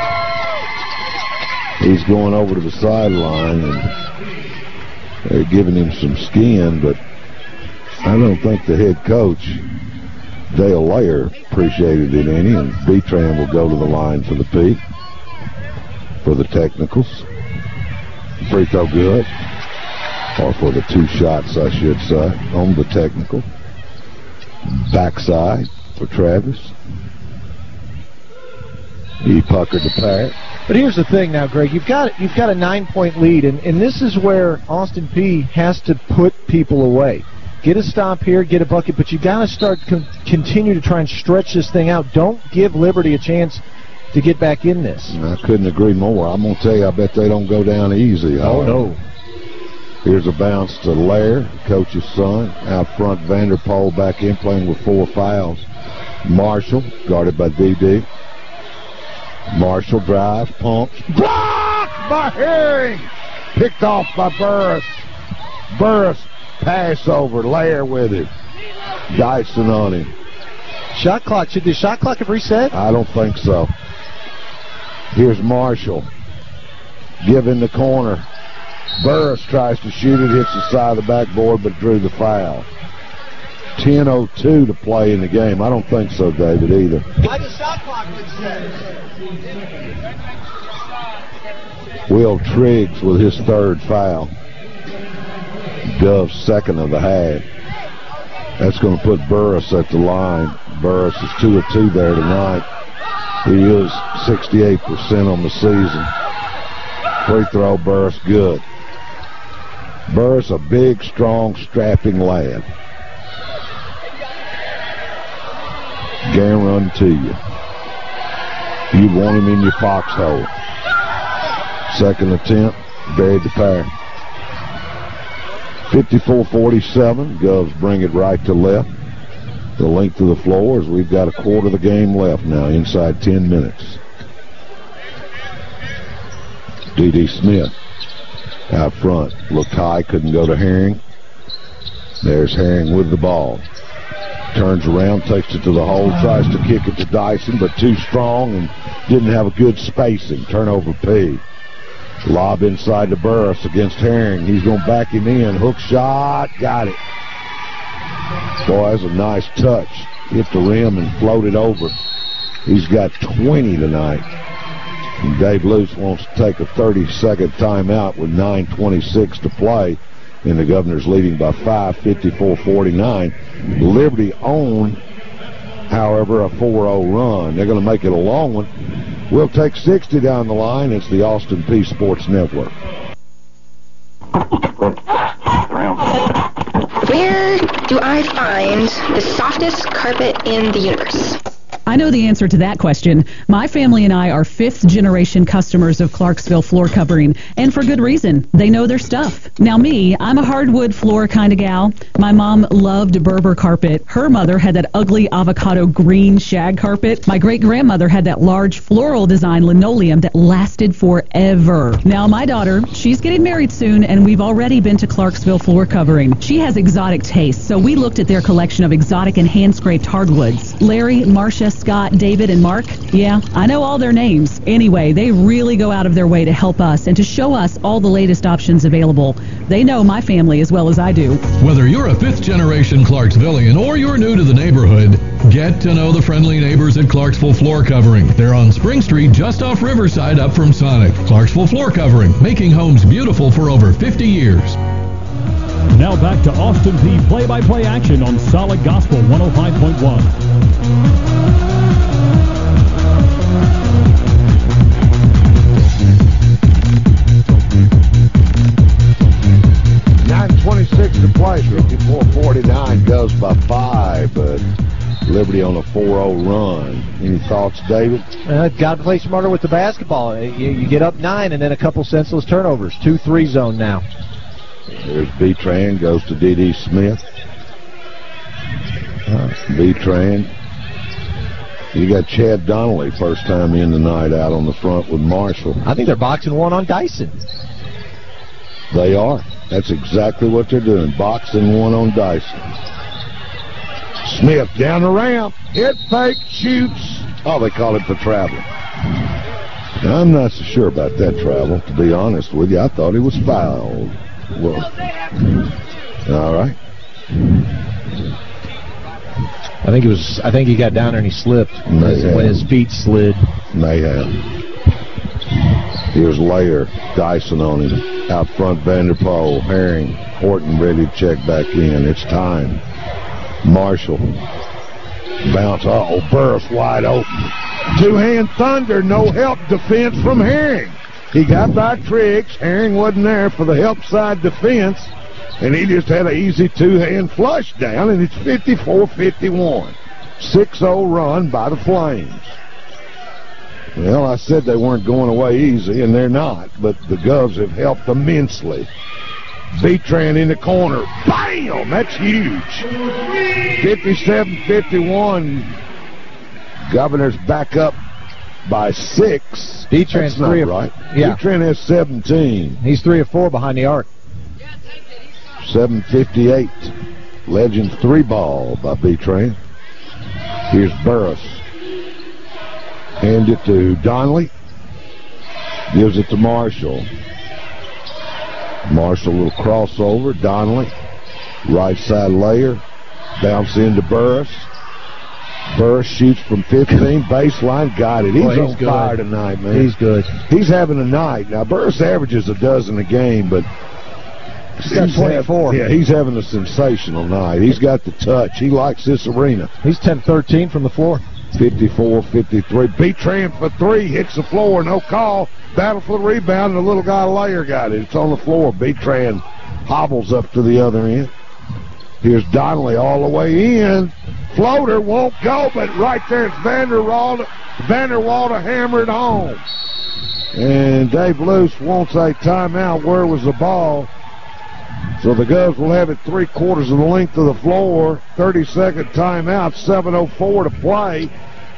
He's going over to the sideline, and they're giving him some skin, but I don't think the head coach, Dale Layer, appreciated it any, and Betran will go to the line for the P, for the technicals. Free throw good, or for the 2 shots, I should say, on the technical. Backside for Travis. He puckered the pack. But here's the thing now, Greg. You've got a 9-point lead, and this is where Austin Peay has to put people away. Get a stop here, get a bucket, but you've got to start continue to try and stretch this thing out. Don't give Liberty a chance to get back in this. I couldn't agree more. I'm going to tell you, I bet they don't go down easy. Oh, no. Here's a bounce to Lair, coach's son. Out front, Vanderpool back in, playing with 4 fouls. Marshall, guarded by D.D. Marshall drives, pumps. Blocked by Herring! Picked off by Burris. Burris, pass over. Lair with it. Dyson on him. Shot clock. Should the shot clock have reset? I don't think so. Here's Marshall. Give in the corner. Burris tries to shoot it, hits the side of the backboard, but drew the foul. 10:02 to play in the game. I don't think so, David, either. Why the shot clock reset? Will Triggs with his 3rd foul. Dove's 2nd of the half. That's going to put Burris at the line. Burris is 2 of 2 there tonight. He is 68% on the season. Free throw, Burris, good. Burris, a big, strong, strapping lad. Guarantee you. You want him in your foxhole. 2nd attempt, buried the pair. 54-47. Govs bring it right to left. The length of the floor as we've got a quarter of the game left now, inside 10 minutes. D.D. Smith out front. Looked high, couldn't go to Herring. There's Herring with the ball. Turns around, takes it to the hole, tries to kick it to Dyson, but too strong and didn't have a good spacing. Turnover P. Lob inside to Burris against Herring. He's going to back him in. Hook shot. Got it. Boy, that's a nice touch. Hit the rim and floated over. He's got 20 tonight. And Dave Luce wants to take a 30-second timeout with 9:26 to play. And the Governors leading by 5, 54-49. Liberty own, however, a 4-0 run. They're going to make it a long one. We'll take 60 down the line. It's the Austin Peay Sports Network. Where do I find the softest carpet in the universe? I know the answer to that question. My family and I are 5th-generation customers of Clarksville Floor Covering, and for good reason. They know their stuff. Now me, I'm a hardwood floor kind of gal. My mom loved Berber carpet. Her mother had that ugly avocado green shag carpet. My great-grandmother had that large floral design linoleum that lasted forever. Now my daughter, she's getting married soon, and we've already been to Clarksville Floor Covering. She has exotic tastes, so we looked at their collection of exotic and hand-scraped hardwoods. Larry, Marcia, Scott, David, and Mark. Yeah, I know all their names. Anyway, they really go out of their way to help us and to show us all the latest options available. They know my family as well as I do. Whether you're a 5th-generation Clarksvillian or you're new to the neighborhood, get to know the friendly neighbors at Clarksville Floor Covering. They're on Spring Street just off Riverside up from Sonic. Clarksville Floor Covering, making homes beautiful for over 50 years. Now back to Austin Peay play-by-play action on Solid Gospel 105.1. 9:26 to play. 54-49 goes by 5, but Liberty on a 4-0 run. Any thoughts, David? Got to play smarter with the basketball. You get up 9 and then a couple senseless turnovers. 2-3 zone now. There's Betran, goes to D.D. Smith. Betran You got Chad Donnelly, first time in tonight, out on the front with Marshall. I think they're boxing one on Dyson. They are. That's exactly what they're doing, boxing one on Dyson. Smith down the ramp. Hit fake, shoots. Oh, they call it for travel. Now, I'm not so sure about that travel, to be honest with you. I thought he was fouled. Well, all right. I think he got down there and he slipped when his feet slid. May have. Here's Layer, Dyson on him. Out front, Vanderpool, Herring, Horton ready to check back in. It's time. Marshall. Bounce. Uh-oh, Burris wide open. Two-hand thunder, no help defense from Herring. He got by Triggs. Herring wasn't there for the help side defense, and he just had an easy two-hand flush down, and it's 54-51. 6-0 run by the Flames. Well, I said they weren't going away easy, and they're not, but the Govs have helped immensely. Betran in the corner. Bam! That's huge. 57-51. Governors back up by 6. Betran's That's not right. Yeah. Betran has 17. He's 3 of 4 behind the arc. 7:58. Legend 3 ball by Betran. Here's Burris. Hand it to Donnelly. Gives it to Marshall. Marshall, a little crossover. Donnelly. Right side Layer. Bounce into Burris. Burris shoots from 15. Baseline. Got it. He's on fire tonight, man. He's good. He's having a night. Now, Burris averages a dozen a game, but he's got 24. He's having a sensational night. He's got the touch. He likes this arena. He's 10-13 from the floor. 54-53. Betran for 3. Hits the floor. No call. Battle for the rebound, and the little guy Layer got it. It's on the floor. Betran hobbles up to the other end. Here's Donnelly all the way in. Floater won't go, but right there it's Vanderwall to hammer it home. And Dave Luce wants a timeout. Where was the ball? So the Govs will have it 3/4 of the length of the floor. 30-second timeout. 7:04 to play.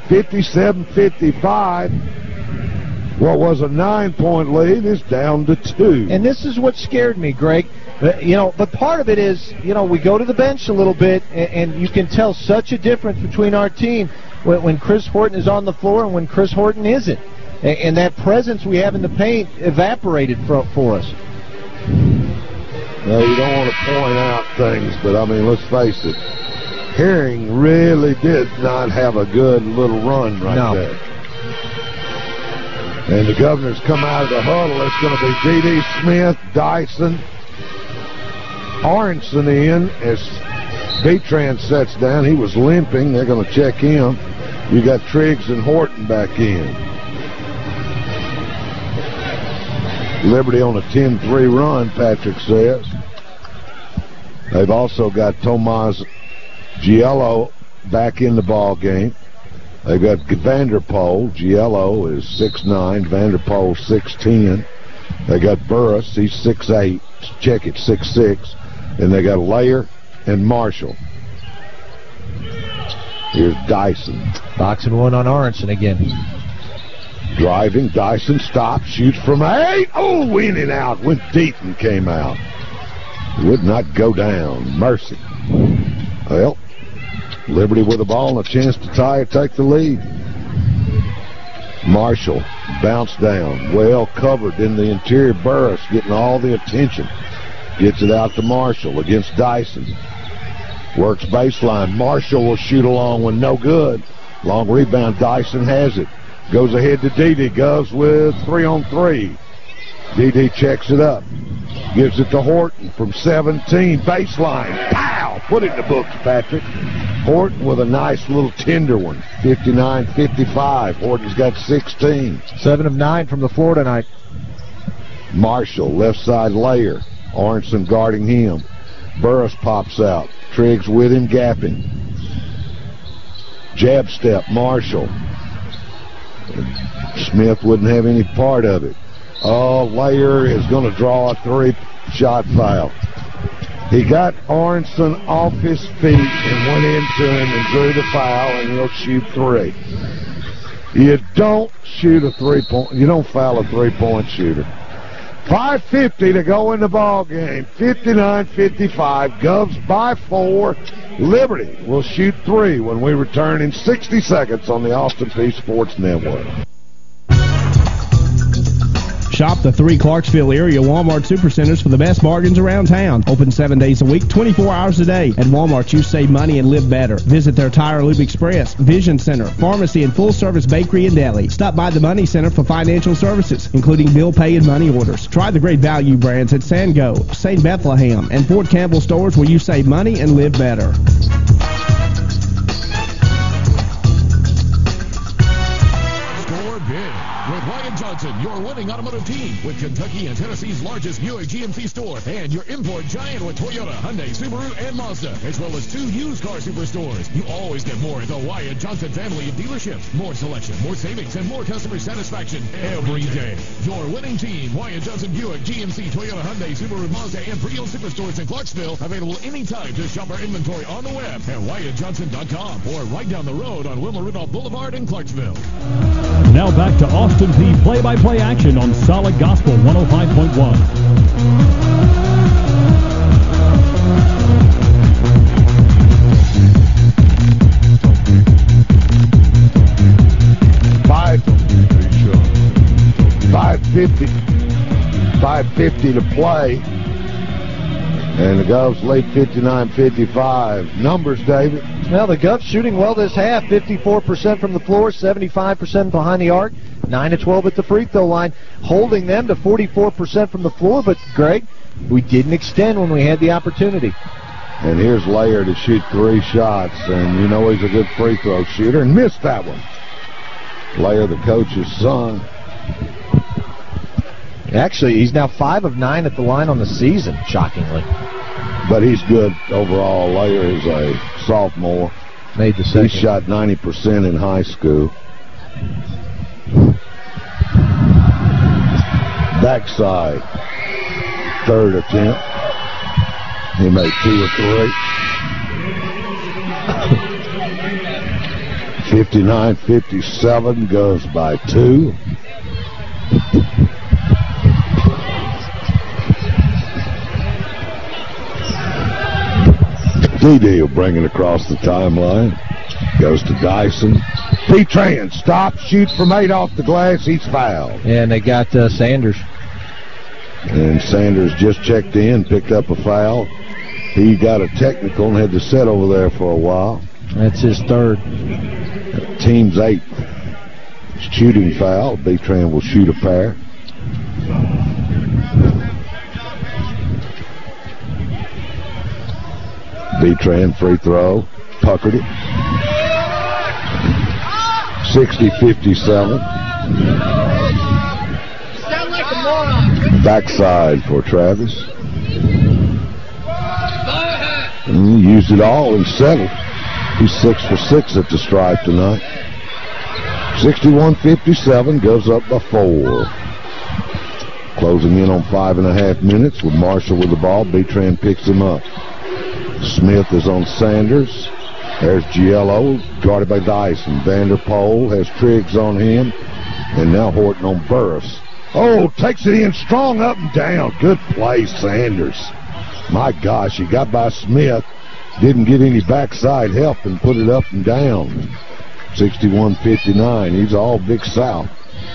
57-55. What was a 9-point lead is down to 2. And this is what scared me, Greg. But part of it is, we go to the bench a little bit, and you can tell such a difference between our team when Chris Horton is on the floor and when Chris Horton isn't. And that presence we have in the paint evaporated for us. Well, you don't want to point out things, but, let's face it. Herring really did not have a good little run there. And the Governors come out of the huddle. It's going to be D.D. Smith, Dyson, Aronson in as Betran sets down. He was limping. They're going to check him. You got Triggs and Horton back in. Liberty on a 10-3 run, Patrick says. They've also got Tomas Giello back in the ball game. They've got Vanderpool. Giello is 6'9", Vanderpool 6'10". They got Burris, he's 6'8", check it, 6'6". And they got Layer and Marshall. Here's Dyson. Boxing one on Aronson again. Driving, Dyson stops, shoots from 8. Oh, in and out. Went deep and came out. Would not go down. Mercy. Well, Liberty with the ball and a chance to tie or take the lead. Marshall bounced down. Well covered in the interior. Burris getting all the attention. Gets it out to Marshall against Dyson. Works baseline. Marshall will shoot a long one. No good. Long rebound. Dyson has it. Goes ahead to D.D. Govs with 3-on-3. D.D. checks it up. Gives it to Horton from 17. Baseline. Pow! Put it in the books, Patrick. Horton with a nice little tender one. 59-55. Horton's got 16. 7 of 9 from the floor tonight. Marshall, left side Layer. Aronson guarding him. Burris pops out. Triggs with him, gapping. Jab step, Marshall. Smith wouldn't have any part of it. Oh, Layer is going to draw a 3-shot foul. He got Aronson off his feet and went into him and drew the foul, and he'll shoot 3. You don't shoot a three-point. You don't foul a three-point shooter. 5:50 to go in the ball game. 59-55. Govs by 4. Liberty will shoot 3 when we return in 60 seconds on the Austin Peay Sports Network. Shop the 3 Clarksville area Walmart Supercenters for the best bargains around town. Open 7 days a week, 24 hours a day. At Walmart, you save money and live better. Visit their Tire Loop Express, Vision Center, Pharmacy, and full-service bakery and deli. Stop by the Money Center for financial services, including bill pay and money orders. Try the great value brands at Sango, St. Bethlehem, and Fort Campbell stores where you save money and live better. With Wyatt Johnson, your winning automotive team, with Kentucky and Tennessee's largest Buick GMC store, and your import giant with Toyota, Hyundai, Subaru, and Mazda, as well as 2 used car superstores. You always get more at the Wyatt Johnson family of dealerships. More selection, more savings, and more customer satisfaction every day. Your winning team, Wyatt Johnson Buick, GMC, Toyota, Hyundai, Subaru, Mazda, and pre-owned superstores in Clarksville. Available anytime to shop our inventory on the web at WyattJohnson.com or right down the road on Wilma Rudolph Boulevard in Clarksville. Now back to Austin Peay play-by-play action on Solid Gospel 105.1. 5:50 to play. And the Govs lead 59-55. Numbers, David? Well, the Govs shooting well this half. 54% from the floor, 75% behind the arc, 9-12 at the free throw line, holding them to 44% from the floor. But, Greg, we didn't extend when we had the opportunity. And here's Layer to shoot 3 shots. And you know he's a good free throw shooter. And missed that one. Layer, the coach's son. Actually, he's now 5 of 9 at the line on the season, shockingly. But he's good overall. Layer is a sophomore. Made the second. He shot 90% in high school. Backside. 3rd attempt. He made 2 or 3. 59-57 goes by 2. D-Deal bringing across the timeline. Goes to Dyson. Petran stops, shoots from 8 off the glass. He's fouled. And they got Sanders. And Sanders just checked in, picked up a foul. He got a technical and had to sit over there for a while. That's his 3rd. Team's 8th shooting foul. Petran will shoot a pair. Betran free throw, puckered it. 60-57. Sound like a moron. Backside for Travis. And he used it all and settled. He's 6 for 6 at the stripe tonight. 61-57, goes up by 4. Closing in on 5.5 minutes with Marshall with the ball. Betran picks him up. Smith is on Sanders. There's Giello, guarded by Dyson. Vanderpool has Triggs on him. And now Horton on Burris. Oh, takes it in strong up and down. Good play, Sanders. My gosh, he got by Smith. Didn't get any backside help and put it up and down. 61-59. He's all Big South.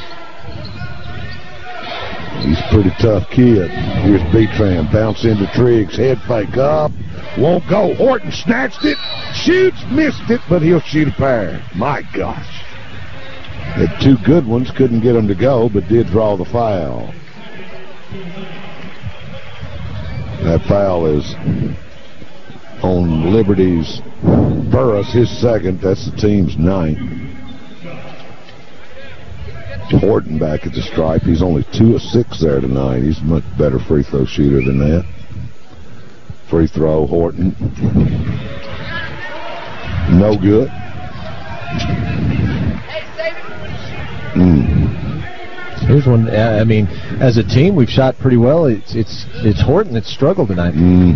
He's a pretty tough kid. Here's Betran. Bounce into Triggs. Head fake up. Won't go. Horton snatched it. Shoots. Missed it, but he'll shoot a pair. My gosh. Had 2 good ones. Couldn't get them to go, but did draw the foul. That foul is on Liberty's Burris, his 2nd. That's the team's 9th. Horton back at the stripe. He's only 2 of 6 there tonight. He's a much better free throw shooter than that. Free throw, Horton. No good. Here's one. I mean, as a team, we've shot pretty well. It's Horton that's struggled tonight.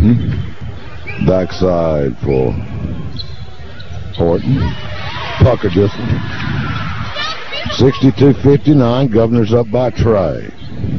Backside for Horton. Pucker just 62-59, Governors up by Trey.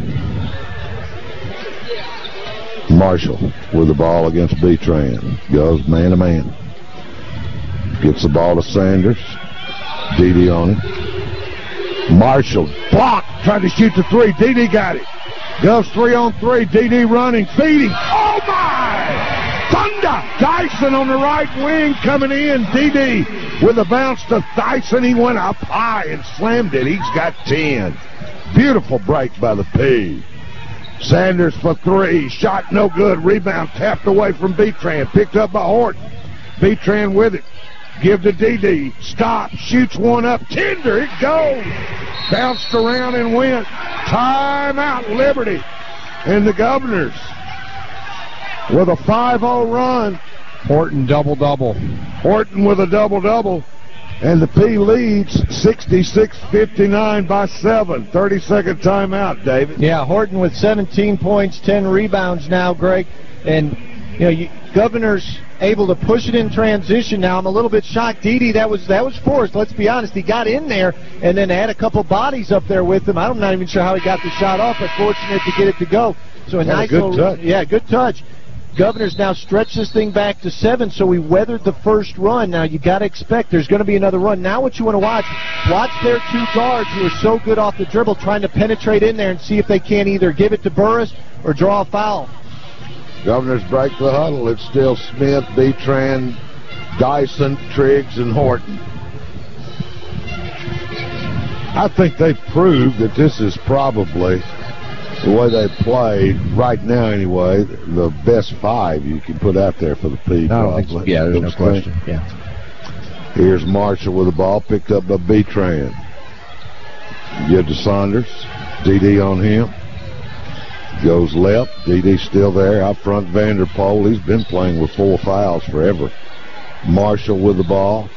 Marshall with the ball against B-Tran. Goes man-to-man. Gets the ball to Sanders. Dede on it. Marshall blocked, tried to shoot the three. Dede got it. Goes 3-on-3. Dede running, feeding. Oh, my! Thunder! Dyson on the right wing coming in. Dede with a bounce to Dyson. He went up high and slammed it. He's got 10. Beautiful break by the P. Sanders for three. Shot no good. Rebound tapped away from B-Tran. Picked up by Horton. B-Tran with it. Give to Dede. Stop. Shoots one up. Tender. It goes. Bounced around and went. Timeout, Liberty. And the Governors with a 5-0 run. Horton double-double. Horton with a double-double. And the P leads 66-59 by 7. 30-second timeout, David. Yeah, Horton with 17 points, 10 rebounds now, Greg. And, Governors able to push it in transition now. I'm a little bit shocked. Dede, that was forced. Let's be honest. He got in there and then had a couple bodies up there with him. I'm not even sure how he got the shot off, but fortunate to get it to go. So a nice good touch. Yeah, good touch. Governors now stretch this thing back to 7, so we weathered the first run. Now you got to expect there's going to be another run. Now what you want to watch their two guards who are so good off the dribble trying to penetrate in there and see if they can either give it to Burris or draw a foul. Governors break the huddle. It's still Smith, B-Tran, Dyson, Triggs, and Horton. I think they've proved that this is probably, the way they played right now anyway, the best 5 you can put out there for the P. I don't think so. Yeah, there's no question. Yeah. Here's Marshall with the ball picked up by B-Tran. Give to Saunders. Dede on him. Goes left. Dede's still there. Out front, Vanderpool. He's been playing with 4 fouls forever. Marshall with the ball.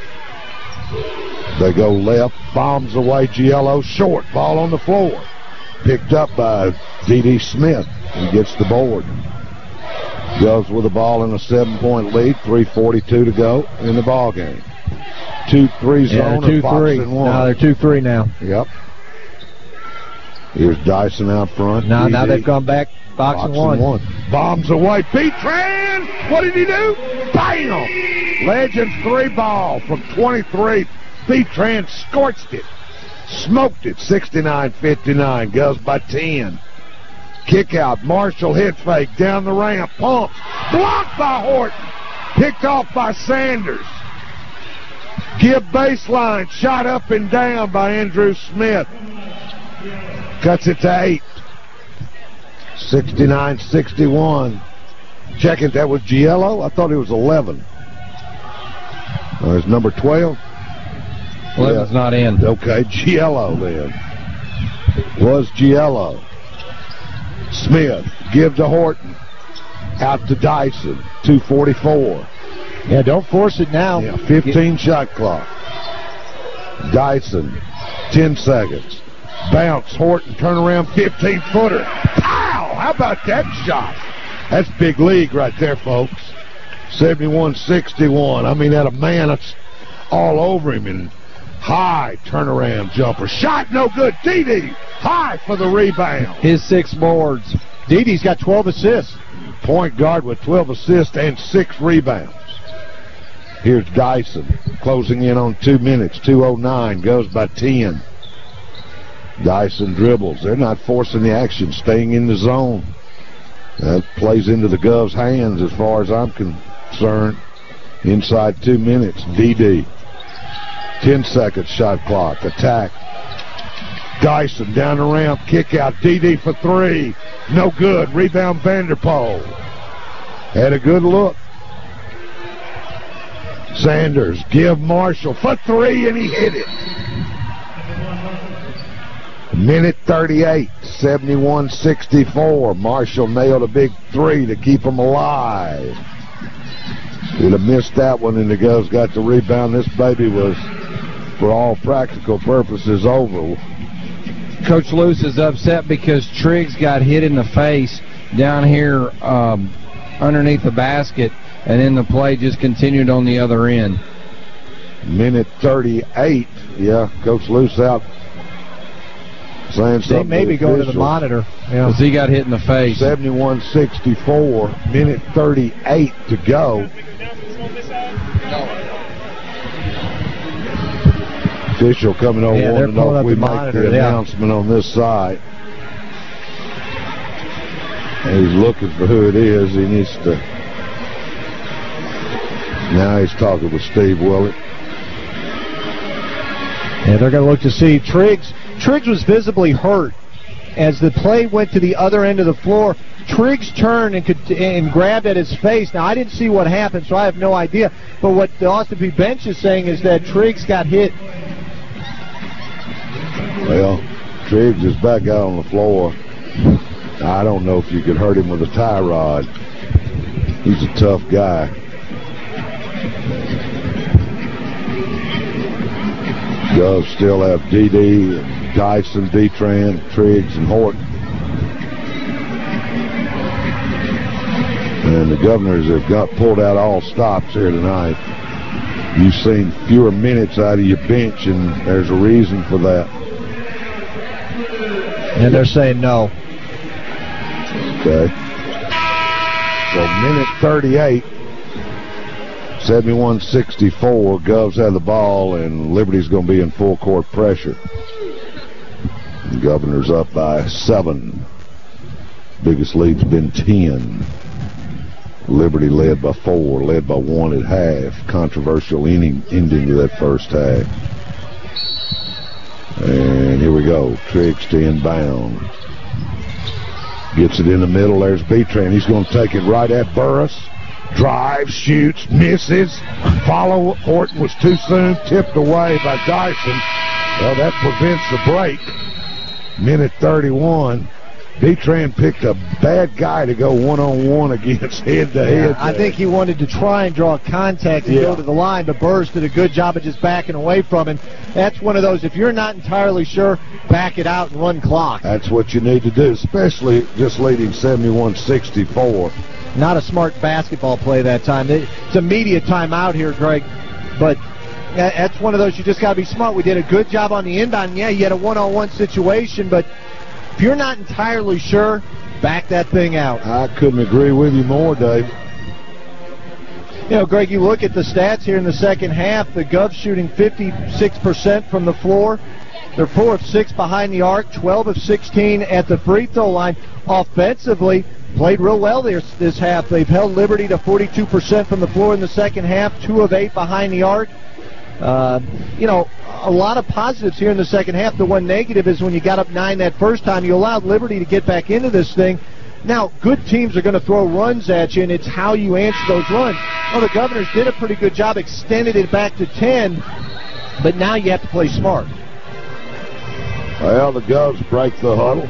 They go left. Bombs away. Giello short. Ball on the floor. Picked up by Dede Smith. He gets the board. Goes with the ball in a 7-point lead. 3:42 to go in the ball game. 2-3 zone. 2-3. No, they're 2-3 now. Yep. Here's Dyson out front. Now they've gone back. Boxing one. Bombs away. B-Tran. What did he do? Bam! Legends 3 ball from 23. B-Tran scorched it. Smoked it. 69-59. Goes by 10. Kick out. Marshall head fake. Down the ramp. Pumps. Blocked by Horton. Picked off by Sanders. Give baseline. Shot up and down by Andrew Smith. Cuts it to 8. 69-61. Checking, that was Giello? I thought it was 11. There's number 12. 11's not in. Okay, Giello then. Was Giello. Smith, give to Horton. Out to Dyson. 2:44. Yeah, don't force it now. Yeah, 15 shot clock. Dyson, 10 seconds. Bounce, Horton, turn around, 15-footer. Pow! How about that shot? That's big league right there, folks. 71-61. I mean, that a man that's all over him. And high turnaround jumper. Shot no good. Dede high for the rebound. His 6 boards. Dede's got 12 assists. Point guard with 12 assists and 6 rebounds. Here's Dyson closing in on 2 minutes. 2:09 goes by 10. Dyson dribbles. They're not forcing the action, staying in the zone. That plays into the Govs' hands as far as I'm concerned. Inside 2 minutes. Dede. 10 seconds shot clock. Attack. Dyson down the ramp. Kick out. Dede for 3. No good. Rebound Vanderpool. Had a good look. Sanders. Give Marshall for 3 and he hit it. Minute 38, 71-64. Marshall nailed a big 3 to keep them alive. He'd have missed that one, and the Govs got the rebound. This baby was, for all practical purposes, over. Coach Lewis is upset because Triggs got hit in the face down here underneath the basket, and then the play just continued on the other end. Minute 38. Yeah, Coach Luce out saying something. They may be going to the monitor. Yeah. Because he got hit in the face. 71-64. Minute 38 to go. Official coming over wanting to know if we make the announcement on this side. And he's looking for who it is. He needs to. Now he's talking with Steve Willett. Yeah, they're going to look to see. Triggs was visibly hurt as the play went to the other end of the floor. Triggs turned and grabbed at his face. Now, I didn't see what happened, so I have no idea. But what the Austin Peay bench is saying is that Triggs got hit. Well, Triggs is back out on the floor. I don't know if you could hurt him with a tie rod. He's a tough guy. Govs still have D.D., Dyson, Betran, Triggs, and Horton. And the Governors have pulled out all stops here tonight. You've seen fewer minutes out of your bench, and there's a reason for that. And they're saying no. Okay. So minute 38. 71-64. Govs have the ball, and Liberty's going to be in full court pressure. The Governors up by 7. Biggest lead's been 10. Liberty led by 4, led by 1 at half. Controversial ending to that first half. And here we go. Triggs to inbound. Gets it in the middle. There's Betran. He's going to take it right at Burris. Drives, shoots, misses. Follow. Horton was too soon. Tipped away by Dyson. Well, that prevents the break. Minute 31. Betran picked a bad guy to go one-on-one against head-to-head. I think he wanted to try and draw contact and go to the line, but Burris did a good job of just backing away from him. That's one of those, if you're not entirely sure, back it out and run clock. That's what you need to do, especially just leading 71-64. Not a smart basketball play that time. It's a media timeout here, Greg, but that's one of those you just got to be smart. We did a good job on the inbound. Yeah, you had a one-on-one situation, but if you're not entirely sure, back that thing out. I couldn't agree with you more, Dave. You know, Greg, you look at the stats here in the second half. The Govs shooting 56% from the floor. They're 4 of 6 behind the arc, 12 of 16 at the free throw line. Offensively, played real well this half. They've held Liberty to 42% from the floor in the second half, 2 of 8 behind the arc. You know, a lot of positives here in the second half. The one negative is when you got up 9 that first time, you allowed Liberty to get back into this thing. Now, good teams are going to throw runs at you, and it's how you answer those runs. Well, the Governors did a pretty good job, extended it back to 10, but now you have to play smart. Well, the Govs break the huddle.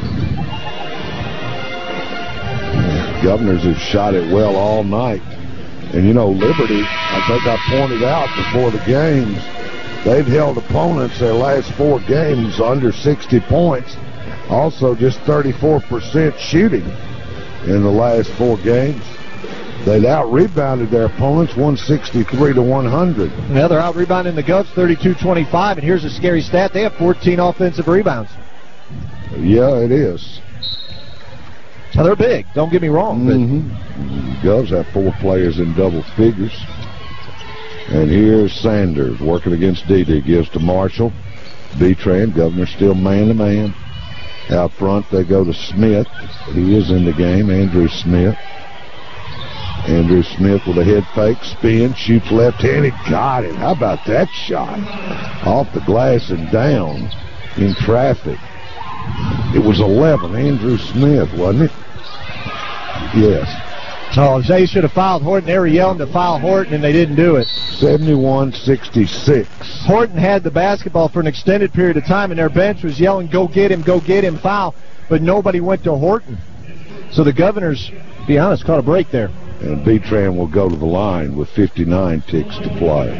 Governors have shot it well all night. And, you know, Liberty, I think I pointed out before the games, they've held opponents their last 4 games under 60 points. Also just 34% shooting in the last 4 games. They'd out-rebounded their opponents 163-100. Yeah, they're out-rebounding the Govs 32-25. And here's a scary stat. They have 14 offensive rebounds. Yeah, it is. Now, they're big, don't get me wrong. But Govs have 4 players in double figures. And here's Sanders working against D.D. Gives to Marshall. Betran, Governor still man-to-man. Out front, they go to Smith. He is in the game, Andrew Smith. Andrew Smith with a head fake, spin, shoots left-handed, got it. How about that shot? Off the glass and down in traffic. It was 11, Andrew Smith, wasn't it? Yes. Oh, they should have fouled Horton. They were yelling to foul Horton, and they didn't do it. 71-66. Horton had the basketball for an extended period of time, and their bench was yelling, go get him, foul. But nobody went to Horton. So the Governors, to be honest, caught a break there. And Betran will go to the line with 59 ticks to play.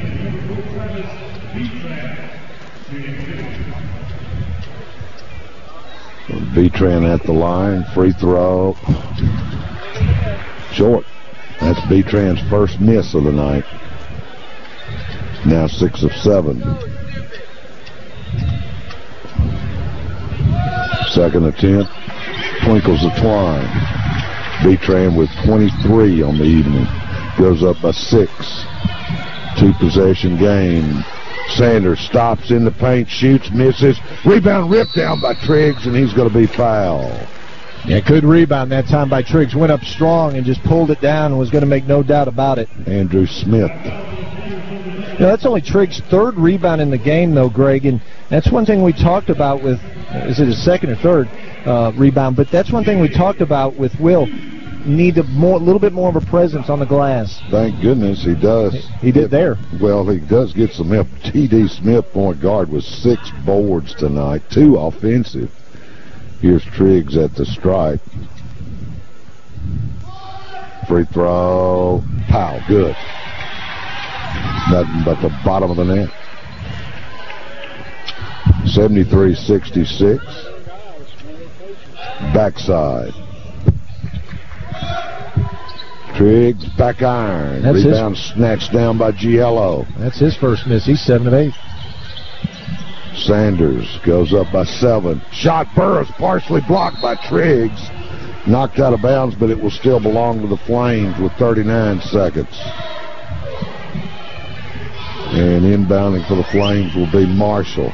Betran at the line, free throw. Short. That's Betran's first miss of the night. Now 6 of 7. Second attempt. Twinkles the twine. Betran with 23 on the evening. Goes up by 6. 2-possession game. Sanders stops in the paint, shoots, misses. Rebound ripped down by Triggs, and he's going to be fouled. Yeah, good rebound that time by Triggs. Went up strong and just pulled it down and was going to make no doubt about it. Andrew Smith. You know, that's only Triggs' third rebound in the game, though, Greg, and that's one thing we talked about with, is it his second or third rebound? But that's one thing we talked about with Will. Need a little bit more of a presence on the glass. Thank goodness he does. He did there. Well, he does get some help. T.D. Smith, point guard, with 6 boards tonight, 2 offensive. Here's Triggs at the stripe. Free throw. Pow. Good. Nothing but the bottom of the net. 73-66. Backside. Triggs, back iron. Rebound snatched down by Giello. That's his first miss. He's 7 of 8. Sanders goes up by 7. Shot Burris partially blocked by Triggs. Knocked out of bounds, but it will still belong to the Flames with 39 seconds. And inbounding for the Flames will be Marshall.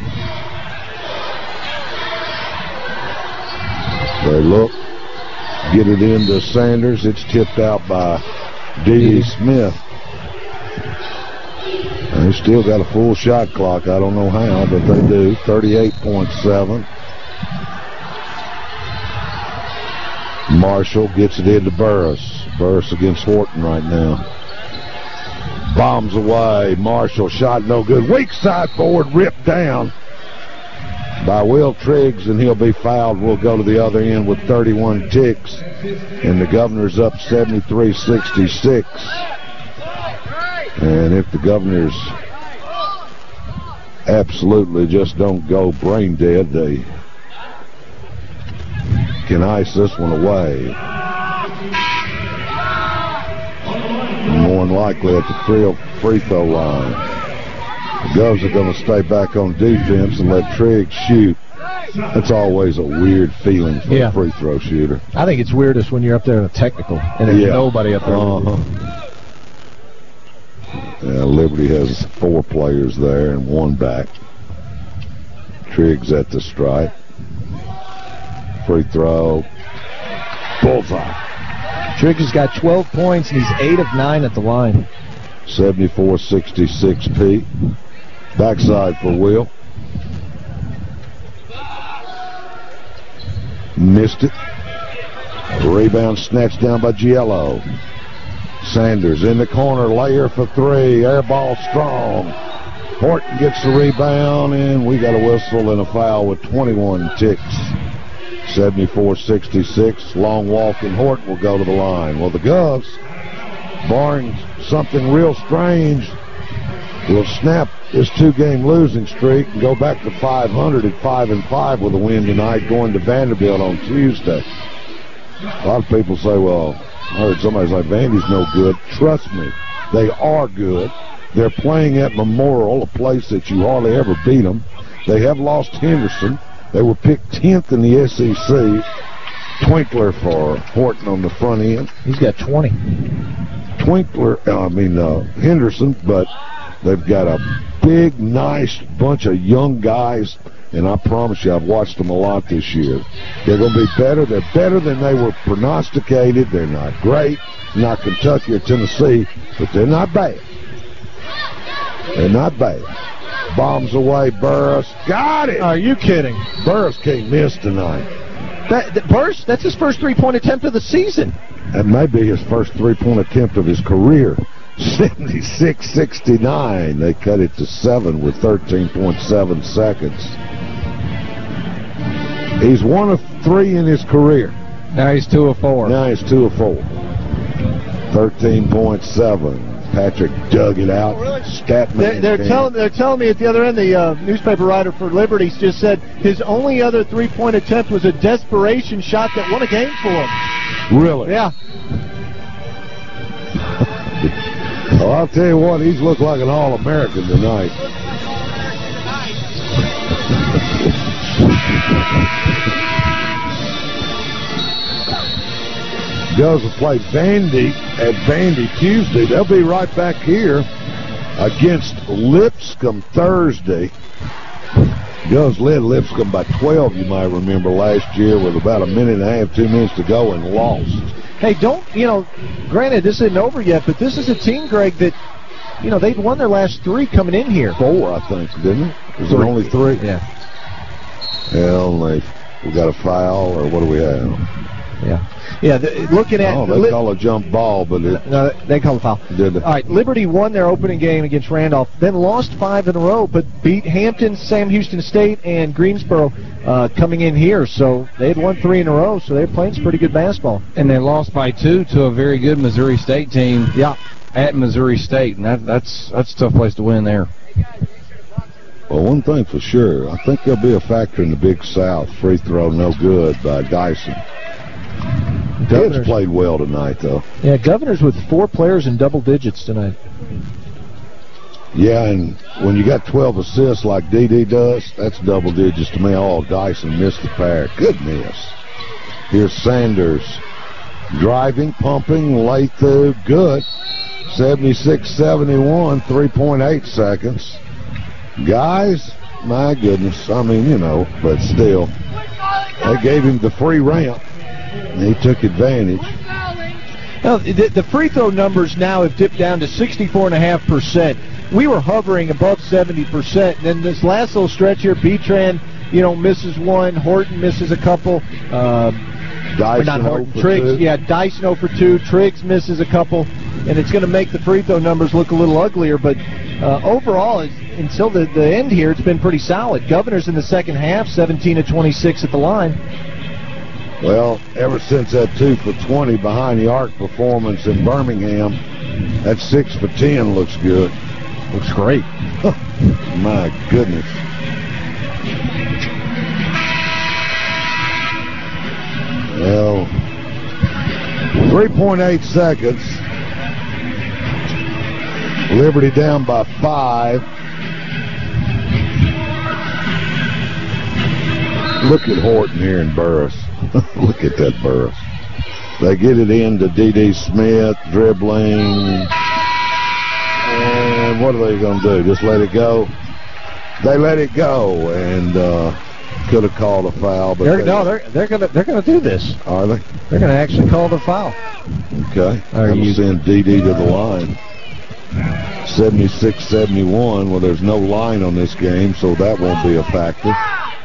They look. Get it into Sanders. It's tipped out by D.D. Smith. And they still got a full shot clock. I don't know how, but they do. 38.7. Marshall gets it into Burris. Burris against Horton right now. Bombs away. Marshall shot no good. Weak side forward, ripped down by Will Triggs, and he'll be fouled. We'll go to the other end with 31 ticks, and the Governors up 73-66. And if the Governors absolutely just don't go brain dead, they can ice this one away. More than likely at the free throw line. The Govs are going to stay back on defense and let Triggs shoot. That's always a weird feeling for a free throw shooter. I think it's weirdest when you're up there in a technical and there's nobody up there. Yeah, Liberty has 4 players there and 1 back. Triggs at the stripe. Free throw. Bullseye. Triggs has got 12 points and he's 8 of 9 at the line. 74-66 Pete. Backside for Will. Missed it. Rebound snatched down by Giello. Sanders in the corner, layer for 3. Air ball strong. Horton gets the rebound, and we got a whistle and a foul with 21 ticks. 74-66. Long walk, and Horton will go to the line. Well, the Govs, barring something real strange, will snap this 2-game losing streak and go back to 500 at 5-5 with a win tonight, going to Vanderbilt on Tuesday. A lot of people say, well, I heard somebody say Vandy's no good. Trust me, they are good. They're playing at Memorial, a place that you hardly ever beat them. They have lost Henderson. They were picked 10th in the SEC. Twinkler for Horton on the front end. He's got 20. Henderson, but they've got a big, nice bunch of young guys, and I promise you, I've watched them a lot this year. They're going to be better. They're better than they were prognosticated. They're not great, not Kentucky or Tennessee, but they're not bad. They're not bad. Bombs away, Burris. Got it! Are you kidding? Burris can't miss tonight. Burris, that's his first 3-point attempt of the season. That may be his first 3-point attempt of his career. 76-69. They cut it to 7 with 13.7 seconds. He's 1 of 3 in his career. Now he's 2 of 4. 13.7. Patrick dug it out. Statman. They're telling me at the other end, the newspaper writer for Liberty just said his only other 3-point attempt was a desperation shot that won a game for him. Really? Yeah. Well, I'll tell you what, he's looked like an All-American tonight. Govs will play Vandy at Vandy Tuesday. They'll be right back here against Lipscomb Thursday. Govs led Lipscomb by 12, you might remember, last year with about a minute and a half, 2 minutes to go, and lost. Hey, granted, this isn't over yet, but this is a team, Greg, that, they'd won their last 3 coming in here. 4, I think, didn't it? Was it only 3? Yeah. Well, we got a foul, or what do we have? Yeah. Yeah, looking at... they call a jump ball, but... No, they call a foul. Did they? All right, Liberty won their opening game against Randolph, then lost 5 in a row, but beat Hampton, Sam Houston State, and Greensboro coming in here. So they had won 3 in a row, so they're playing some pretty good basketball. And they lost by 2 to a very good Missouri State team. Yeah. At Missouri State, and that's a tough place to win there. Well, one thing for sure, I think there'll be a factor in the Big South. Free throw no good by Dyson. Governors played well tonight, though. Yeah, Governors with 4 players in double digits tonight. Yeah, and when you got 12 assists like D.D. does, that's double digits to me. Oh, Dyson missed the pair. Good miss. Here's Sanders driving, pumping, late through, good. 76-71, 3.8 seconds. Guys, my goodness, but still, they gave him the free ramp. He took advantage. Now, the free throw numbers now have dipped down to 64.5%. We were hovering above 70%. And then this last little stretch here, Betran, misses 1. Horton misses a couple. Dyson 0 for 2. Yeah, Dyson 0 for 2. Triggs misses a couple. And it's going to make the free throw numbers look a little uglier. But overall, until the end here, it's been pretty solid. Governors in the second half, 17 of 26 at the line. Well, ever since that 2 for 20 behind the arc performance in Birmingham, that 6 for 10 looks good. Looks great. My goodness. Well, 3.8 seconds. Liberty down by 5. Look at Horton here in Burris. Look at that Burris. They get it into D.D. Smith, dribbling. And what are they going to do? Just let it go? They let it go, and could have called a foul. But they're going to do this. Are they? They're going to actually call the foul. Okay. I'm send D.D. to the line. 76-71. Well, there's no line on this game, so that won't be a factor.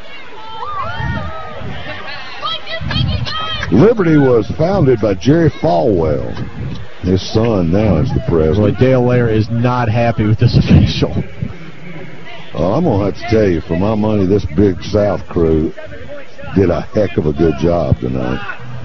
Liberty was founded by Jerry Falwell. His son now is the president. Boy, Dale Lair is not happy with this official. Oh, I'm going to have to tell you, for my money, this Big South crew did a heck of a good job tonight.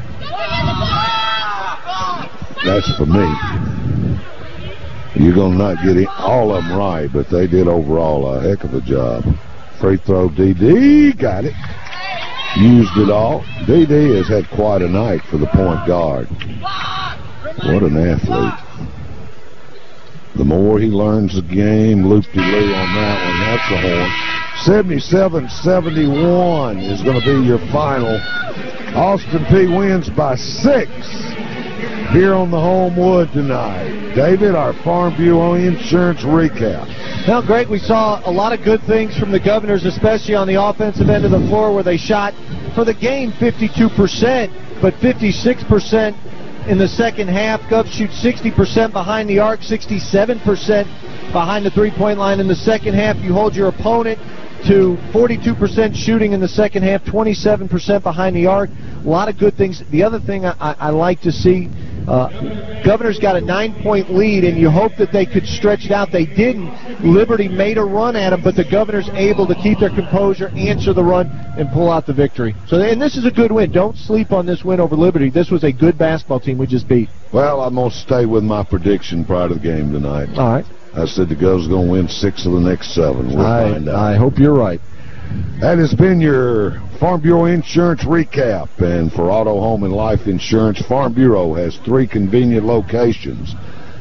That's for me. You're going to not get all of them right, but they did overall a heck of a job. Free throw, D.D. Got it. Used it all. D.D. has had quite a night for the point guard. What an athlete. The more he learns the game, loop-de-loo on that one. That's a horn. 77-71 is going to be your final. Austin Peay wins by 6 here on the home wood tonight. David, our Farm Bureau Insurance recap. Well, Greg, we saw a lot of good things from the Governors, especially on the offensive end of the floor where they shot, for the game, 52%, but 56% in the second half. Govs shoot 60% behind the arc, 67% behind the three-point line in the second half. You hold your opponent to 42% shooting in the second half, 27% behind the arc. A lot of good things. The other thing I like to see, Governors got a 9-point lead, and you hope that they could stretch it out. They didn't. Liberty made a run at them, but the Governors able to keep their composure, answer the run, and pull out the victory. So, and this is a good win. Don't sleep on this win over Liberty. This was a good basketball team we just beat. Well, I'm going to stay with my prediction prior to the game tonight. All right. I said the Govs are going to win 6 of the next 7. We'll find out. I hope you're right. That has been your Farm Bureau Insurance recap. And for auto, home, and life insurance, Farm Bureau has 3 convenient locations.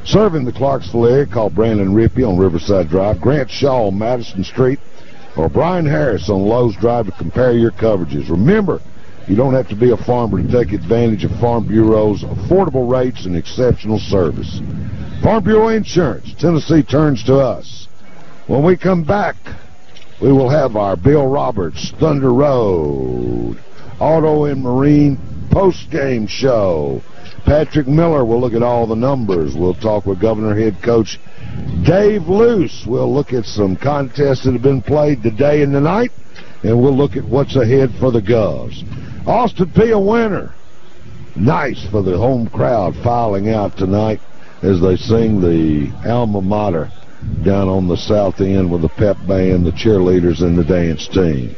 Serving the Clarksville area, call Brandon Rippey on Riverside Drive, Grant Shaw on Madison Street, or Brian Harris on Lowe's Drive to compare your coverages. Remember, you don't have to be a farmer to take advantage of Farm Bureau's affordable rates and exceptional service. Farm Bureau Insurance, Tennessee turns to us. When we come back, we will have our Bill Roberts Thunder Road Auto and Marine post-game show. Patrick Miller will look at all the numbers. We'll talk with Governor head coach Dave Luce. We'll look at some contests that have been played today and tonight, and we'll look at what's ahead for the Govs. Austin Peay a winner. Nice for the home crowd filing out tonight as they sing the alma mater down on the south end with the pep band, the cheerleaders, and the dance team.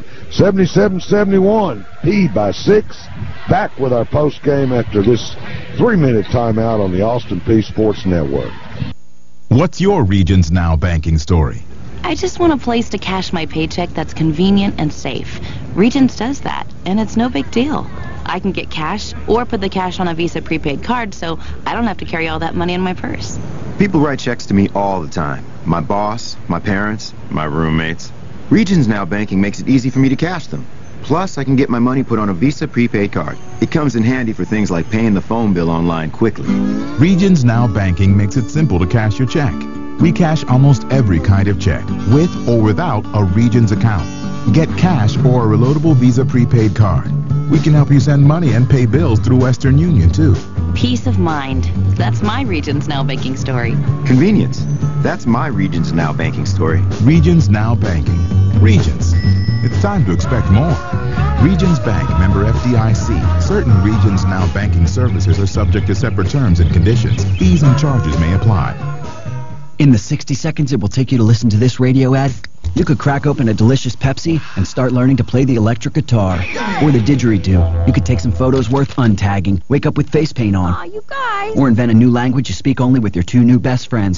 77-71, Peay by 6. Back with our post game after this 3-minute timeout on the Austin Peay Sports Network. What's your Regions Now banking story? I just want a place to cash my paycheck that's convenient and safe. Regions does that, and it's no big deal. I can get cash or put the cash on a Visa prepaid card, so I don't have to carry all that money in my purse. People write checks to me all the time. My boss, my parents, my roommates. Regions Now banking makes it easy for me to cash them. Plus, I can get my money put on a Visa prepaid card. It comes in handy for things like paying the phone bill online quickly. Regions Now banking makes it simple to cash your check. We cash almost every kind of check, with or without a Regions account. Get cash or a reloadable Visa prepaid card. We can help you send money and pay bills through Western Union, too. Peace of mind. That's my Regions Now banking story. Convenience. That's my Regions Now banking story. Regions Now banking. Regions. It's time to expect more. Regions Bank, member FDIC. Certain Regions Now banking services are subject to separate terms and conditions. Fees and charges may apply. In the 60 seconds it will take you to listen to this radio ad, you could crack open a delicious Pepsi and start learning to play the electric guitar. Or the didgeridoo. You could take some photos worth untagging, wake up with face paint on. Aw, you guys. Or invent a new language you speak only with your 2 new best friends.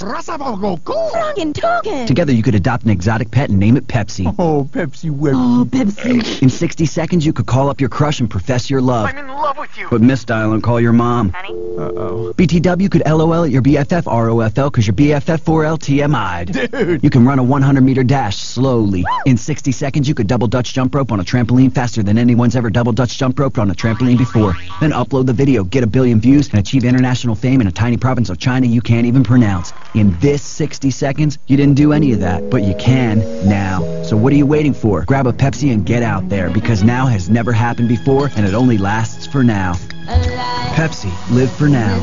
Together you could adopt an exotic pet and name it Pepsi. Oh, Pepsi whip. Oh, Pepsi. In 60 seconds you could call up your crush and profess your love. I'm in love with you. But misdial and call your mom. Honey? Uh-oh. BTW could LOL at your BFF ROFL because your BFF 4L TMI'd. Dude. You can run a 100-meter dash slowly. In 60 seconds, you could double Dutch jump rope on a trampoline faster than anyone's ever double Dutch jump roped on a trampoline before. Then upload the video, get 1 billion views, and achieve international fame in a tiny province of China you can't even pronounce. In this 60 seconds, you didn't do any of that, but you can now. So what are you waiting for? Grab a Pepsi and get out there, because now has never happened before, and it only lasts for now. Pepsi, live for now.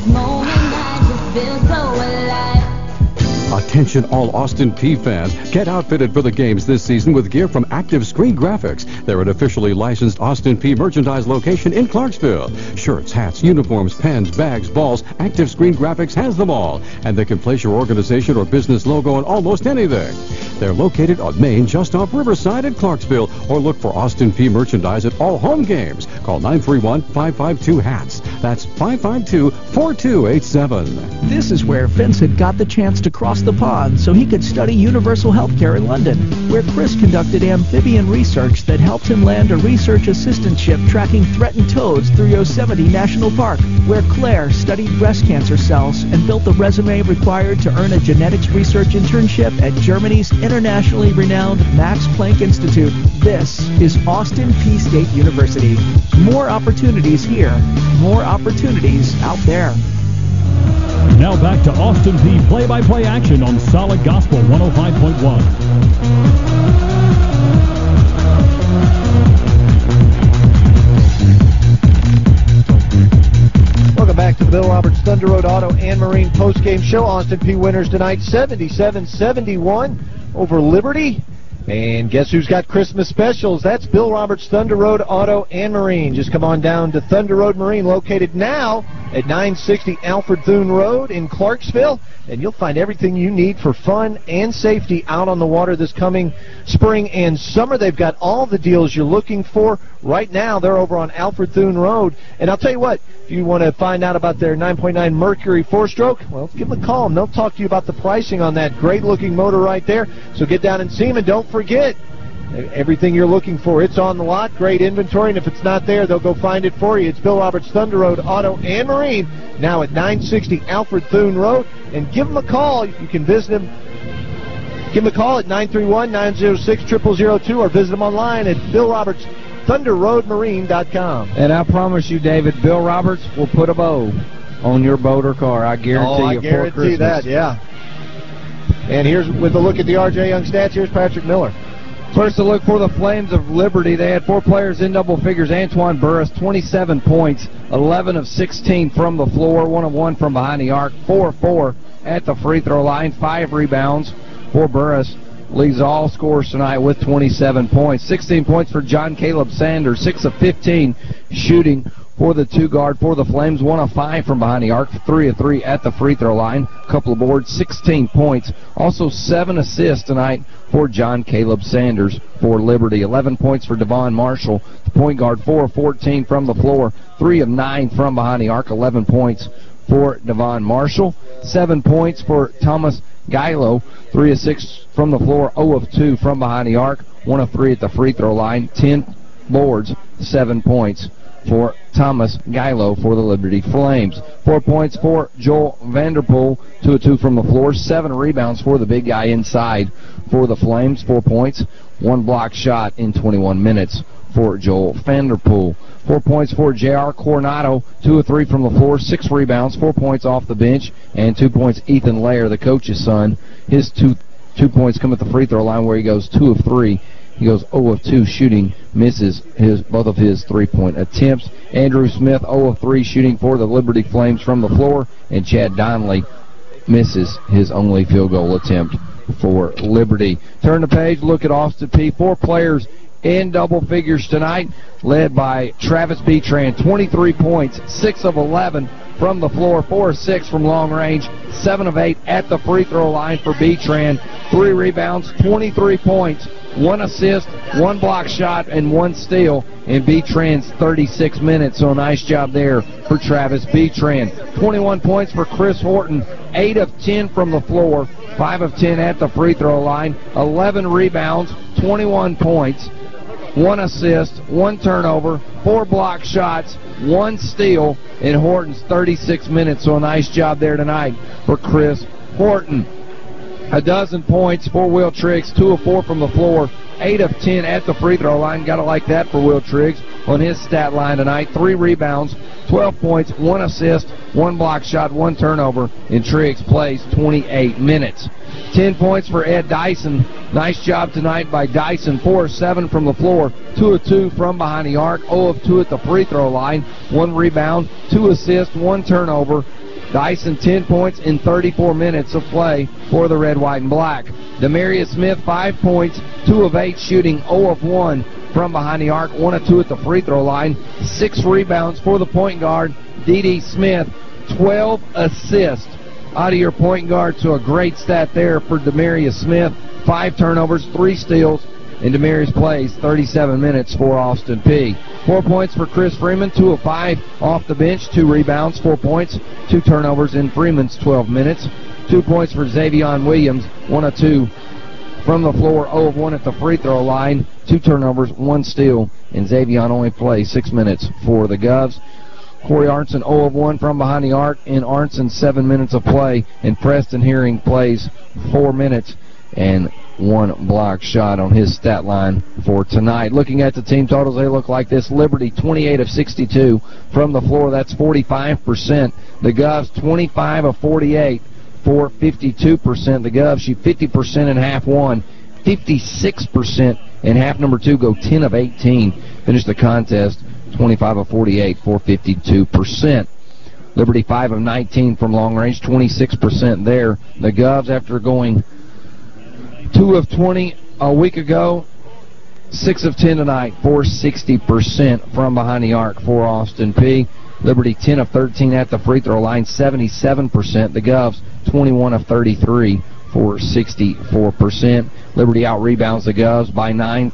Attention all Austin Peay fans. Get outfitted for the games this season with gear from Active Screen Graphics. They're an officially licensed Austin Peay merchandise location in Clarksville. Shirts, hats, uniforms, pens, bags, balls, Active Screen Graphics has them all. And they can place your organization or business logo on almost anything. They're located on Main just off Riverside in Clarksville, or look for Austin Peay merchandise at all home games. Call 931-552-HATS. That's 552-4287. This is where Vincent got the chance to cross the pond so he could study universal healthcare in London, where Chris conducted amphibian research that helped him land a research assistantship tracking threatened toads through Yosemite National Park, where Claire studied breast cancer cells and built the resume required to earn a genetics research internship at Germany's internationally renowned Max Planck Institute. This is Austin Peay State University. More opportunities here, more opportunities out there. Now back to Austin Peay play-by-play action on Solid Gospel 105.1. Welcome back to the Bill Roberts Thunder Road Auto and Marine postgame show. Austin Peay winners tonight 77-71 over Liberty. And guess who's got Christmas specials? That's Bill Roberts Thunder Road Auto and Marine. Just come on down to Thunder Road Marine, located now at 960 Alfred Thune Road in Clarksville, and you'll find everything you need for fun and safety out on the water this coming spring and summer. They've got all the deals you're looking for. Right now, they're over on Alfred Thune Road. And I'll tell you what, if you want to find out about their 9.9 Mercury 4-stroke, well, give them a call, and they'll talk to you about the pricing on that great-looking motor right there. So get down and see them, and don't forget, Everything you're looking for, it's on the lot. Great inventory, and if it's not there, they'll go find it for you. It's Bill Roberts, Thunder Road Auto and Marine, now at 960 Alfred Thune Road. And give them a call. You can visit them. Give them a call at 931-906-0002 or visit them online at BillRobertsThunderRoadMarine.com. And I promise you, David, Bill Roberts will put a bow on your boat or car. I guarantee you. I guarantee that, yeah. And here's with a look at the R.J. Young stats. Here's Patrick Miller. First, a look for the Flames of Liberty. They had 4 players in double figures. Antoine Burris, 27 points, 11 of 16 from the floor, 1 of 1 from behind the arc, 4 of 4 at the free throw line, 5 rebounds for Burris. Leads all scorers tonight with 27 points. 16 points for John Caleb Sanders, 6 of 15 shooting for the 2-guard for the Flames, 1 of 5 from behind the arc, 3 of 3 at the free throw line, a couple of boards, 16 points. Also 7 assists tonight for John Caleb Sanders for Liberty. 11 points for Devon Marshall, the point guard, 4 of 14 from the floor, 3 of 9 from behind the arc, 11 points for Devon Marshall. 7 points for Thomas Gilo, 3 of 6 from the floor, 0 of 2 from behind the arc, 1 of 3 at the free throw line, 10 boards, 7 points for Thomas Gilo for the Liberty Flames. 4 points for Joel Vanderpool, 2 of 2 from the floor, 7 rebounds for the big guy inside for the Flames, 4 points, 1 block shot in 21 minutes for Joel Vanderpool. 4 points for J.R. Coronado, 2 of 3 from the floor, 6 rebounds, 4 points off the bench, and 2 points Ethan Lair, the coach's son. His two points come at the free throw line where he goes 2 of 3. He goes 0 of 2 shooting, misses both of his 3-point attempts. Andrew Smith 0 of 3 shooting for the Liberty Flames from the floor, and Chad Donnelly misses his only field goal attempt for Liberty. Turn the page, look at Austin Peay. 4 players in double figures tonight, led by Travis Betran, 23 points, 6 of 11 from the floor, 4 of 6 from long range, 7 of 8 at the free throw line for Betran, 3 rebounds, 23 points, 1 assist, 1 block shot, and 1 steal in Betran's 36 minutes. So a nice job there for Travis Betran. 21 points for Chris Horton, 8 of 10 from the floor, 5 of 10 at the free throw line, 11 rebounds, 21 points, 1 assist, 1 turnover, 4 block shots, 1 steal in Horton's 36 minutes. So a nice job there tonight for Chris Horton. A dozen points for Will Triggs, 2 of 4 from the floor, 8 of 10 at the free throw line. Got to like that for Will Triggs on his stat line tonight. 3 rebounds, 12 points, 1 assist, 1 block shot, 1 turnover, and Triggs plays 28 minutes. 10 points for Ed Dyson. Nice job tonight by Dyson. 4 of 7 from the floor, 2 of 2 from behind the arc, 0 of 2 at the free throw line, 1 rebound, 2 assists, 1 turnover. Dyson 10 points in 34 minutes of play for the red, white, and black. Demarius Smith 5 points, 2 of 8 shooting, 0 of 1 from behind the arc, 1 of 2 at the free throw line, 6 rebounds for the point guard, D.D. Smith, 12 assists out of your point guard. So a great stat there for Demarius Smith. 5 turnovers, 3 steals, and Demarius plays 37 minutes for Austin Peay. 4 points for Chris Freeman, 2 of 5 off the bench, 2 rebounds, 4 points, 2 turnovers in Freeman's 12 minutes. 2 points for Xavion Williams, 1 of 2 from the floor, 0 of 1 at the free throw line, 2 turnovers, 1 steal, and Xavion only plays 6 minutes for the Govs. Corey Arnson 0 of 1 from behind the arc in Arnson 7 minutes of play, and Preston Herring plays 4 minutes and 1 block shot on his stat line for tonight. Looking at the team totals, they look like this. Liberty 28 of 62 from the floor, that's 45%. The Govs 25 of 48 for 52%. The Govs shoot 50% in half one, 56% in half number 2, go 10 of 18. Finish the contest 25 of 48 for 52%. Liberty 5 of 19 from long range, 26% there. The Govs, after going 2 of 20 a week ago, 6 of 10 tonight for 60% from behind the arc for Austin Peay. Liberty 10 of 13 at the free throw line, 77%. The Govs 21 of 33 for 64%. Liberty out-rebounds the Govs by 9,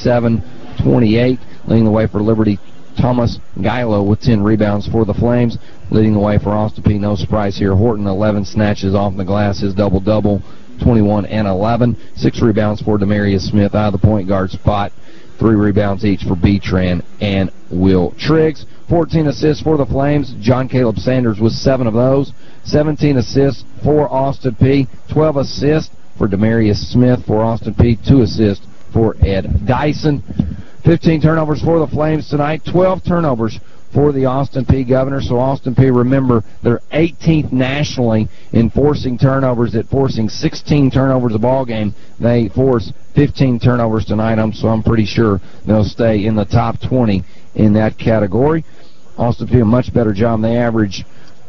37-28. Leading the way for Liberty, Thomas Gilo with 10 rebounds for the Flames. Leading the way for Austin Peay, no surprise here. Horton 11 snatches off the glass, his double-double. 21 and 11. 6 rebounds for Demarius Smith out of the point guard spot. 3 rebounds each for Betran and Will Triggs. 14 assists for the Flames. John Caleb Sanders with 7 of those. 17 assists for Austin Peay. 12 assists for Demarius Smith for Austin Peay. 2 assists for Ed Dyson. 15 turnovers for the Flames tonight. 12 turnovers for the Austin Peay Governors. So Austin Peay, remember, they're 18th nationally in forcing turnovers, at forcing 16 turnovers a ball game. They force 15 turnovers tonight, so I'm pretty sure they'll stay in the top 20 in that category. Austin Peay a much better job. They average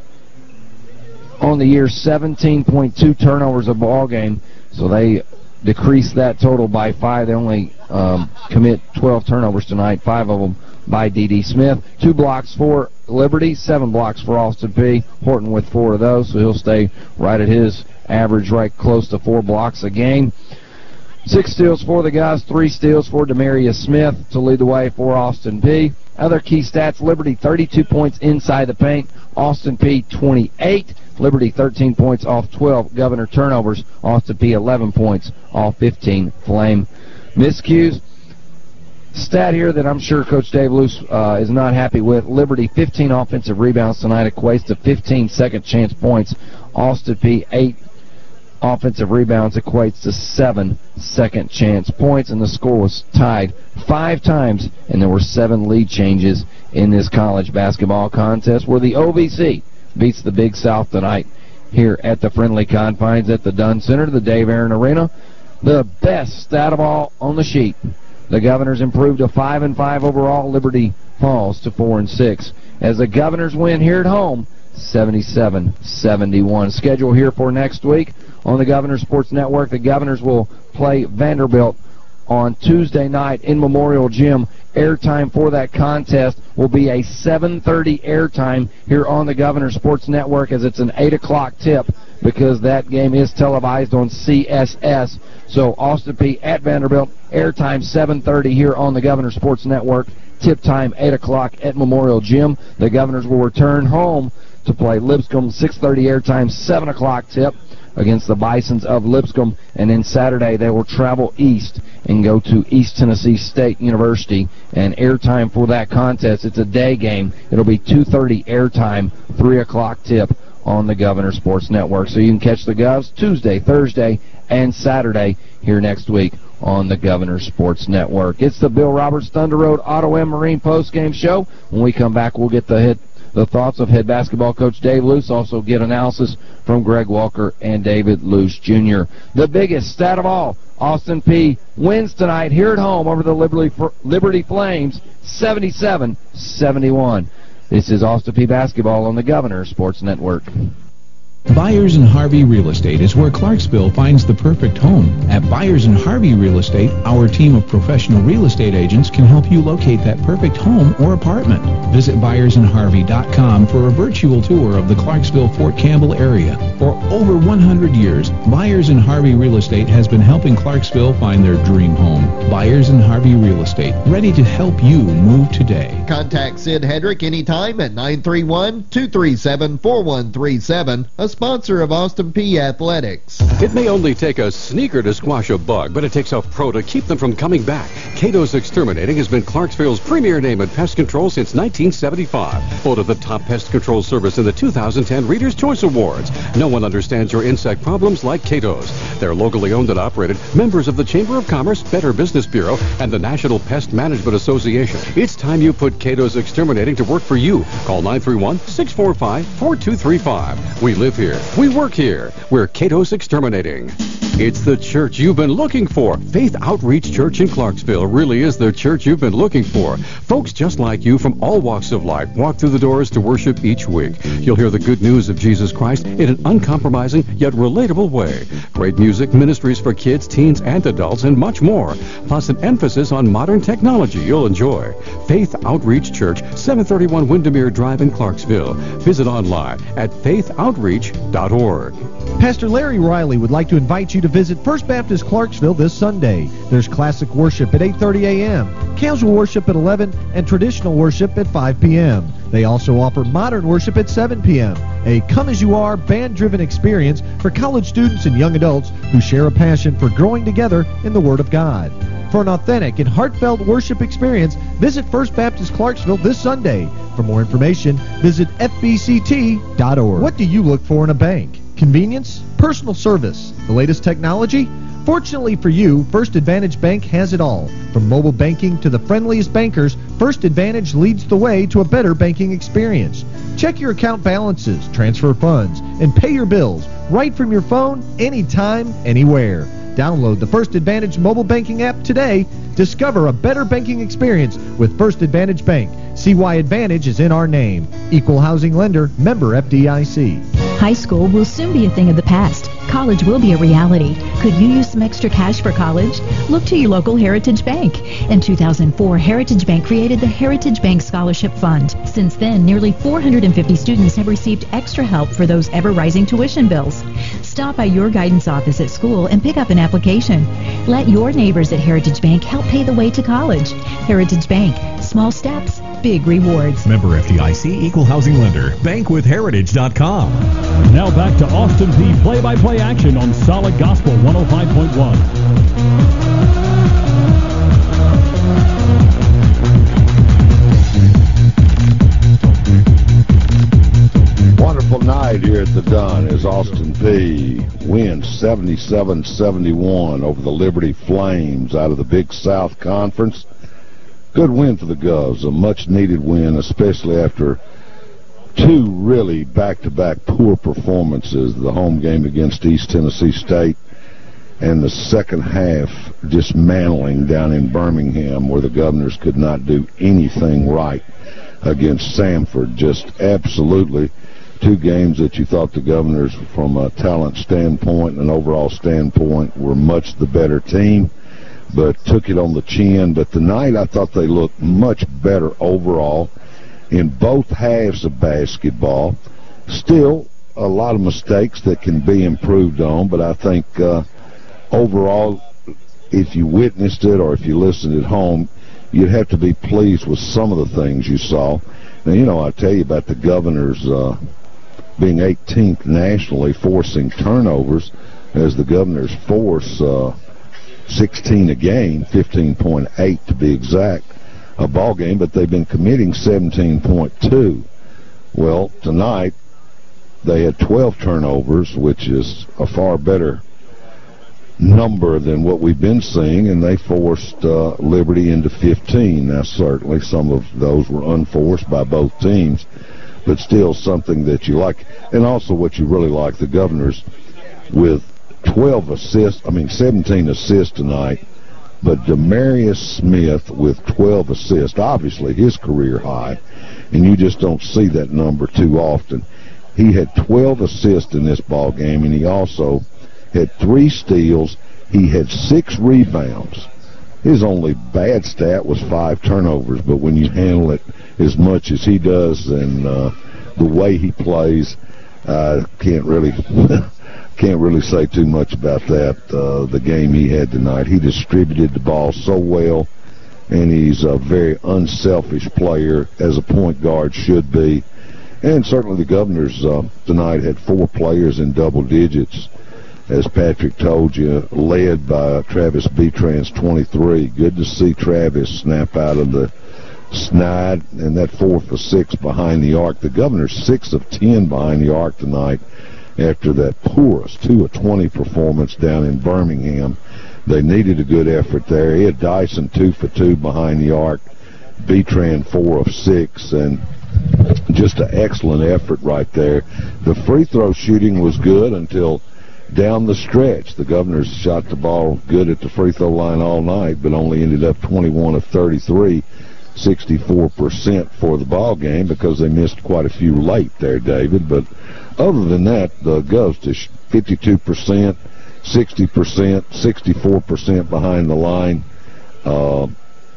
on the year 17.2 turnovers a ball game, so they decrease that total by 5. They only commit 12 turnovers tonight, 5 of them by D.D. Smith. 2 blocks for Liberty, 7 blocks for Austin Peay. Horton with 4 of those, so he'll stay right at his average, right close to 4 blocks a game. 6 steals for the guys, 3 steals for Demarius Smith to lead the way for Austin Peay. Other key stats, Liberty 32 points inside the paint, Austin Peay 28. Liberty 13 points off 12 Governor turnovers, Austin Peay 11 points off 15 Flame miscues. Stat here that I'm sure Coach Dave Luce is not happy with. Liberty 15 offensive rebounds tonight equates to 15 second chance points. Austin Peay 8 offensive rebounds equates to 7 second chance points, and the score was tied 5 times, and there were 7 lead changes in this college basketball contest, where the OVC beats the Big South tonight here at the friendly confines at the Dunn Center, the Dave Aaron Arena. The best stat of all on the sheet. The Governors improved to 5-5 overall. Liberty falls to 4-6. As the Governors win here at home, 77-71. Schedule here for next week on the Governors Sports Network. The Governors will play Vanderbilt on Tuesday night in Memorial Gym. Airtime for that contest will be a 7:30 airtime here on the Governors Sports Network, as it's an 8 o'clock tip, because that game is televised on CSS. So Austin Peay at Vanderbilt, airtime 7:30 here on the Governors Sports Network. Tip time 8 o'clock at Memorial Gym. The Governors will return home to play Lipscomb, 6:30 airtime, 7 o'clock tip against the Bisons of Lipscomb. And then Saturday they will travel east and go to East Tennessee State University. And airtime for that contest, it's a day game. It'll be 2:30 airtime, 3 o'clock tip on the Governor Sports Network. So you can catch the Govs Tuesday, Thursday, and Saturday here next week on the Governor Sports Network. It's the Bill Roberts Thunder Road Auto and Marine postgame show. When we come back, we'll get the thoughts of head basketball coach Dave Luce, also get analysis from Greg Walker and David Luce Jr. The biggest stat of all, Austin Peay wins tonight here at home over the Liberty Flames, 77-71. This is Austin Peay basketball on the Governor Sports Network. Byers & Harvey Real Estate is where Clarksville finds the perfect home. At Byers & Harvey Real Estate, our team of professional real estate agents can help you locate that perfect home or apartment. Visit buyersandharvey.com for a virtual tour of the Clarksville-Fort Campbell area. For over 100 years, Byers & Harvey Real Estate has been helping Clarksville find their dream home. Byers & Harvey Real Estate, ready to help you move today. Contact Sid Hedrick anytime at 931-237-4137, a sponsor of Austin Peay Athletics. It may only take a sneaker to squash a bug, but it takes a pro to keep them from coming back. Cato's Exterminating has been Clarksville's premier name in pest control since 1975. Voted the top pest control service in the 2010 Reader's Choice Awards. No one understands your insect problems like Cato's. They're locally owned and operated, members of the Chamber of Commerce, Better Business Bureau, and the National Pest Management Association. It's time you put Cato's Exterminating to work for you. Call 931-645-4235. We live here. We work here. We're Cato's Exterminating. It's the church you've been looking for. Faith Outreach Church in Clarksville really is the church you've been looking for. Folks just like you from all walks of life walk through the doors to worship each week. You'll hear the good news of Jesus Christ in an uncompromising yet relatable way. Great music, ministries for kids, teens, and adults, and much more. Plus an emphasis on modern technology you'll enjoy. Faith Outreach Church, 731 Windermere Drive in Clarksville. Visit online at faithoutreach.org. Pastor Larry Riley would like to invite you to visit First Baptist Clarksville this Sunday. There's classic worship at 8:30 a.m., casual worship at 11, and traditional worship at 5 p.m. They also offer modern worship at 7 p.m., a come-as-you-are, band-driven experience for college students and young adults who share a passion for growing together in the Word of God. For an authentic and heartfelt worship experience, visit First Baptist Clarksville this Sunday. For more information, visit fbct.org. What do you look for in a bank? Convenience? Personal service? The latest technology? Fortunately for you, First Advantage Bank has it all. From mobile banking to the friendliest bankers, First Advantage leads the way to a better banking experience. Check your account balances, transfer funds, and pay your bills right from your phone, anytime, anywhere. Download the First Advantage mobile banking app today. Discover a better banking experience with First Advantage Bank. See why Advantage is in our name. Equal housing lender, member FDIC. High school will soon be a thing of the past. College will be a reality. Could you use some extra cash for college? Look to your local Heritage Bank. In 2004, Heritage Bank created the Heritage Bank Scholarship Fund. Since then, nearly 450 students have received extra help for those ever-rising tuition bills. Stop by your guidance office at school and pick up an application. Let your neighbors at Heritage Bank help pay the way to college. Heritage Bank. Small steps, big rewards. Member FDIC, equal housing lender. Bankwithheritage.com. Now back to Austin Peay play-by-play action on Solid Gospel 105.1. Wonderful night here at the Dunn as Austin Peay wins 77-71 over the Liberty Flames out of the Big South Conference. Good win for the Govs, a much-needed win, especially after two really back-to-back poor performances, the home game against East Tennessee State and the second half dismantling down in Birmingham where the Governors could not do anything right against Samford. Just absolutely two games that you thought the Governors, from a talent standpoint and an overall standpoint, were much the better team, but took it on the chin. But tonight I thought they looked much better overall in both halves of basketball. Still a lot of mistakes that can be improved on, but I think overall, if you witnessed it or if you listened at home, you'd have to be pleased with some of the things you saw. Now, you know, I tell you about the Governors being 18th nationally forcing turnovers, as the Governors force 16 a game, 15.8 to be exact, a ball game, but they've been committing 17.2. Well, tonight they had 12 turnovers, which is a far better number than what we've been seeing, and they forced Liberty into 15. Now, certainly some of those were unforced by both teams, but still something that you like. And also what you really like, the Governors with 17 assists tonight, but Demarius Smith with 12 assists, obviously his career high, and you just don't see that number too often. He had 12 assists in this ball game, and he also had 3 steals. He had 6 rebounds. His only bad stat was 5 turnovers, but when you handle it as much as he does and the way he plays, can't really say too much about that. The game he had tonight, he distributed the ball so well, and he's a very unselfish player, as a point guard should be. And certainly the Governors tonight had 4 players in double digits, as Patrick told you, led by Travis Betrans, 23. Good to see Travis snap out of the snide, and that 4 for 6 behind the arc. The Governors 6 of 10 behind the arc tonight after that poorest 2 of 20 performance down in Birmingham. They needed a good effort there. Ed Dyson 2 for 2 behind the arc. Betran 4 of 6, and just an excellent effort right there. The free throw shooting was good until down the stretch. The Governors shot the ball good at the free throw line all night, but only ended up 21 of 33, 64% for the ball game, because they missed quite a few late there, David. But other than that, the Govs to 52%, 60%, 64% behind the line.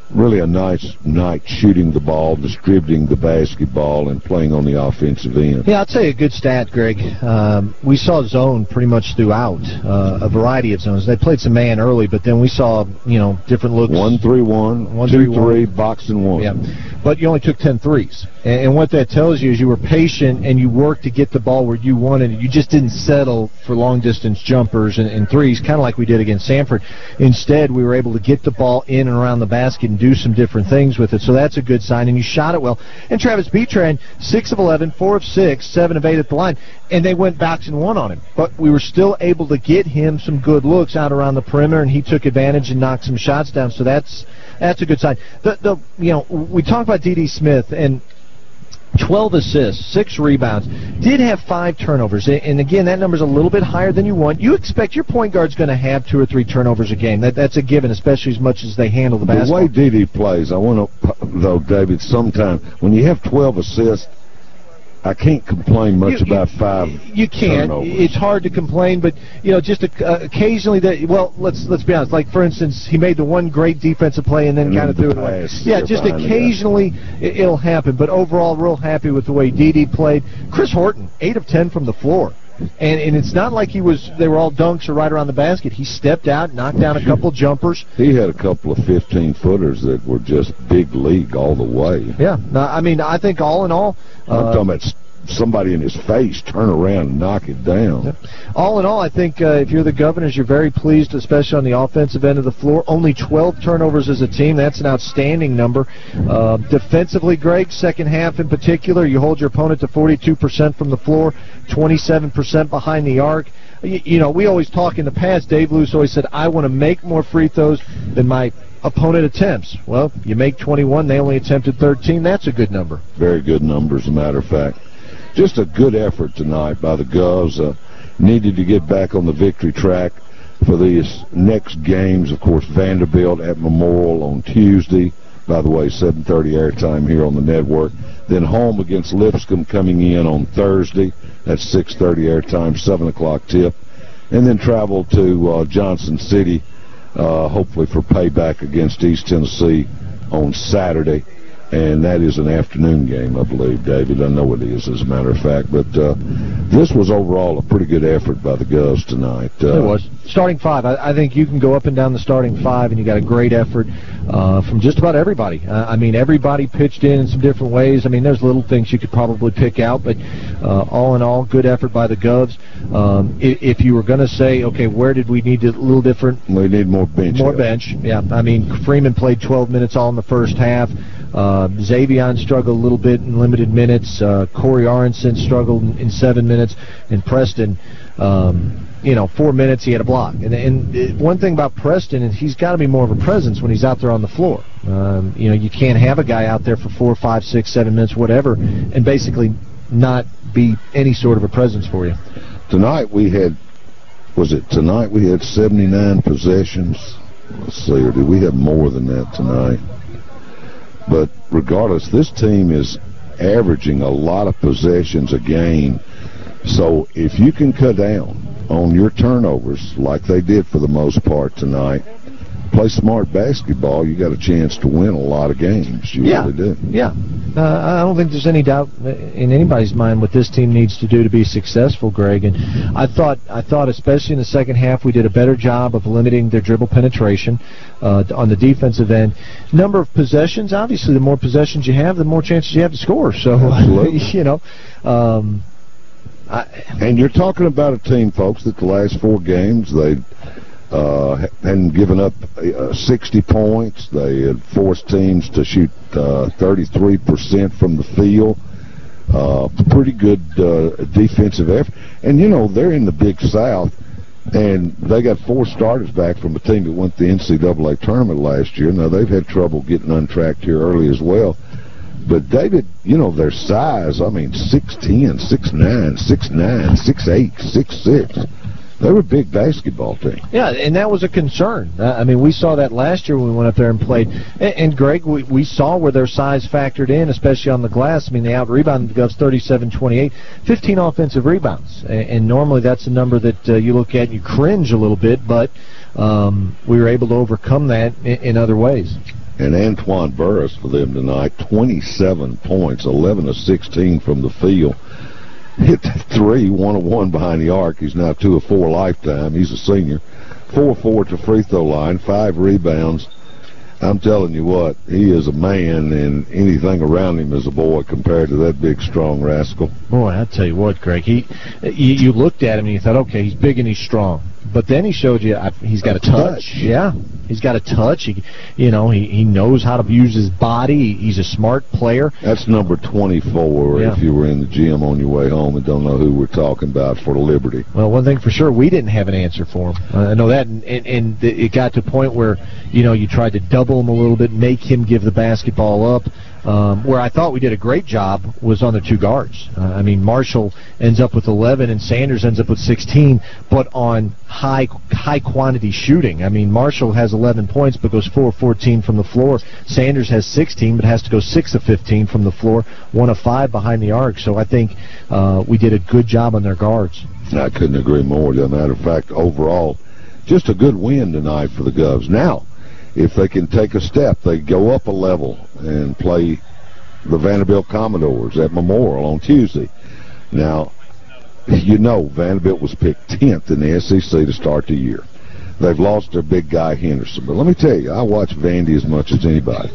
really a nice night shooting the ball, distributing the basketball, and playing on the offensive end. Yeah, I'd say a good stat, Greg. We saw zone pretty much throughout, a variety of zones. They played some man early, but then we saw, different looks. 1-3-1, 2-3, box and one. Yeah, but you only took 10 threes. And what that tells you is you were patient and you worked to get the ball where you wanted it. You just didn't settle for long-distance jumpers and threes, kind of like we did against Sanford. Instead, we were able to get the ball in and around the basket and do some different things with it. So that's a good sign, and you shot it well. And Travis Betran, 6 of 11, 4 of 6, 7 of 8 at the line, and they went box and one on him. But we were still able to get him some good looks out around the perimeter, and he took advantage and knocked some shots down. So that's a good sign. We talked about D.D. Smith, and 12 assists, 6 rebounds, did have 5 turnovers. And again, that number's a little bit higher than you want. You expect your point guard's going to have 2 or 3 turnovers a game. That's a given, especially as much as they handle the basketball. The way D.D. plays, I want to, though, David, sometime, when you have 12 assists, I can't complain much about 5 You can't. turnovers. It's hard to complain, but just occasionally let's be honest. Like, for instance, he made the one great defensive play and then kind of threw it away. Yeah, just occasionally it'll happen. But overall, real happy with the way D.D. played. Chris Horton, 8 of 10 from the floor. And it's not like they were all dunks or right around the basket. He stepped out, knocked down a couple jumpers. He had a couple of 15-footers that were just big league all the way. Yeah. I think all in all, I'm talking about somebody in his face turn around and knock it down. Yeah. All in all, I think if you're the Governors, you're very pleased, especially on the offensive end of the floor. Only 12 turnovers as a team. That's an outstanding number. Defensively, Greg, second half in particular, you hold your opponent to 42% from the floor, 27% behind the arc. We always talk in the past, Dave Luce always said, I want to make more free throws than my opponent attempts. Well, you make 21, they only attempted 13. That's a good number. Very good number, as a matter of fact. Just a good effort tonight by the Govs. Needed to get back on the victory track for these next games. Of course, Vanderbilt at Memorial on Tuesday. By the way, 7:30 airtime here on the network. Then home against Lipscomb coming in on Thursday. That's 6:30 airtime, 7 o'clock tip. And then travel to Johnson City, hopefully for payback against East Tennessee on Saturday. And that is an afternoon game, I believe, David. I know it is, as a matter of fact. But this was overall a pretty good effort by the Govs tonight. It was. Starting 5. I think you can go up and down the starting 5, and you got a great effort from just about everybody. Everybody pitched in some different ways. There's little things you could probably pick out, but all in all, good effort by the Govs. If you were going to say, okay, where did we need a little different? We need more bench. More bench, yeah. Freeman played 12 minutes all in the first half. Xavion struggled a little bit in limited minutes. Corey Aronson struggled in 7 minutes. And Preston, 4 minutes, he had a block. And one thing about Preston is he's got to be more of a presence when he's out there on the floor. You can't have a guy out there for 4, 5, 6, 7 minutes, whatever, and basically not be any sort of a presence for you. Tonight we had 79 possessions? Let's see, or did we have more than that tonight? But regardless, this team is averaging a lot of possessions a game. So if you can cut down on your turnovers like they did for the most part tonight, play smart basketball, you got a chance to win a lot of games. You really do. Yeah. I don't think there's any doubt in anybody's mind what this team needs to do to be successful, Greg. And I thought especially in the second half, we did a better job of limiting their dribble penetration on the defensive end. Number of possessions, obviously, the more possessions you have, the more chances you have to score. So, and you're talking about a team, folks, that the last 4 games, they hadn't given up 60 points. They had forced teams to shoot 33% from the field. Pretty good defensive effort. And, they're in the Big South, and they got 4 starters back from a team that went the NCAA tournament last year. Now, they've had trouble getting untracked here early as well. But, David, their size, 6'10", 6'9", 6'9", 6'8", 6'6". They were a big basketball team. Yeah, and that was a concern. We saw that last year when we went up there and played. And Greg, we saw where their size factored in, especially on the glass. They out-rebounded the Govs 37-28, 15 offensive rebounds. And normally that's a number that you look at and you cringe a little bit, but we were able to overcome that in other ways. And Antoine Burris for them tonight, 27 points, 11 of 16 from the field. Hit 3, 1 of 1 behind the arc. He's now 2 of 4 lifetime. He's a senior. 4 of 4 to free throw line, 5 rebounds. I'm telling you what, he is a man, and anything around him is a boy compared to that big, strong rascal. Boy, I tell you what, Greg, you looked at him and you thought, okay, he's big and he's strong. But then he showed you he's got a touch. Yeah, he's got a touch. He knows how to use his body. He's a smart player. That's number 24 if you were in the gym on your way home and don't know who we're talking about for Liberty. Well, one thing for sure, we didn't have an answer for him. I know that, and it got to a point where, you tried to double him a little bit, make him give the basketball up. Where I thought we did a great job was on the 2 guards. Marshall ends up with 11 and Sanders ends up with 16, but on high quantity shooting. Marshall has 11 points but goes 4 of 14 from the floor. Sanders has 16 but has to go 6 of 15 from the floor, 1 of 5 behind the arc. So I think we did a good job on their guards. I couldn't agree more. As a matter of fact, overall, just a good win tonight for the Govs. Now, if they can take a step, they go up a level and play the Vanderbilt Commodores at Memorial on Tuesday. Now, Vanderbilt was picked 10th in the SEC to start the year. They've lost their big guy, Henderson. But let me tell you, I watch Vandy as much as anybody.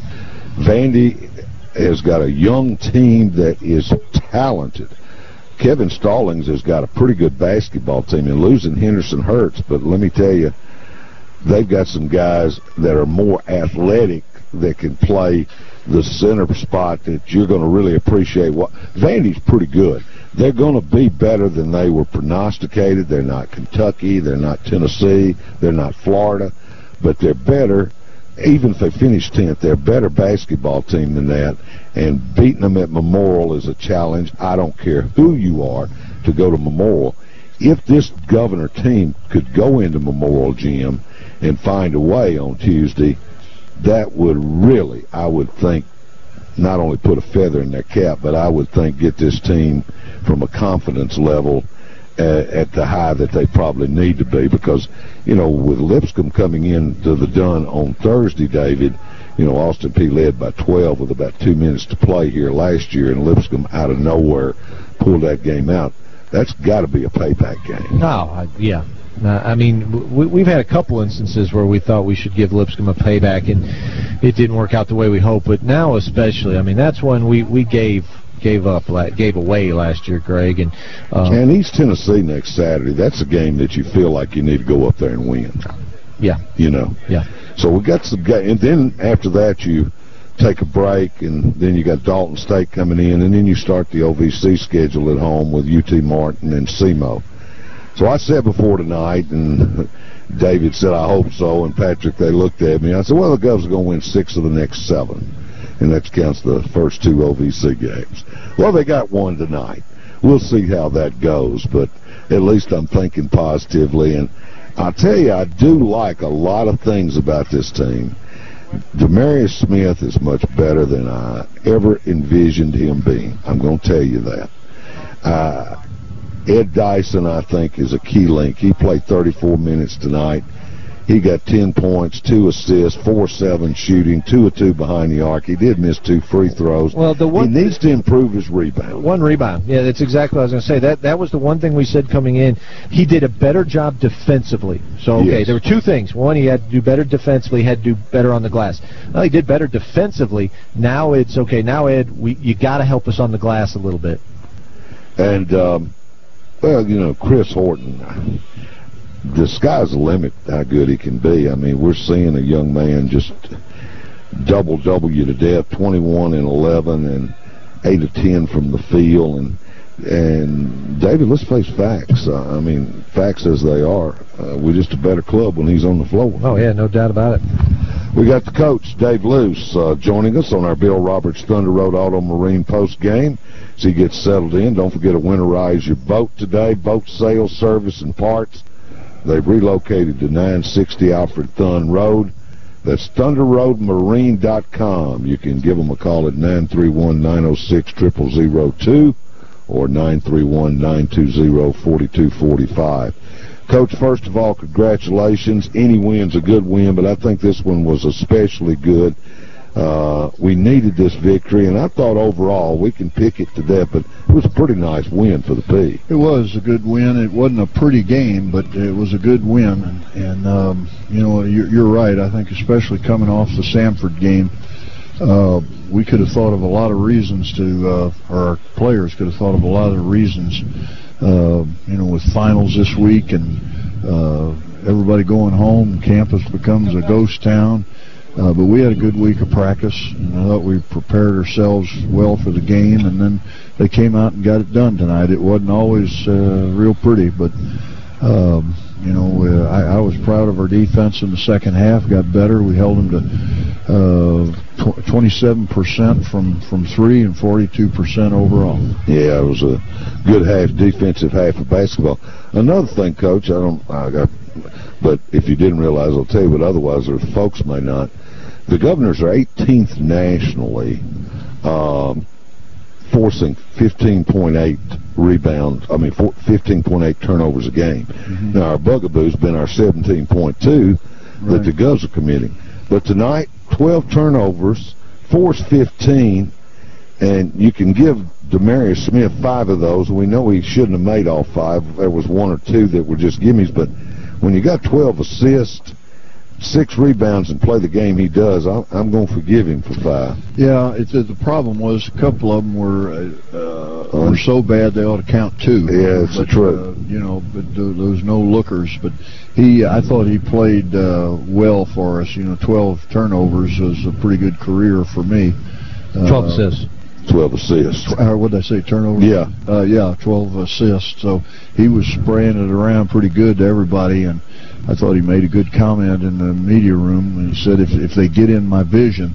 Vandy has got a young team that is talented. Kevin Stallings has got a pretty good basketball team, and losing Henderson hurts, but let me tell you, they've got some guys that are more athletic that can play the center spot that you're going to really appreciate. Vandy's pretty good. They're going to be better than they were prognosticated. They're not Kentucky. They're not Tennessee. They're not Florida. But they're better. Even if they finish 10th, they're a better basketball team than that. And beating them at Memorial is a challenge. I don't care who you are to go to Memorial. If this Governor team could go into Memorial Gym and find a way on Tuesday, that would really, I would think, not only put a feather in their cap, but I would think get this team from a confidence level at the high that they probably need to be. Because, with Lipscomb coming into the Dunn on Thursday, David, Austin Peay led by 12 with about 2 minutes to play here last year, and Lipscomb out of nowhere pulled that game out. That's got to be a payback game. Yeah. We've had a couple instances where we thought we should give Lipscomb a payback, and it didn't work out the way we hoped. But now especially, that's one we gave away last year, Greg. And East Tennessee next Saturday, that's a game that you feel like you need to go up there and win. Yeah. Yeah. So we got some guys, and then after that you take a break, and then you got Dalton State coming in, and then you start the OVC schedule at home with UT Martin and SEMO. So I said before tonight, and David said, I hope so, and Patrick, they looked at me. I said, well, the Govs are going to win 6 of the next 7, and that counts the first 2 OVC games. Well, they got 1 tonight. We'll see how that goes, but at least I'm thinking positively, and I'll tell you, I do like a lot of things about this team. Demarius Smith is much better than I ever envisioned him being. I'm going to tell you that. Ed Dyson, I think, is a key link. He played 34 minutes tonight. He got 10 points, 2 assists, 4-7 shooting, 2 of 2 behind the arc. He did miss 2 free throws. Well, he needs to improve his rebound. 1 rebound. Yeah, that's exactly what I was going to say. That was the one thing we said coming in. He did a better job defensively. So, okay, there were 2 things. One, he had to do better defensively. He had to do better on the glass. Well, he did better defensively. Now it's, okay, now, Ed, you got to help us on the glass a little bit. And, Chris Horton, the sky's the limit how good he can be. We're seeing a young man just double you to death, 21 and 11 and 8 of 10 from the field. And David, let's face facts. Facts as they are. We're just a better club when he's on the floor. Oh, yeah, no doubt about it. We got the coach, Dave Luce, joining us on our Bill Roberts Thunder Road Auto Marine post game. As he gets settled in, don't forget to winterize your boat today. Boat sales, service, and parts. They've relocated to 960 Alfred Thun Road. That's ThunderRoadMarine.com. You can give them a call at 931-906-0002 or 931-920-4245. Coach, first of all, congratulations. Any win's a good win, but I think this one was especially good. We needed this victory, and I thought overall we can pick it to death, but it was a pretty nice win for the P. It was a good win. It wasn't a pretty game, but it was a good win. And you know, you're right. I think especially coming off the Samford game, we could have thought of a lot of reasons to, or our players could have thought of a lot of reasons, you know, with finals this week and everybody going home, campus becomes a ghost town. But we had a good week of practice, and I thought we prepared ourselves well for the game, and then they came out and got it done tonight. It wasn't always real pretty, but you know, I was proud of our defense in the second half. Got better. We held them to 27% from three and 42% overall. Yeah, it was a good half, defensive half of basketball. Another thing, Coach, but if you didn't realize, I'll tell you, but otherwise, or folks may not. The Governors are 18th nationally, forcing 15.8 rebounds. 15.8 turnovers a game. Now our bugaboo's been our 17.2 that the Govs are committing. But tonight, 12 turnovers, forced 15, and you can give Demarius Smith 5 of those. We know he shouldn't have made all 5. There was 1 or 2 that were just gimmies, but when you got 12 assists, 6 rebounds, and play the game he does, I'm going to forgive him for 5. Yeah, the problem was a couple of them were so bad they ought to count 2. Yeah, it's true. You know, but those no lookers. But I thought he played well for us. You know, 12 turnovers was a pretty good career for me. 12 assists. 12 assists. What did I say, turnovers? Yeah. Yeah, 12 assists. So he was spraying it around pretty good to everybody, and I thought he made a good comment in the media room. And he said, if they get in my vision,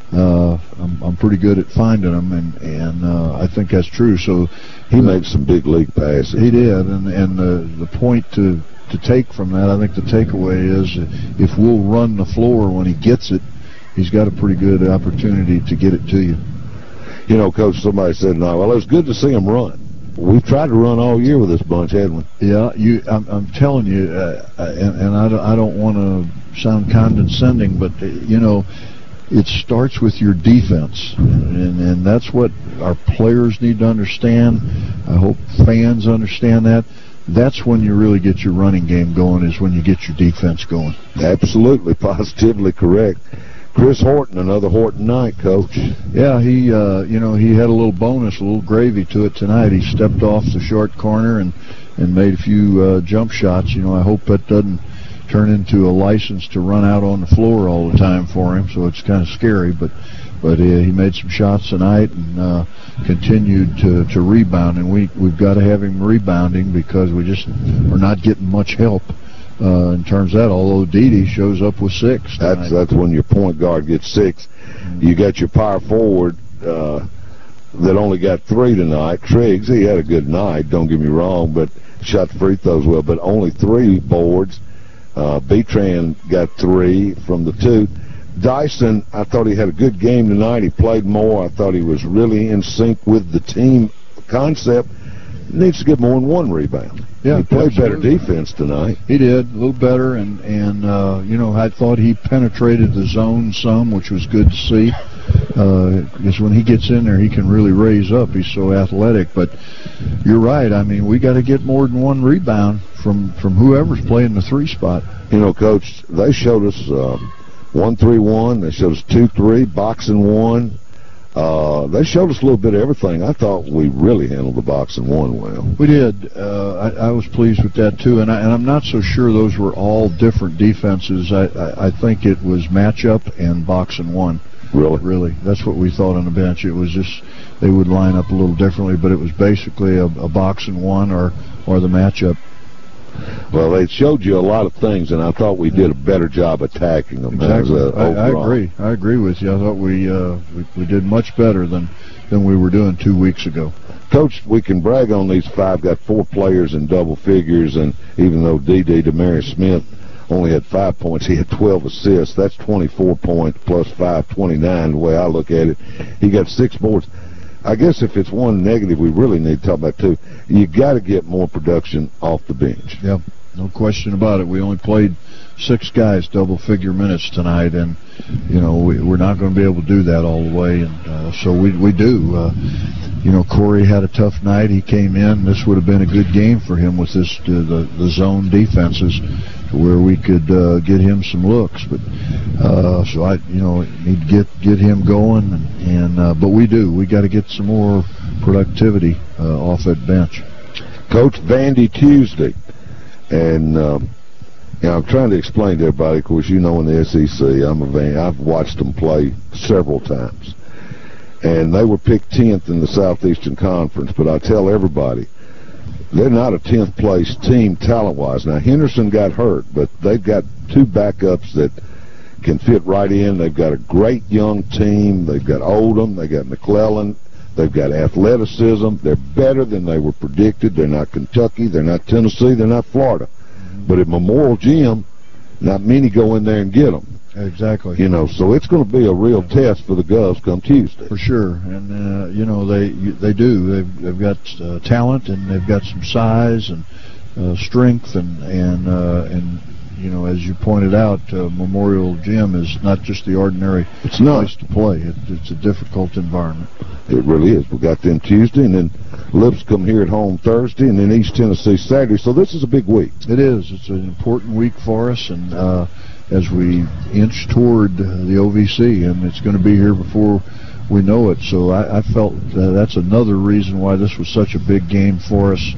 I'm pretty good at finding them, and I think that's true. So he made some big league passes. He did, and the point to take from that, I think the takeaway is if we'll run the floor when he gets it, he's got a pretty good opportunity to get it to you. You know, Coach, somebody said, "No, well, it was good to see him run." We've tried to run all year with this bunch, haven't we? Yeah, I'm telling you, and I don't want to sound condescending, but you know, it starts with your defense, and that's what our players need to understand. I hope fans understand that. That's when you really get your running game going, is when you get your defense going. Absolutely, positively correct. Chris Horton, another Horton night, Coach. Yeah, he you know, he had a little bonus, a little gravy to it tonight. He stepped off the short corner and made a few jump shots. You know, I hope that doesn't turn into a license to run out on the floor all the time for him, so it's kind of scary, but he made some shots tonight and continued to rebound, and we've got to have him rebounding because we're not getting much help in terms of that, although Dede shows up with 6 tonight. That's when your point guard gets 6. You got your power forward that only got 3 tonight. Triggs, he had a good night, don't get me wrong, but shot the free throws well, but only 3 boards. Betran got 3 from the 2. Dyson, I thought he had a good game tonight. He played more. I thought he was really in sync with the team concept. Needs to get more than 1 rebound. Yeah, he played better defense tonight. He did, a little better, and you know, I thought he penetrated the zone some, which was good to see. Because when he gets in there, he can really raise up. He's so athletic. But you're right. I mean, we got to get more than 1 rebound from whoever's playing the 3 spot. You know, Coach, they showed us 1-3-1. They showed us 2-3, boxing 1. They showed us a little bit of everything. I thought we really handled the boxing 1 well. We did. I was pleased with that too, and I'm not so sure those were all different defenses. I think it was matchup and boxing 1. Really, that's what we thought on the bench. It was just they would line up a little differently, but it was basically a boxing 1 or the matchup. Well, they showed you a lot of things, and I thought we did a better job attacking them. Exactly. I agree. I agree with you. I thought we did much better than we were doing 2 weeks ago. Coach, we can brag on these 5. Got 4 players in double figures, and even though Demarius Smith only had 5 points, he had 12 assists. That's 24 points plus 5, 29, the way I look at it. He got 6 boards. I guess if it's one negative we really need to talk about too, you got to get more production off the bench. Yeah, no question about it. We only played 6 guys double-figure minutes tonight, and you know we're not going to be able to do that all the way, and so we do. You know, Corey had a tough night. He came in. This would have been a good game for him with this the zone defenses, where we could get him some looks. But so I need to get him going, and but we do. We got to get some more productivity off that bench. Coach, Vandy Tuesday, and I'm trying to explain to everybody. Of course, you know in the SEC, I've watched them play several times. And they were picked 10th in the Southeastern Conference, but I tell everybody, they're not a 10th place team talent-wise. Now, Henderson got hurt, but they've got 2 backups that can fit right in. They've got a great young team. They've got Oldham. They've got McClellan. They've got athleticism. They're better than they were predicted. They're not Kentucky. They're not Tennessee. They're not Florida. But at Memorial Gym, not many go in there and get them. Exactly. You know, so it's going to be a real test for the Govs come Tuesday. For sure, and you know they do. They've got talent, and they've got some size and strength, and you know, as you pointed out, Memorial Gym is not just the ordinary place to play. It's a difficult environment. It really is. We got them Tuesday, and then Lipscomb here at home Thursday, and then East Tennessee Saturday. So this is a big week. It is. It's an important week for us, and as we inch toward the OVC, and it's going to be here before we know it. So I felt that's another reason why this was such a big game for us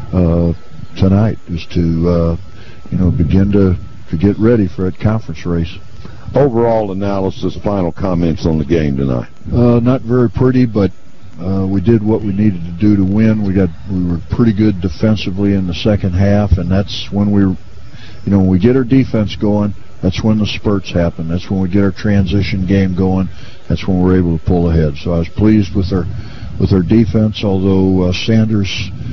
tonight, is to begin to get ready for that conference race. Overall analysis, final comments on the game tonight. Not very pretty, but we did what we needed to do to win. We were pretty good defensively in the second half, and that's when when we get our defense going, that's when the spurts happen. That's when we get our transition game going. That's when we're able to pull ahead. So I was pleased with our defense, although Sanders,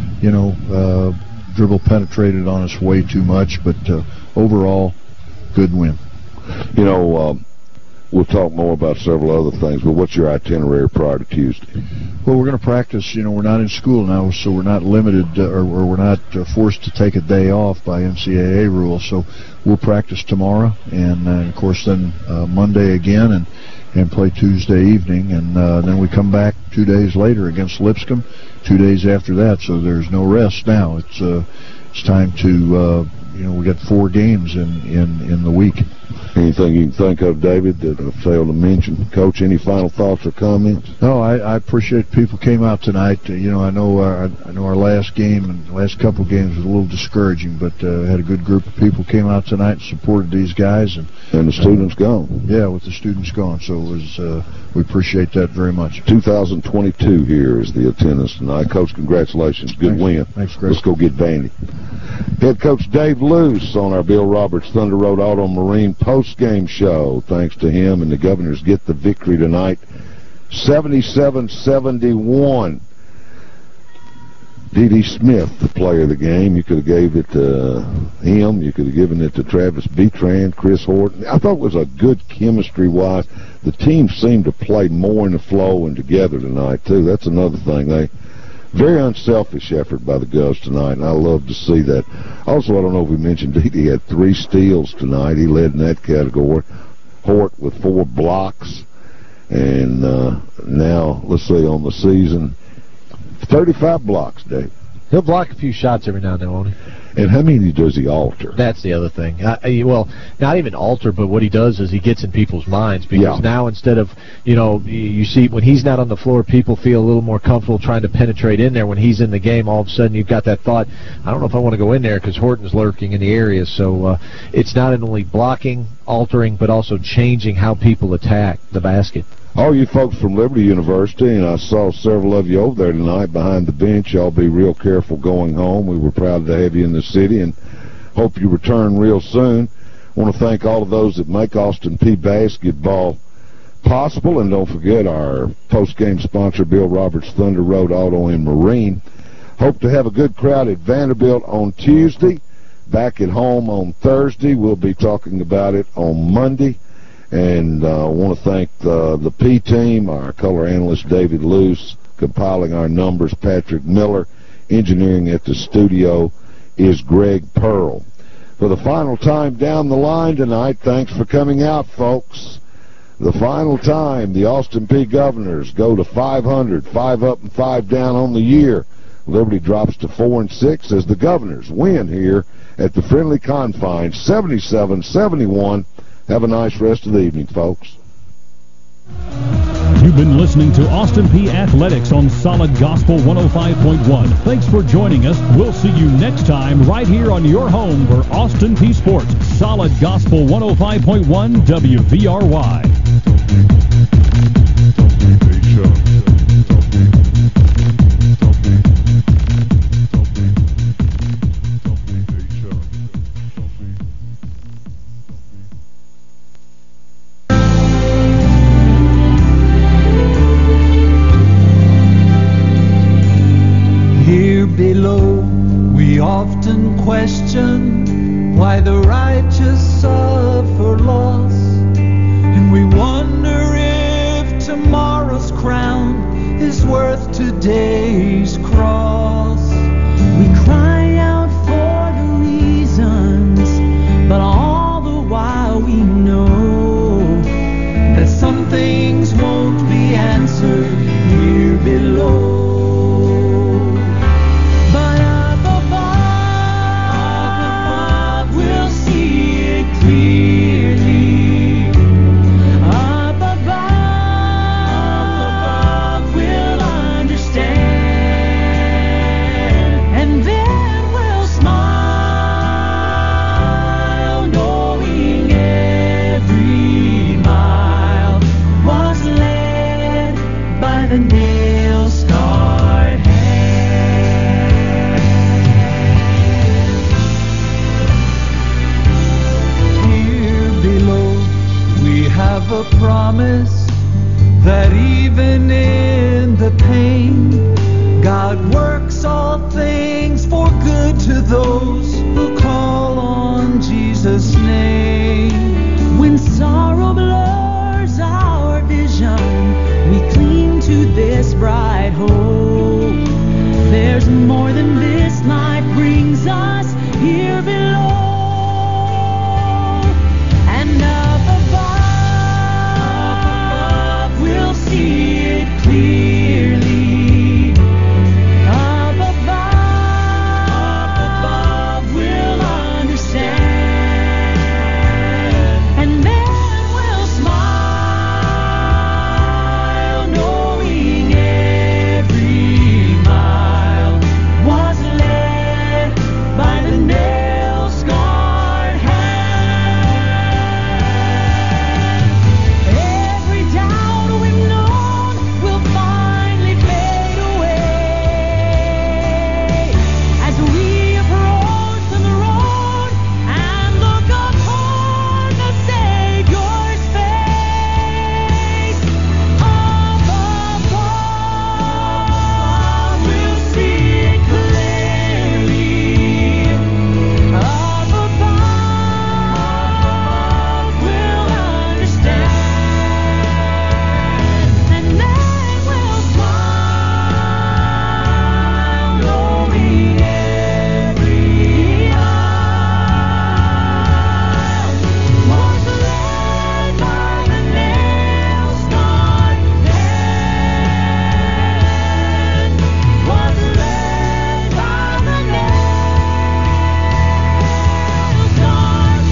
dribble penetrated on us way too much. But overall, good win. We'll talk more about several other things, but what's your itinerary prior to Tuesday? Well, we're going to practice. We're not in school now, so we're not limited or we're not forced to take a day off by NCAA rules. So we'll practice tomorrow, and of course then Monday again, and play Tuesday evening, and then we come back 2 days later against Lipscomb, 2 days after that. So there's no rest now. It's time to we got 4 games in the week. Anything you can think of, David, that I failed to mention? Coach, any final thoughts or comments? No, I appreciate people came out tonight. I know our last game and the last couple of games was a little discouraging, but had a good group of people came out tonight and supported these guys. And the students gone. Yeah, with the students gone. So it was we appreciate that very much. 2022 here is the attendance tonight. Coach, congratulations. Good win. Thanks, Greg. Let's go get Vandy. Head Coach Dave Luce on our Bill Roberts Thunder Road Auto Marine post-game show. Thanks to him, and the Governors get the victory tonight, 77-71. D.D. Smith, the player of the game. You could have gave it to him. You could have given it to Travis Betran, Chris Horton. I thought it was a good chemistry-wise. The team seemed to play more in the flow and together tonight, too. That's another thing. Very unselfish effort by the Govs tonight, and I love to see that. Also, I don't know if we mentioned D.D. had 3 steals tonight. He led in that category. Hort with 4 blocks. And now, let's see, on the season, 35 blocks, Dave. He'll block a few shots every now and then, won't he? And how many does he alter? That's the other thing. Well, not even alter, but what he does is he gets in people's minds. Because now instead of, you see when he's not on the floor, people feel a little more comfortable trying to penetrate in there. When he's in the game, all of a sudden you've got that thought, I don't know if I want to go in there because Horton's lurking in the area. So it's not only blocking, altering, but also changing how people attack the basket. All you folks from Liberty University, and I saw several of you over there tonight behind the bench, y'all be real careful going home. We were proud to have you in the city and hope you return real soon. I want to thank all of those that make Austin Peay basketball possible, and don't forget our post-game sponsor, Bill Roberts Thunder Road Auto and Marine. Hope to have a good crowd at Vanderbilt on Tuesday, back at home on Thursday. We'll be talking about it on Monday. And I want to thank the P team, our color analyst David Luce, compiling our numbers Patrick Miller, engineering at the studio is Greg Pearl. for the final time down the line tonight. Thanks for coming out, folks. The final time, the Austin Peay Governors go to 500, 5 up and 5 down on the year. Liberty drops to 4-6 as the Governors win here at the friendly confines, 77-71. Have a nice rest of the evening, folks. You've been listening to Austin Peay Athletics on Solid Gospel 105.1. Thanks for joining us. We'll see you next time right here on your home for Austin Peay Sports. Solid Gospel 105.1 WVRY. Below, we often question why the righteous suffer loss, and we wonder if tomorrow's crown is worth today's cross. We cry out for the reasons, but all the while we know that some things won't be answered here below. A promise that even in the pain, God works all things for good to those who call on Jesus' name. When sorrow blurs our vision, we cling to this bright hope. There's more than this life brings us here below. And up above, see it clearly. Up above, we'll understand, and then we'll smile, knowing every mile was led by the nail-scarred hand. Every doubt we've known will finally fade away as we approach the road and look upon the Savior's face. Up above, we'll see it clearly. Up above, we'll understand, and then we'll smile, knowing every mile was led by the nail-scarred hand, was led by the nail-scarred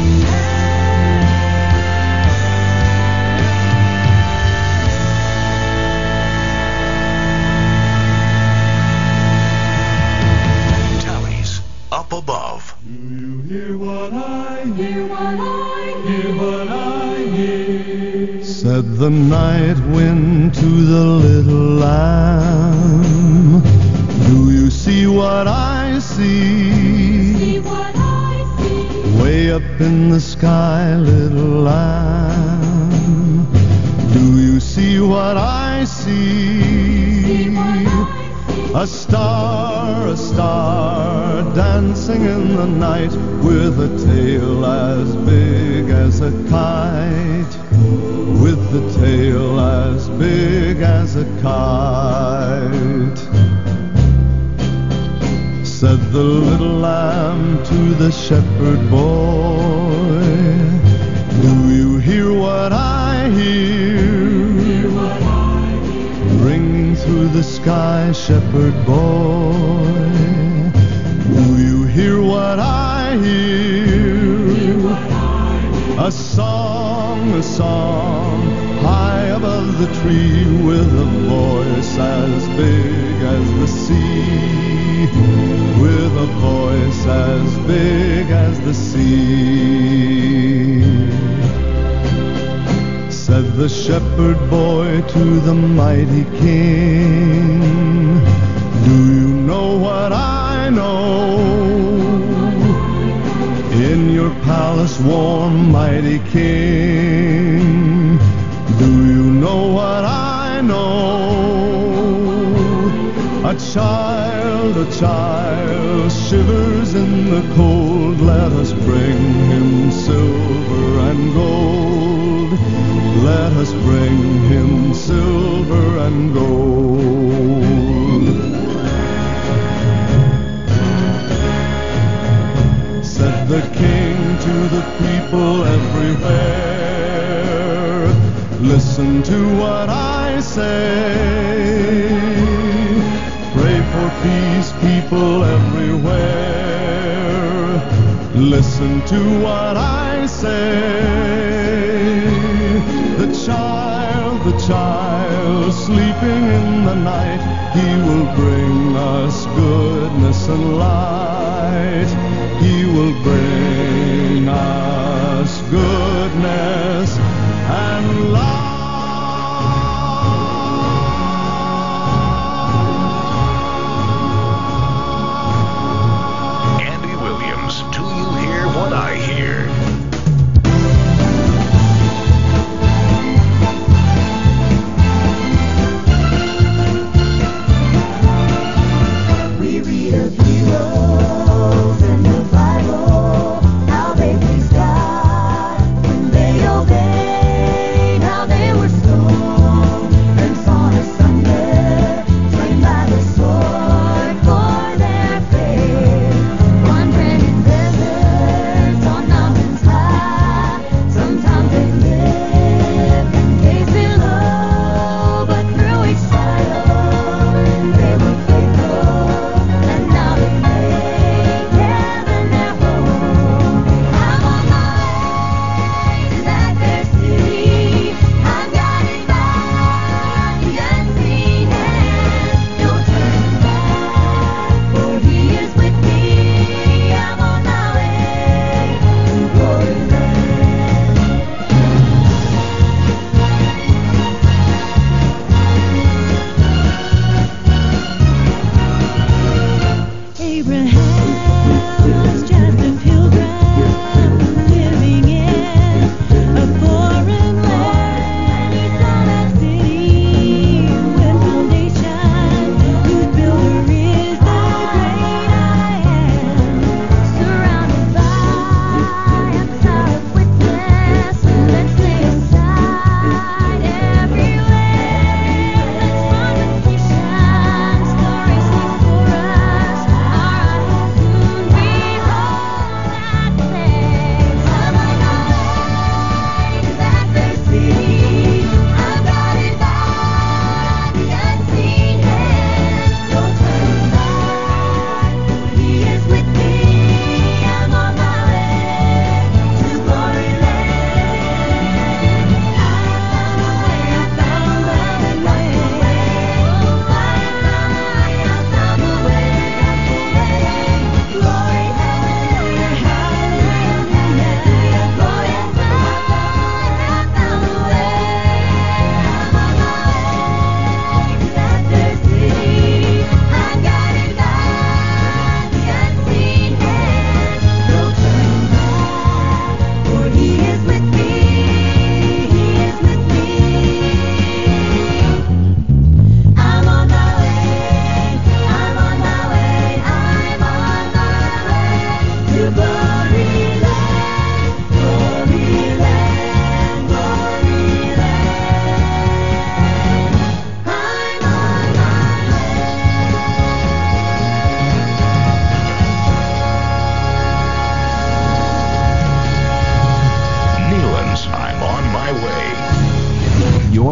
Tallies up above. Hear what I hear, hear what I hear. Said the night wind to the little lamb. Do you see what I see? Way up in the sky, little lamb. Do you see what I see? A star dancing in the night with a tail as big as a kite. With the tail as big as a kite. Said Said the little lamb to the shepherd boy, do you hear what I hear? Ringing through the sky, shepherd boy, do you hear what I hear? A song, high above the tree, with a voice as big as the sea, with a voice as big as the sea. Said the shepherd boy to the mighty king, do you know what I know? In your palace warm, mighty king, do you know what I know? A child shivers in the cold. Let us bring him silver and gold. Let us bring him silver and gold. Said the king to the people everywhere, listen to what I say. Pray for peace, people everywhere. Listen to what I say. The child sleeping in the night, he will bring us goodness and light. He will bring us goodness and light. What I hear. We read of heroes in the Bible, how they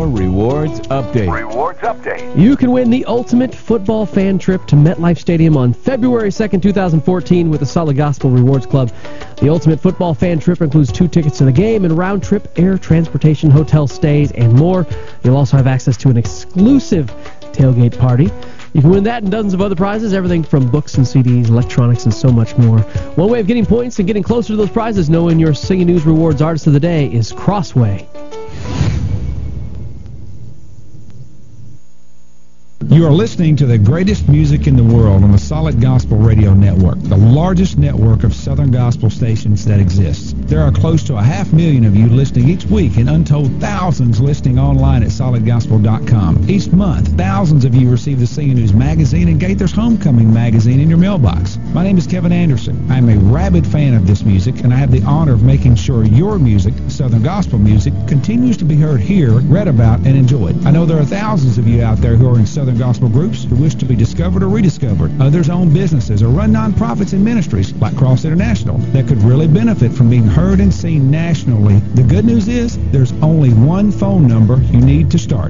Rewards Update. Rewards Update. You can win the ultimate football fan trip to MetLife Stadium on February 2nd, 2014 with the Solid Gospel Rewards Club. The ultimate football fan trip includes 2 tickets to the game and round-trip air transportation, hotel stays, and more. You'll also have access to an exclusive tailgate party. You can win that and dozens of other prizes, everything from books and CDs, electronics, and so much more. One way of getting points and getting closer to those prizes, knowing your Singing News Rewards Artist of the Day, is Crossway. You are listening to the greatest music in the world on the Solid Gospel Radio Network, the largest network of Southern gospel stations that exists. There are close to 500,000 of you listening each week and untold thousands listening online at solidgospel.com. Each month, thousands of you receive the Singing News Magazine and Gaither's Homecoming Magazine in your mailbox. My name is Kevin Anderson. I am a rabid fan of this music, and I have the honor of making sure your music, Southern gospel music, continues to be heard here, read about, and enjoyed. I know there are thousands of you out there who are in Southern gospel groups who wish to be discovered or rediscovered. Others own businesses or run nonprofits and ministries like Cross International that could really benefit from being heard and seen nationally. The good news is there's only one phone number you need to start.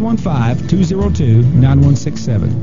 615-202-9167.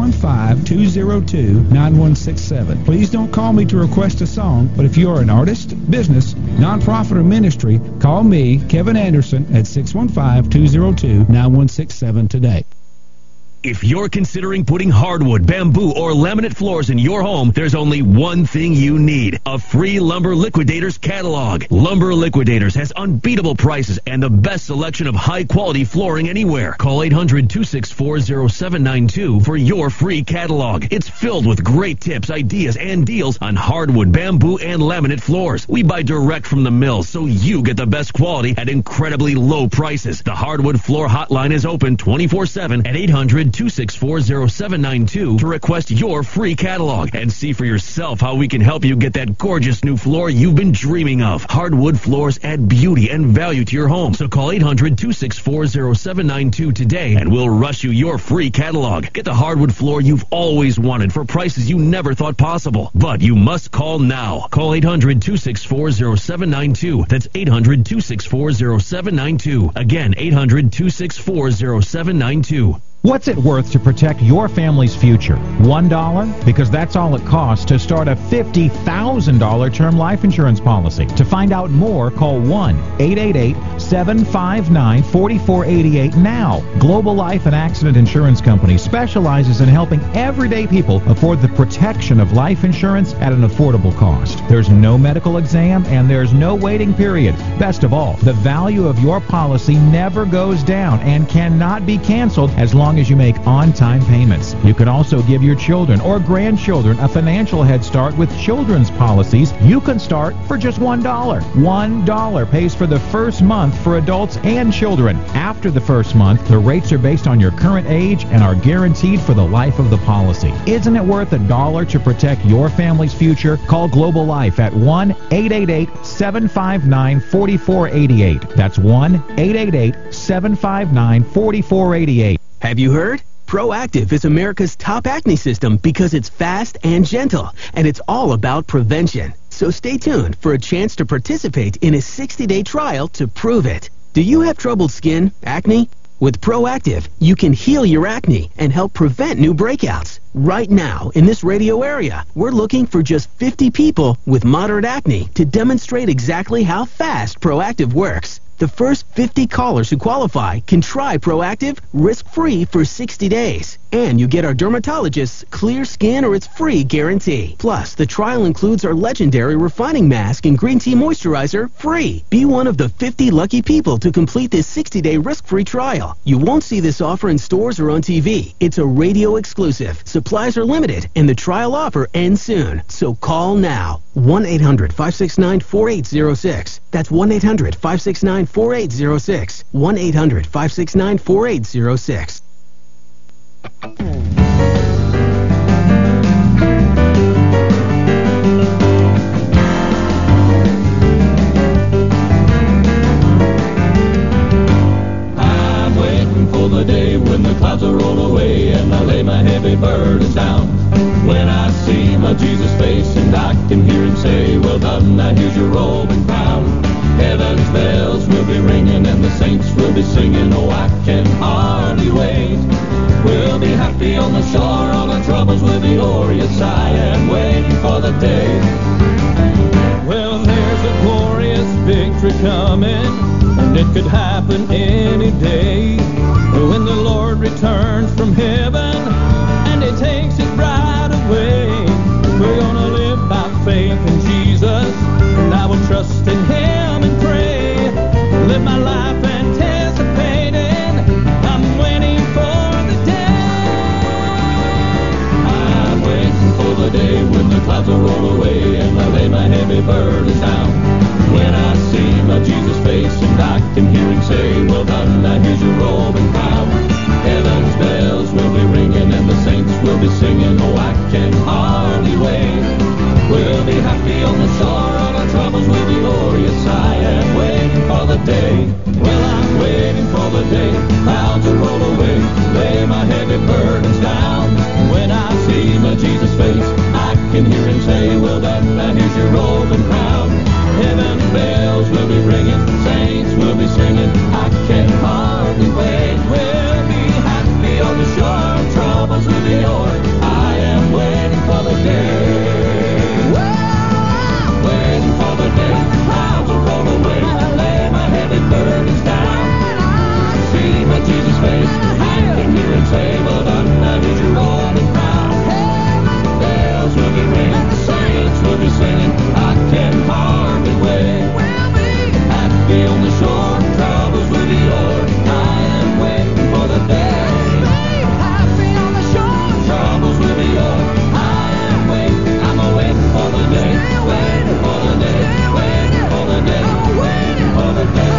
615-202-9167. Please don't call me to request a song, but if you are an artist, business, nonprofit, or ministry, call me, Kevin Anderson, at 615-202-9167 today. If you're considering putting hardwood, bamboo, or laminate floors in your home, there's only one thing you need: a free Lumber Liquidators catalog. Lumber Liquidators has unbeatable prices and the best selection of high-quality flooring anywhere. Call 800-264-0792 for your free catalog. It's filled with great tips, ideas, and deals on hardwood, bamboo, and laminate floors. We buy direct from the mills, so you get the best quality at incredibly low prices. The Hardwood Floor Hotline is open 24/7 at 800-264-0792 to request your free catalog and see for yourself how we can help you get that gorgeous new floor you've been dreaming of. Hardwood floors add beauty and value to your home, so call 800-264-0792 today and we'll rush you your free catalog. Get the hardwood floor you've always wanted for prices you never thought possible. But you must call now. Call 800-264-0792. That's 800-264-0792. Again, 800-264-0792. What's it worth to protect your family's future? $1? Because that's all it costs to start a $50,000 term life insurance policy. To find out more, call 1-888-759-4488 now. Global Life and Accident Insurance Company specializes in helping everyday people afford the protection of life insurance at an affordable cost. There's no medical exam and there's no waiting period. Best of all, the value of your policy never goes down and cannot be canceled as long as you make on-time payments. You can also give your children or grandchildren a financial head start with children's policies. You can start for just $1. $1 pays for the first month for adults and children. After the first month, the rates are based on your current age and are guaranteed for the life of the policy. Isn't it worth $1 to protect your family's future? Call Global Life at 1-888-759-4488. That's 1-888-759-4488. Have you heard? Proactive is America's top acne system because it's fast and gentle, and it's all about prevention. So stay tuned for a chance to participate in a 60-day trial to prove it. Do you have troubled skin, acne? With Proactive, you can heal your acne and help prevent new breakouts. Right now, in this radio area, we're looking for just 50 people with moderate acne to demonstrate exactly how fast Proactive works. The first 50 callers who qualify can try Proactive risk-free for 60 days. And you get our dermatologist's clear skin or it's free guarantee. Plus, the trial includes our legendary refining mask and green tea moisturizer free. Be one of the 50 lucky people to complete this 60-day risk-free trial. You won't see this offer in stores or on TV. It's a radio exclusive. Supplies are limited and the trial offer ends soon. So call now. 1-800-569-4806. That's 1-800-569-4806. 1-800-569-4806. I'm waiting for the day when the clouds will roll away and I lay my heavy burdens down. When I see my Jesus face and I can hear him say, well done, now here's your robe and crown. Heaven's bells will be ringing and the saints will be singing, oh I victory coming, and it could happen any day. When the Lord returns from heaven and He takes His bride away, we're gonna live by faith in Jesus, and I will trust in Him and pray. Live my life anticipating, I'm waiting for the day. I'm waiting for the day when the clouds will roll away and I lay my heavy burdens down. When I see my Jesus face and I can hear Him say, well done, now here's your robe and crown. Heaven's bells will be ringing and the saints will be singing, oh I can hardly wait. We'll be happy on the shore, all our troubles will be o'er. Yes, I am waiting for the day. Well, I'm waiting for the day, clouds will roll away, lay my heavy burdens down. When I see my Jesus face, I can hear Him say, well done, now here's your robe and crown. Heaven's bells will be ringing, saints will be singing, I can hardly wait. We'll be happy on the shore, troubles will be o'er. I am waiting for the day. Waiting for the day, clouds will roll away, lay my heavy burdens down. See my Jesus face, I can hear Him say, well done, now here's your robe and crown. Bells will be ringing, saints will be singing, I can hardly wait. Happy on the shore, troubles will be o'er. I am waiting for the day. Happy on the shore, troubles will be o'er. I am waiting, I'm waiting for the day. Waiting for the day, waiting for the day, waiting for the day.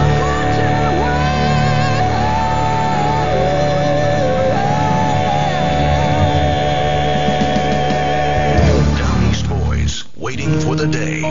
Down East Boys, waiting for the day.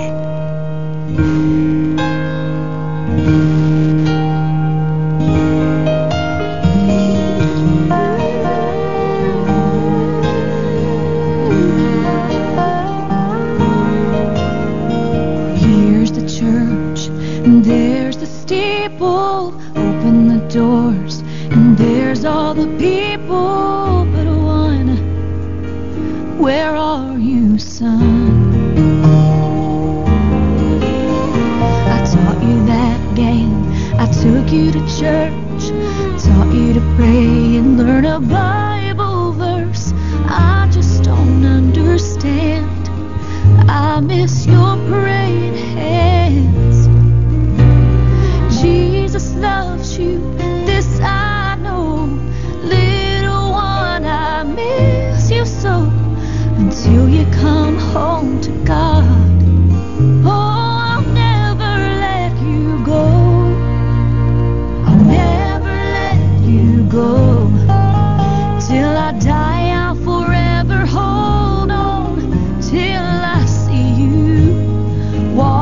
Here's the church, and there's the steeple. Open the doors, and there's all the people but one. Where are you, son? I taught you that game. I took you to church, taught you to pray and learn a Bible verse. I just don't understand. I miss your praying hands. Jesus loves you, this I know. Little one, I miss you so. Until you come home to God, oh, I'll never let you go. I'll never let you go. Till I die, I'll forever hold on. Till I see you walk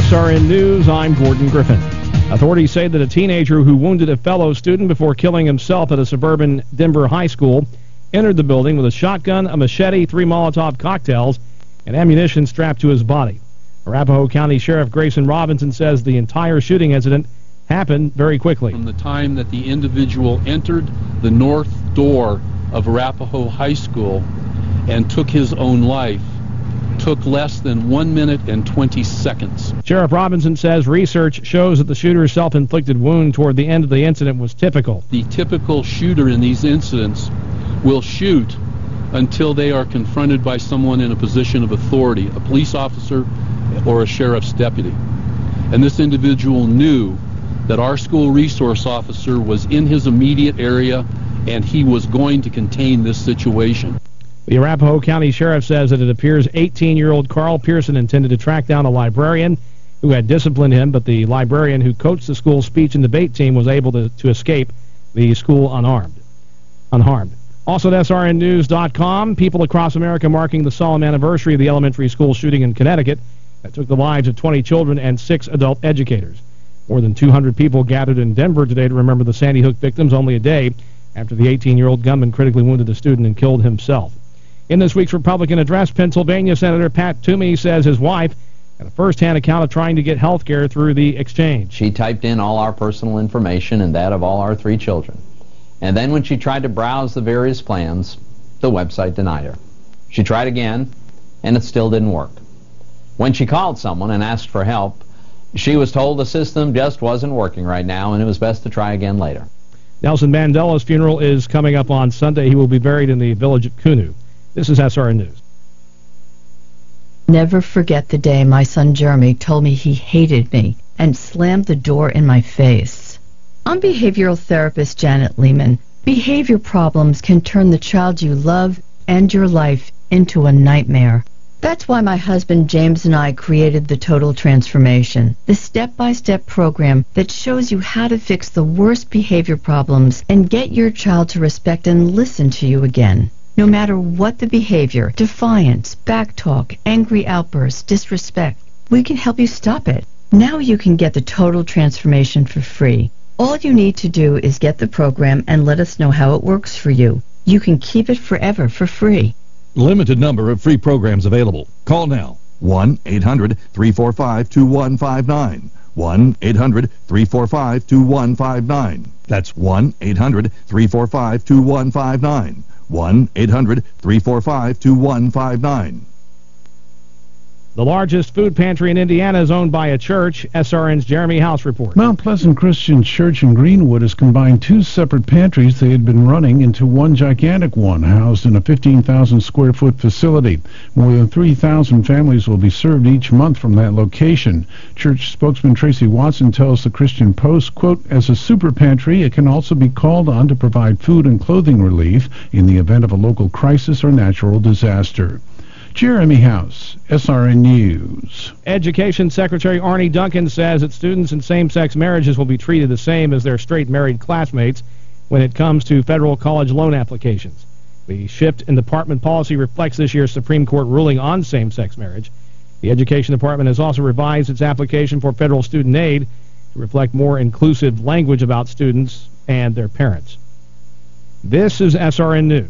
SRN News, I'm Gordon Griffin. Authorities say that a teenager who wounded a fellow student before killing himself at a suburban Denver high school entered the building with a shotgun, a machete, 3 Molotov cocktails, and ammunition strapped to his body. Arapahoe County Sheriff Grayson Robinson says the entire shooting incident happened very quickly. From the time that the individual entered the north door of Arapahoe High School and took his own life, took less than 1 minute and 20 seconds. Sheriff Robinson says research shows that the shooter's self-inflicted wound toward the end of the incident was typical. The typical shooter in these incidents will shoot until they are confronted by someone in a position of authority, a police officer or a sheriff's deputy. And this individual knew that our school resource officer was in his immediate area and he was going to contain this situation. The Arapahoe County Sheriff says that it appears 18-year-old Carl Pearson intended to track down a librarian who had disciplined him, but the librarian who coached the school's speech and debate team was able to escape the school unharmed. Also at SRNnews.com, people across America marking the solemn anniversary of the elementary school shooting in Connecticut that took the lives of 20 children and 6 adult educators. More than 200 people gathered in Denver today to remember the Sandy Hook victims only a day after the 18-year-old gunman critically wounded a student and killed himself. In this week's Republican address, Pennsylvania Senator Pat Toomey says his wife had a first-hand account of trying to get health care through the exchange. She typed in all our personal information and that of all our 3 children. And then when she tried to browse the various plans, the website denied her. She tried again, and it still didn't work. When she called someone and asked for help, she was told the system just wasn't working right now and it was best to try again later. Nelson Mandela's funeral is coming up on Sunday. He will be buried in the village of Kunu. This is SRN News. Never forget the day my son Jeremy told me he hated me and slammed the door in my face. I'm behavioral therapist Janet Lehman. Behavior problems can turn the child you love and your life into a nightmare. That's why my husband James and I created the Total Transformation, the step-by-step program that shows you how to fix the worst behavior problems and get your child to respect and listen to you again. No matter what the behavior, defiance, backtalk, angry outbursts, disrespect, we can help you stop it. Now you can get the Total Transformation for free. All you need to do is get the program and let us know how it works for you. You can keep it forever for free. Limited number of free programs available. Call now. 1-800-345-2159. 1-800-345-2159. That's 1-800-345-2159. 1-800-345-2159. The largest food pantry in Indiana is owned by a church. SRN's Jeremy House reports. Mount Pleasant Christian Church in Greenwood has combined 2 separate pantries they had been running into one gigantic one, housed in a 15,000 square foot facility. More than 3,000 families will be served each month from that location. Church spokesman Tracy Watson tells the Christian Post, quote, as a super pantry, it can also be called on to provide food and clothing relief in the event of a local crisis or natural disaster. Jeremy House, SRN News. Education Secretary Arnie Duncan says that students in same-sex marriages will be treated the same as their straight married classmates when it comes to federal college loan applications. The shift in department policy reflects this year's Supreme Court ruling on same-sex marriage. The Education Department has also revised its application for federal student aid to reflect more inclusive language about students and their parents. This is SRN News.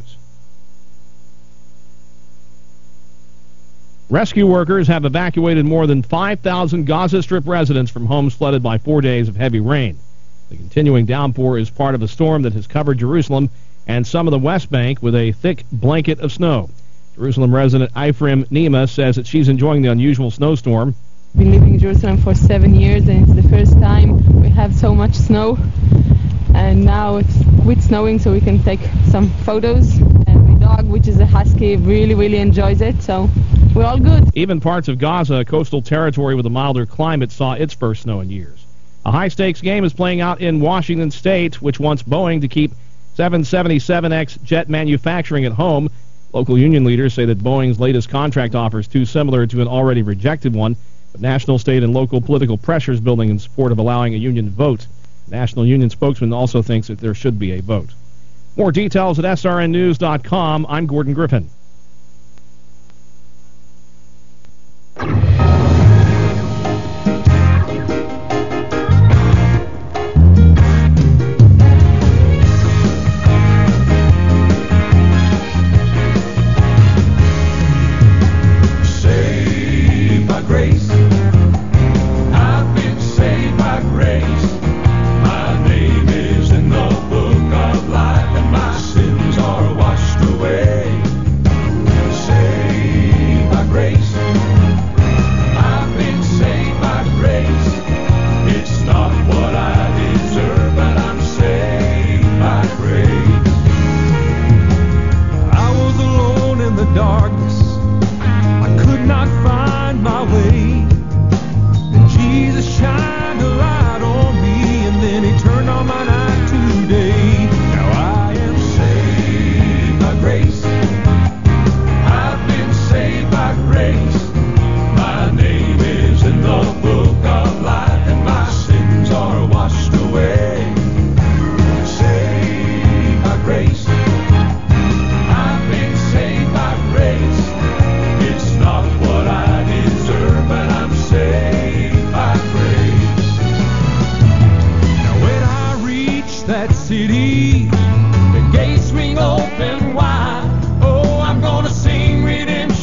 Rescue workers have evacuated more than 5,000 Gaza Strip residents from homes flooded by 4 days of heavy rain. The continuing downpour is part of a storm that has covered Jerusalem and some of the West Bank with a thick blanket of snow. Jerusalem resident Ephraim Nima says that she's enjoying the unusual snowstorm. I've been living in Jerusalem for 7 years, and it's the first time we have so much snow. And now it's quit snowing, so we can take some photos. And my dog, which is a husky, really enjoys it, so we're all good. Even parts of Gaza, a coastal territory with a milder climate, saw its first snow in years. A high-stakes game is playing out in Washington State, which wants Boeing to keep 777X jet manufacturing at home. Local union leaders say that Boeing's latest contract offer is too similar to an already rejected one, but national, state, and local political pressure is building in support of allowing a union vote. National Union spokesman also thinks that there should be a vote. More details at srnnews.com. I'm Gordon Griffin.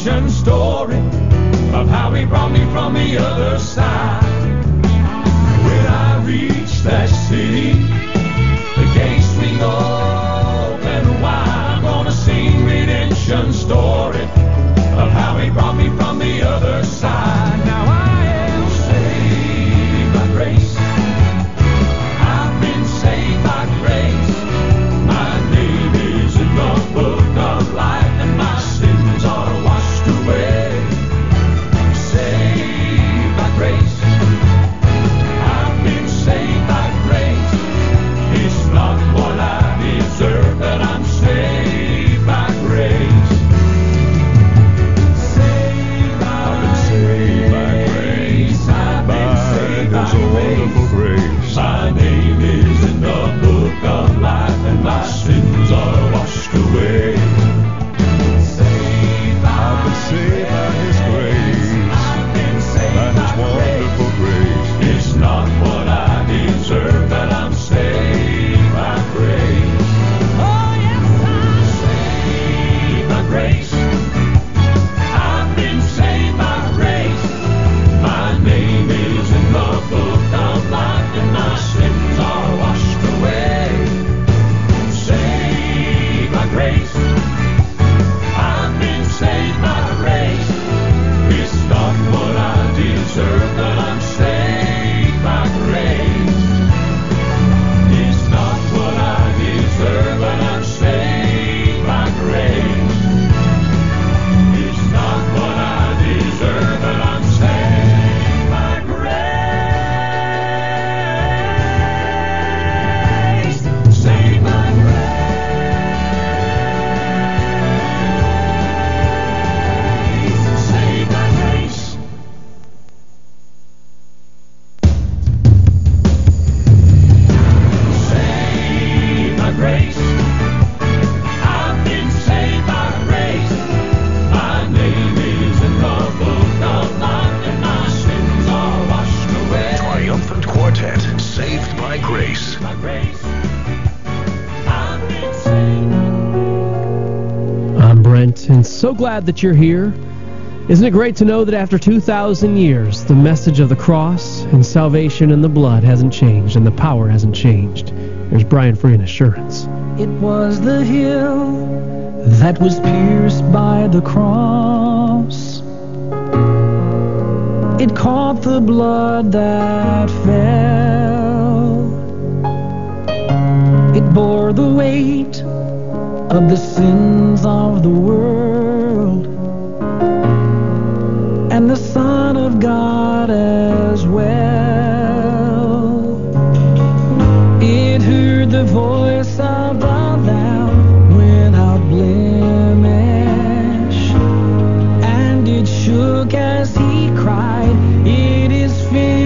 redemption story of how he brought me from the other side. When I reach that city, the gates swing open wide. I'm gonna sing redemption story of how he brought me from the other side. Now I am saved by grace. I've been saved by grace. My name is in the book of life, and my sins are washed away. Saved by grace. I've been saved by grace. It's not what I deserve, but I'm saved by grace. I've been saved by grace. I've been saved by grace. My name is in the book of life, and my sins are washed away. I've been saved by His grace. I've been saved by His wonderful grace. It's not what I deserve, but I'm saved by grace. Oh yes, I'm saved by grace. I've been saved by grace. My name is in the book of life, and my sins are washed away. Saved by grace. I've been saved by grace. It's not what I deserve, but I'm saved by grace. It's not what I deserve, but I'm saved by grace. It's not what I deserve, but I'm saved by grace. Saved by grace. Saved by grace. Saved by grace. I've been saved by grace. My name is in the book of life, and my sins are washed away. Triumphant Quartet, Saved by Grace. By grace. I've been saved. I'm Brent, and so glad that you're here. Isn't it great to know that after 2,000 years, the message of the cross and salvation in the blood hasn't changed, and the power hasn't changed? There's Brian Free and Assurance. It was the hill that was pierced by the cross. It caught the blood that fell. It bore the weight of the sins of the world, and the Son of God as well. It heard the voice of the Lamb without blemish, and it shook as He cried, "It is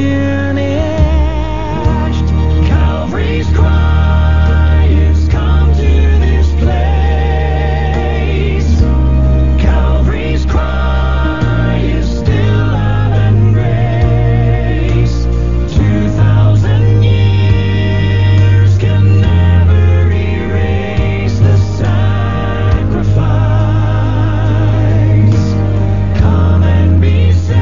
finished." Calvary's cry is come to this place. Calvary's cry is still love and grace. 2,000 years can never erase the sacrifice. Come and be saved.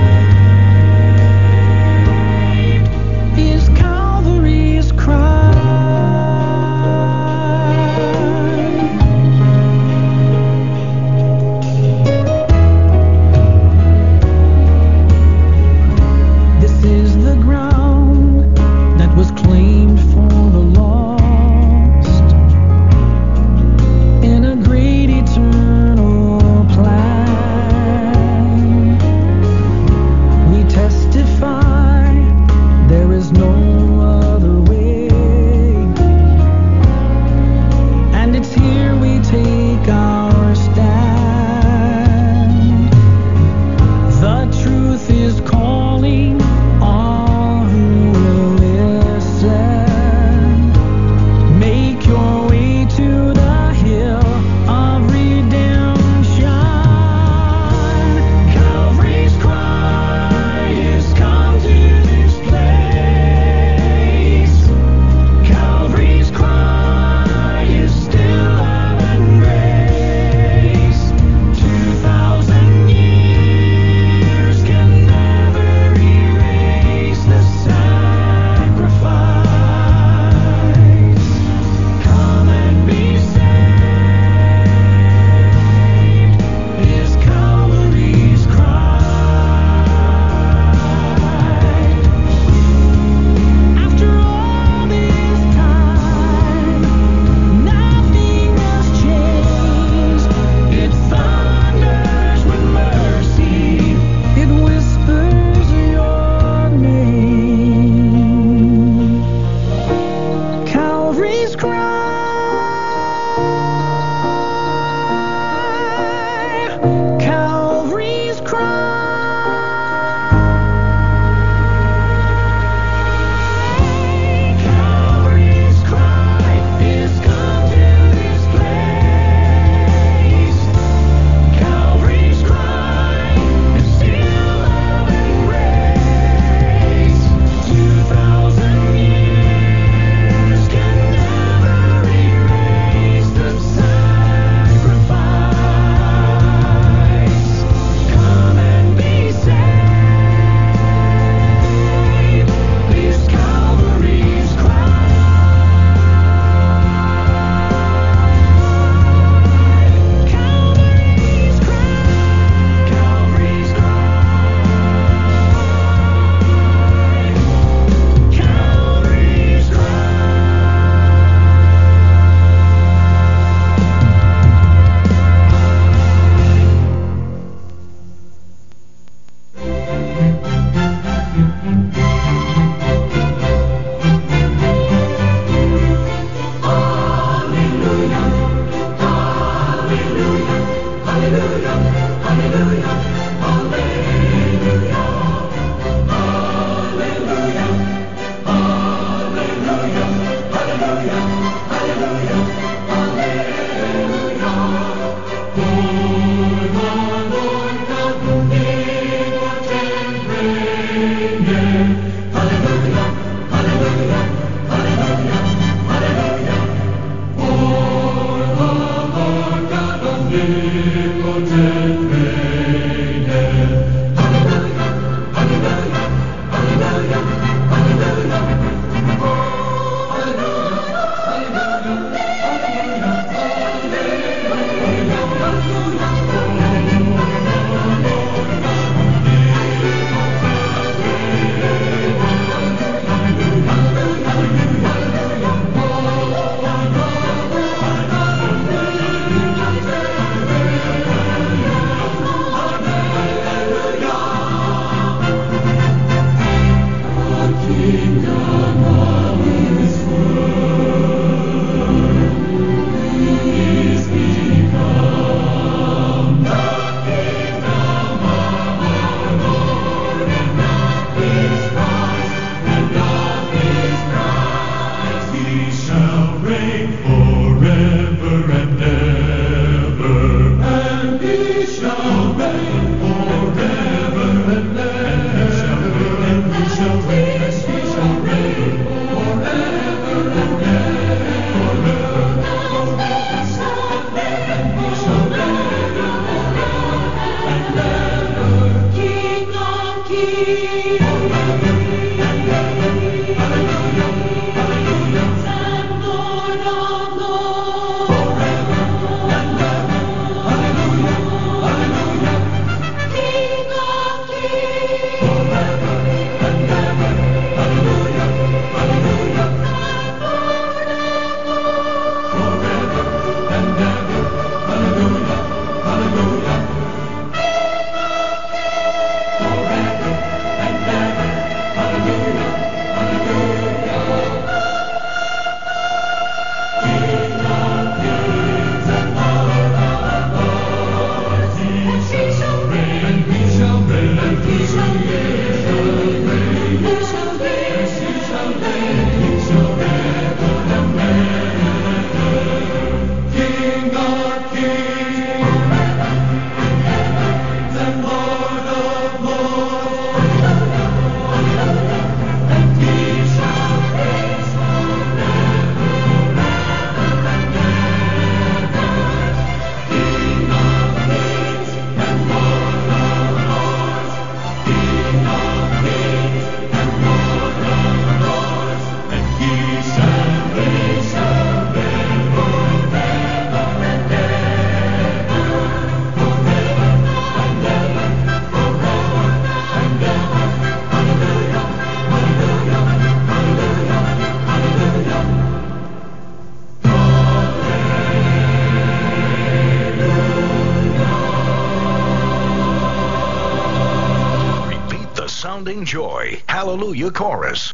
resounding joy. Hallelujah Chorus.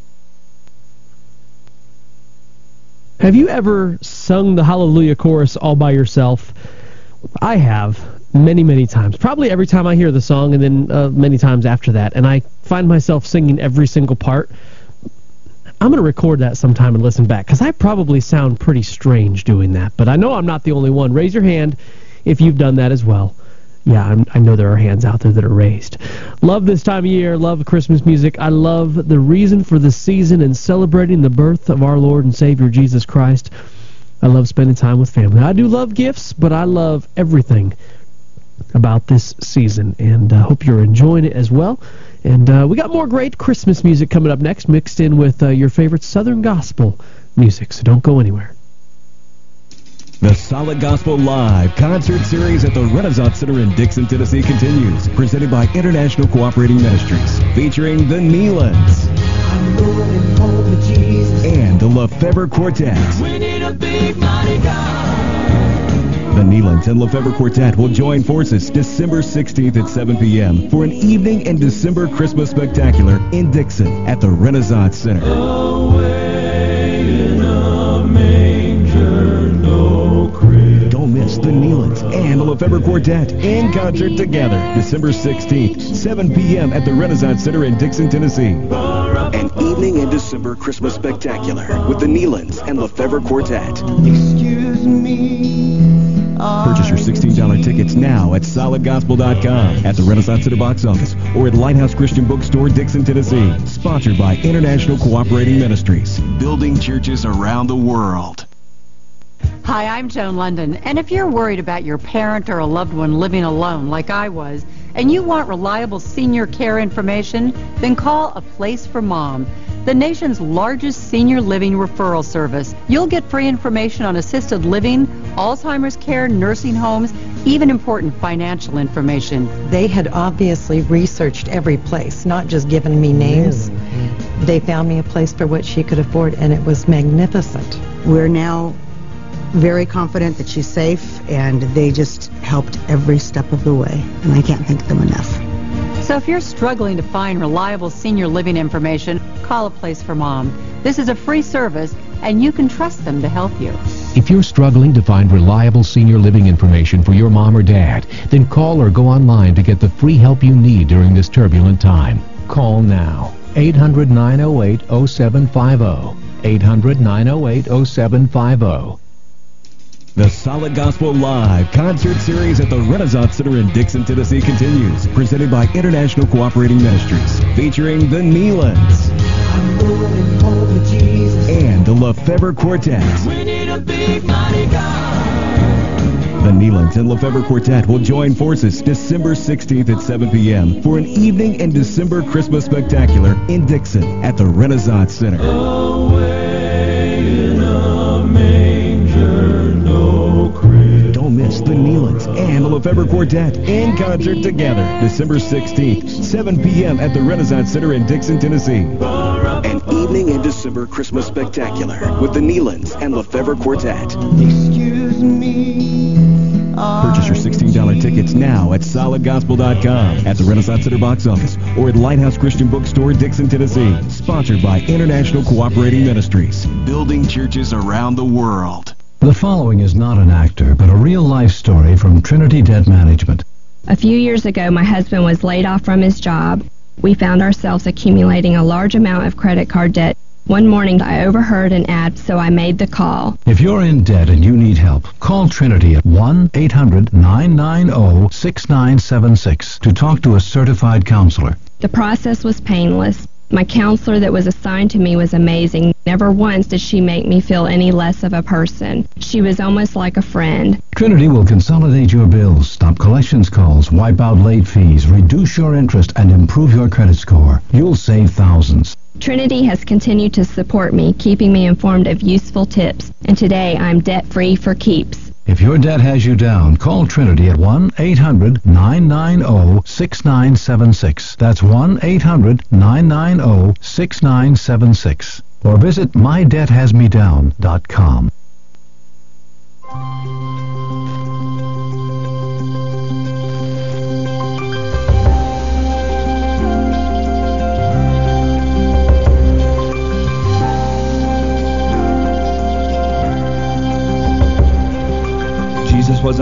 Have you ever sung the Hallelujah Chorus all by yourself? I have. Many, many times. Probably every time I hear the song, and then many times after that. And I find myself singing every single part. I'm going to record that sometime and listen back, because I probably sound pretty strange doing that. But I know I'm not the only one. Raise your hand if you've done that as well. Yeah, I know there are hands out there that are raised. Love this time of year. Love Christmas music. I love the reason for the season and celebrating the birth of our Lord and Savior Jesus Christ. I love spending time with family. I do love gifts, but I love everything about this season, and hope you're enjoying it as well. And we got more great Christmas music coming up next, mixed in with your favorite Southern Gospel music, so don't go anywhere. The Solid Gospel Live concert series at the Renaissance Center in Dixon, Tennessee continues, presented by International Cooperating Ministries, featuring the Neelands and the Lefebvre Quartet. We need a big mighty God. The Neelands and Lefebvre Quartet will join forces December 16th at 7 p.m. for an evening and December Christmas spectacular in Dixon at the Renaissance Center. Away in a manger, no crib. Don't miss the Neelands and the Lefebvre Quartet in concert together December 16th, 7 p.m. at the Renaissance Center in Dixon, Tennessee. An evening and December Christmas spectacular with the Neelands and Lefebvre Quartet. Excuse me. Purchase your $16 tickets now at solidgospel.com, at the Renaissance Center box office, or at Lighthouse Christian Bookstore, Dixon, Tennessee. Sponsored by International Cooperating Ministries, building churches around the world. Hi, I'm Joan London, and if you're worried about your parent or a loved one living alone like I was, and you want reliable senior care information, then call A Place for Mom, the nation's largest senior living referral service. You'll get free information on assisted living, Alzheimer's care, nursing homes, even important financial information. They had obviously researched every place, not just given me names. They found me a place for what she could afford, and it was magnificent. We're now very confident that she's safe, and they just helped every step of the way, and I can't thank them enough. So if you're struggling to find reliable senior living information, call A Place for Mom. This is a free service, and you can trust them to help you. If you're struggling to find reliable senior living information for your mom or dad, then call or go online to get the free help you need during this turbulent time. Call now. 800-908-0750. 800-908-0750. The Solid Gospel Live concert series at the Renaissance Center in Dixon, Tennessee continues, presented by International Cooperating Ministries, featuring the Neelands and the Lefebvre Quartet. We need a big mighty God. The Neelands and Lefebvre Quartet will join forces December 16th at 7 p.m. for an evening and December Christmas spectacular in Dixon at the Renaissance Center. Away in a manger, no crib. Don't miss the Neelands and the Lefebvre Quartet in concert together December 16th, 7 p.m. at the Renaissance Center in Dixon, Tennessee. An evening and December Christmas spectacular with the Neelands and Lefebvre Quartet. Excuse me. Purchase your $16 tickets now at solidgospel.com, at the Renaissance Center box office, or at Lighthouse Christian Bookstore, Dixon, Tennessee. Sponsored by International Cooperating Ministries, building churches around the world. The following is not an actor, but a real-life story from Trinity Debt Management. A few years ago, my husband was laid off from his job. We found ourselves accumulating a large amount of credit card debt. One morning, I overheard an ad, so I made the call. If you're in debt and you need help, call Trinity at 1-800-990-6976 to talk to a certified counselor. The process was painless. My counselor that was assigned to me was amazing. Never once did she make me feel any less of a person. She was almost like a friend. Trinity will consolidate your bills, stop collections calls, wipe out late fees, reduce your interest, and improve your credit score. You'll save thousands. Trinity has continued to support me, keeping me informed of useful tips, and today I'm debt-free for keeps. If your debt has you down, call Trinity at 1-800-990-6976. That's 1-800-990-6976. Or visit mydebthasmedown.com.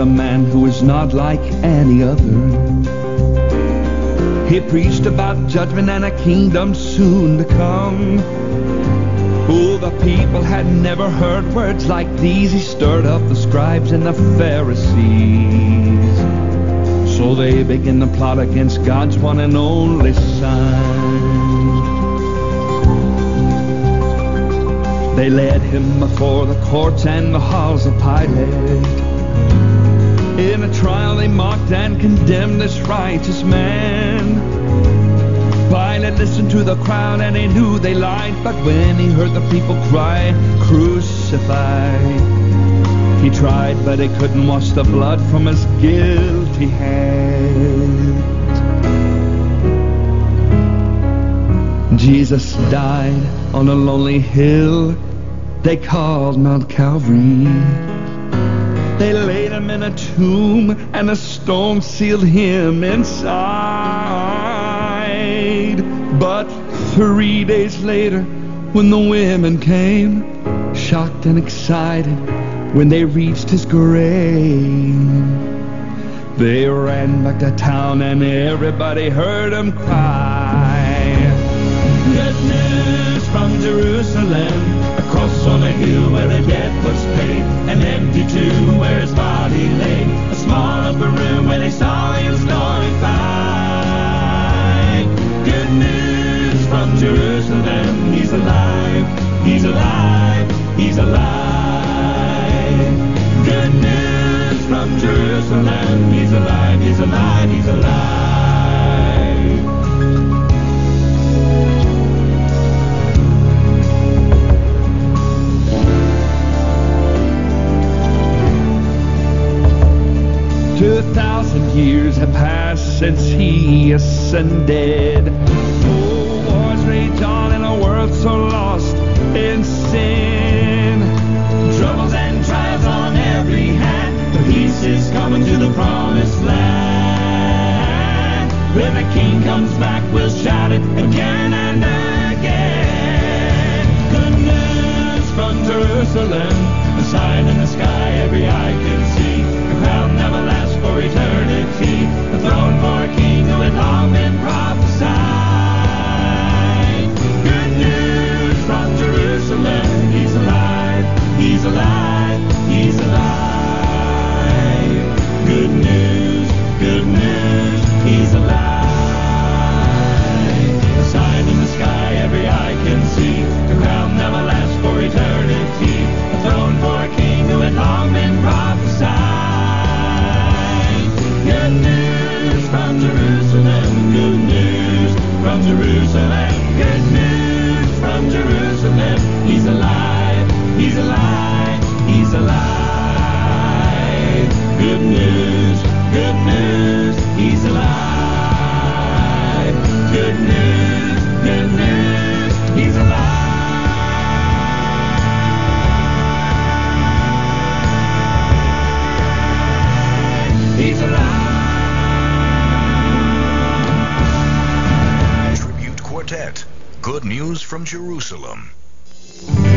a man who is not like any other. He preached about judgment and a kingdom soon to come. Oh, the people had never heard words like these. He stirred up the scribes and the Pharisees. So they began to plot against God's one and only Son. They led him before the courts and the halls of Pilate. In a trial they mocked and condemned this righteous man. Pilate listened to the crowd and he knew they lied, but when he heard the people cry, "Crucify," he tried, but he couldn't wash the blood from his guilty hands. Jesus died on a lonely hill they called Mount Calvary. They laid him in a tomb and a stone sealed him inside. But 3 days later, when the women came, shocked and excited, when they reached his grave, they ran back to town and everybody heard him cry. Good news from Jerusalem, a cross on a hill where the debt was paid, an empty tomb where his body lay, a small upper room where they saw he was glorified. Good news from Jerusalem, he's alive, he's alive, he's alive. Good news from Jerusalem, he's alive, he's alive, he's alive. 2,000 years have passed since he ascended. Oh, wars rage on in a world so lost in sin. Troubles and trials on every hand, but peace is coming to the promised land. When the King comes back, we'll shout it again and again. Good news from Jerusalem, a sign in the sky every eye can see. The crown never lasts for eternity, the throne for a king who had long been prophesied. Good news from Jerusalem, he's alive, he's alive, he's alive. Good news, he's alive. A sign in the sky every eye can see, the crown never lasts for eternity, the throne for a king who had long been prophesied. Good news from Jerusalem, good news from Jerusalem, good news from Jerusalem. He's alive, he's alive, he's alive. Good news, he's alive. Good news, he's alive. He's alive. Tribute Quartet. Good news from Jerusalem.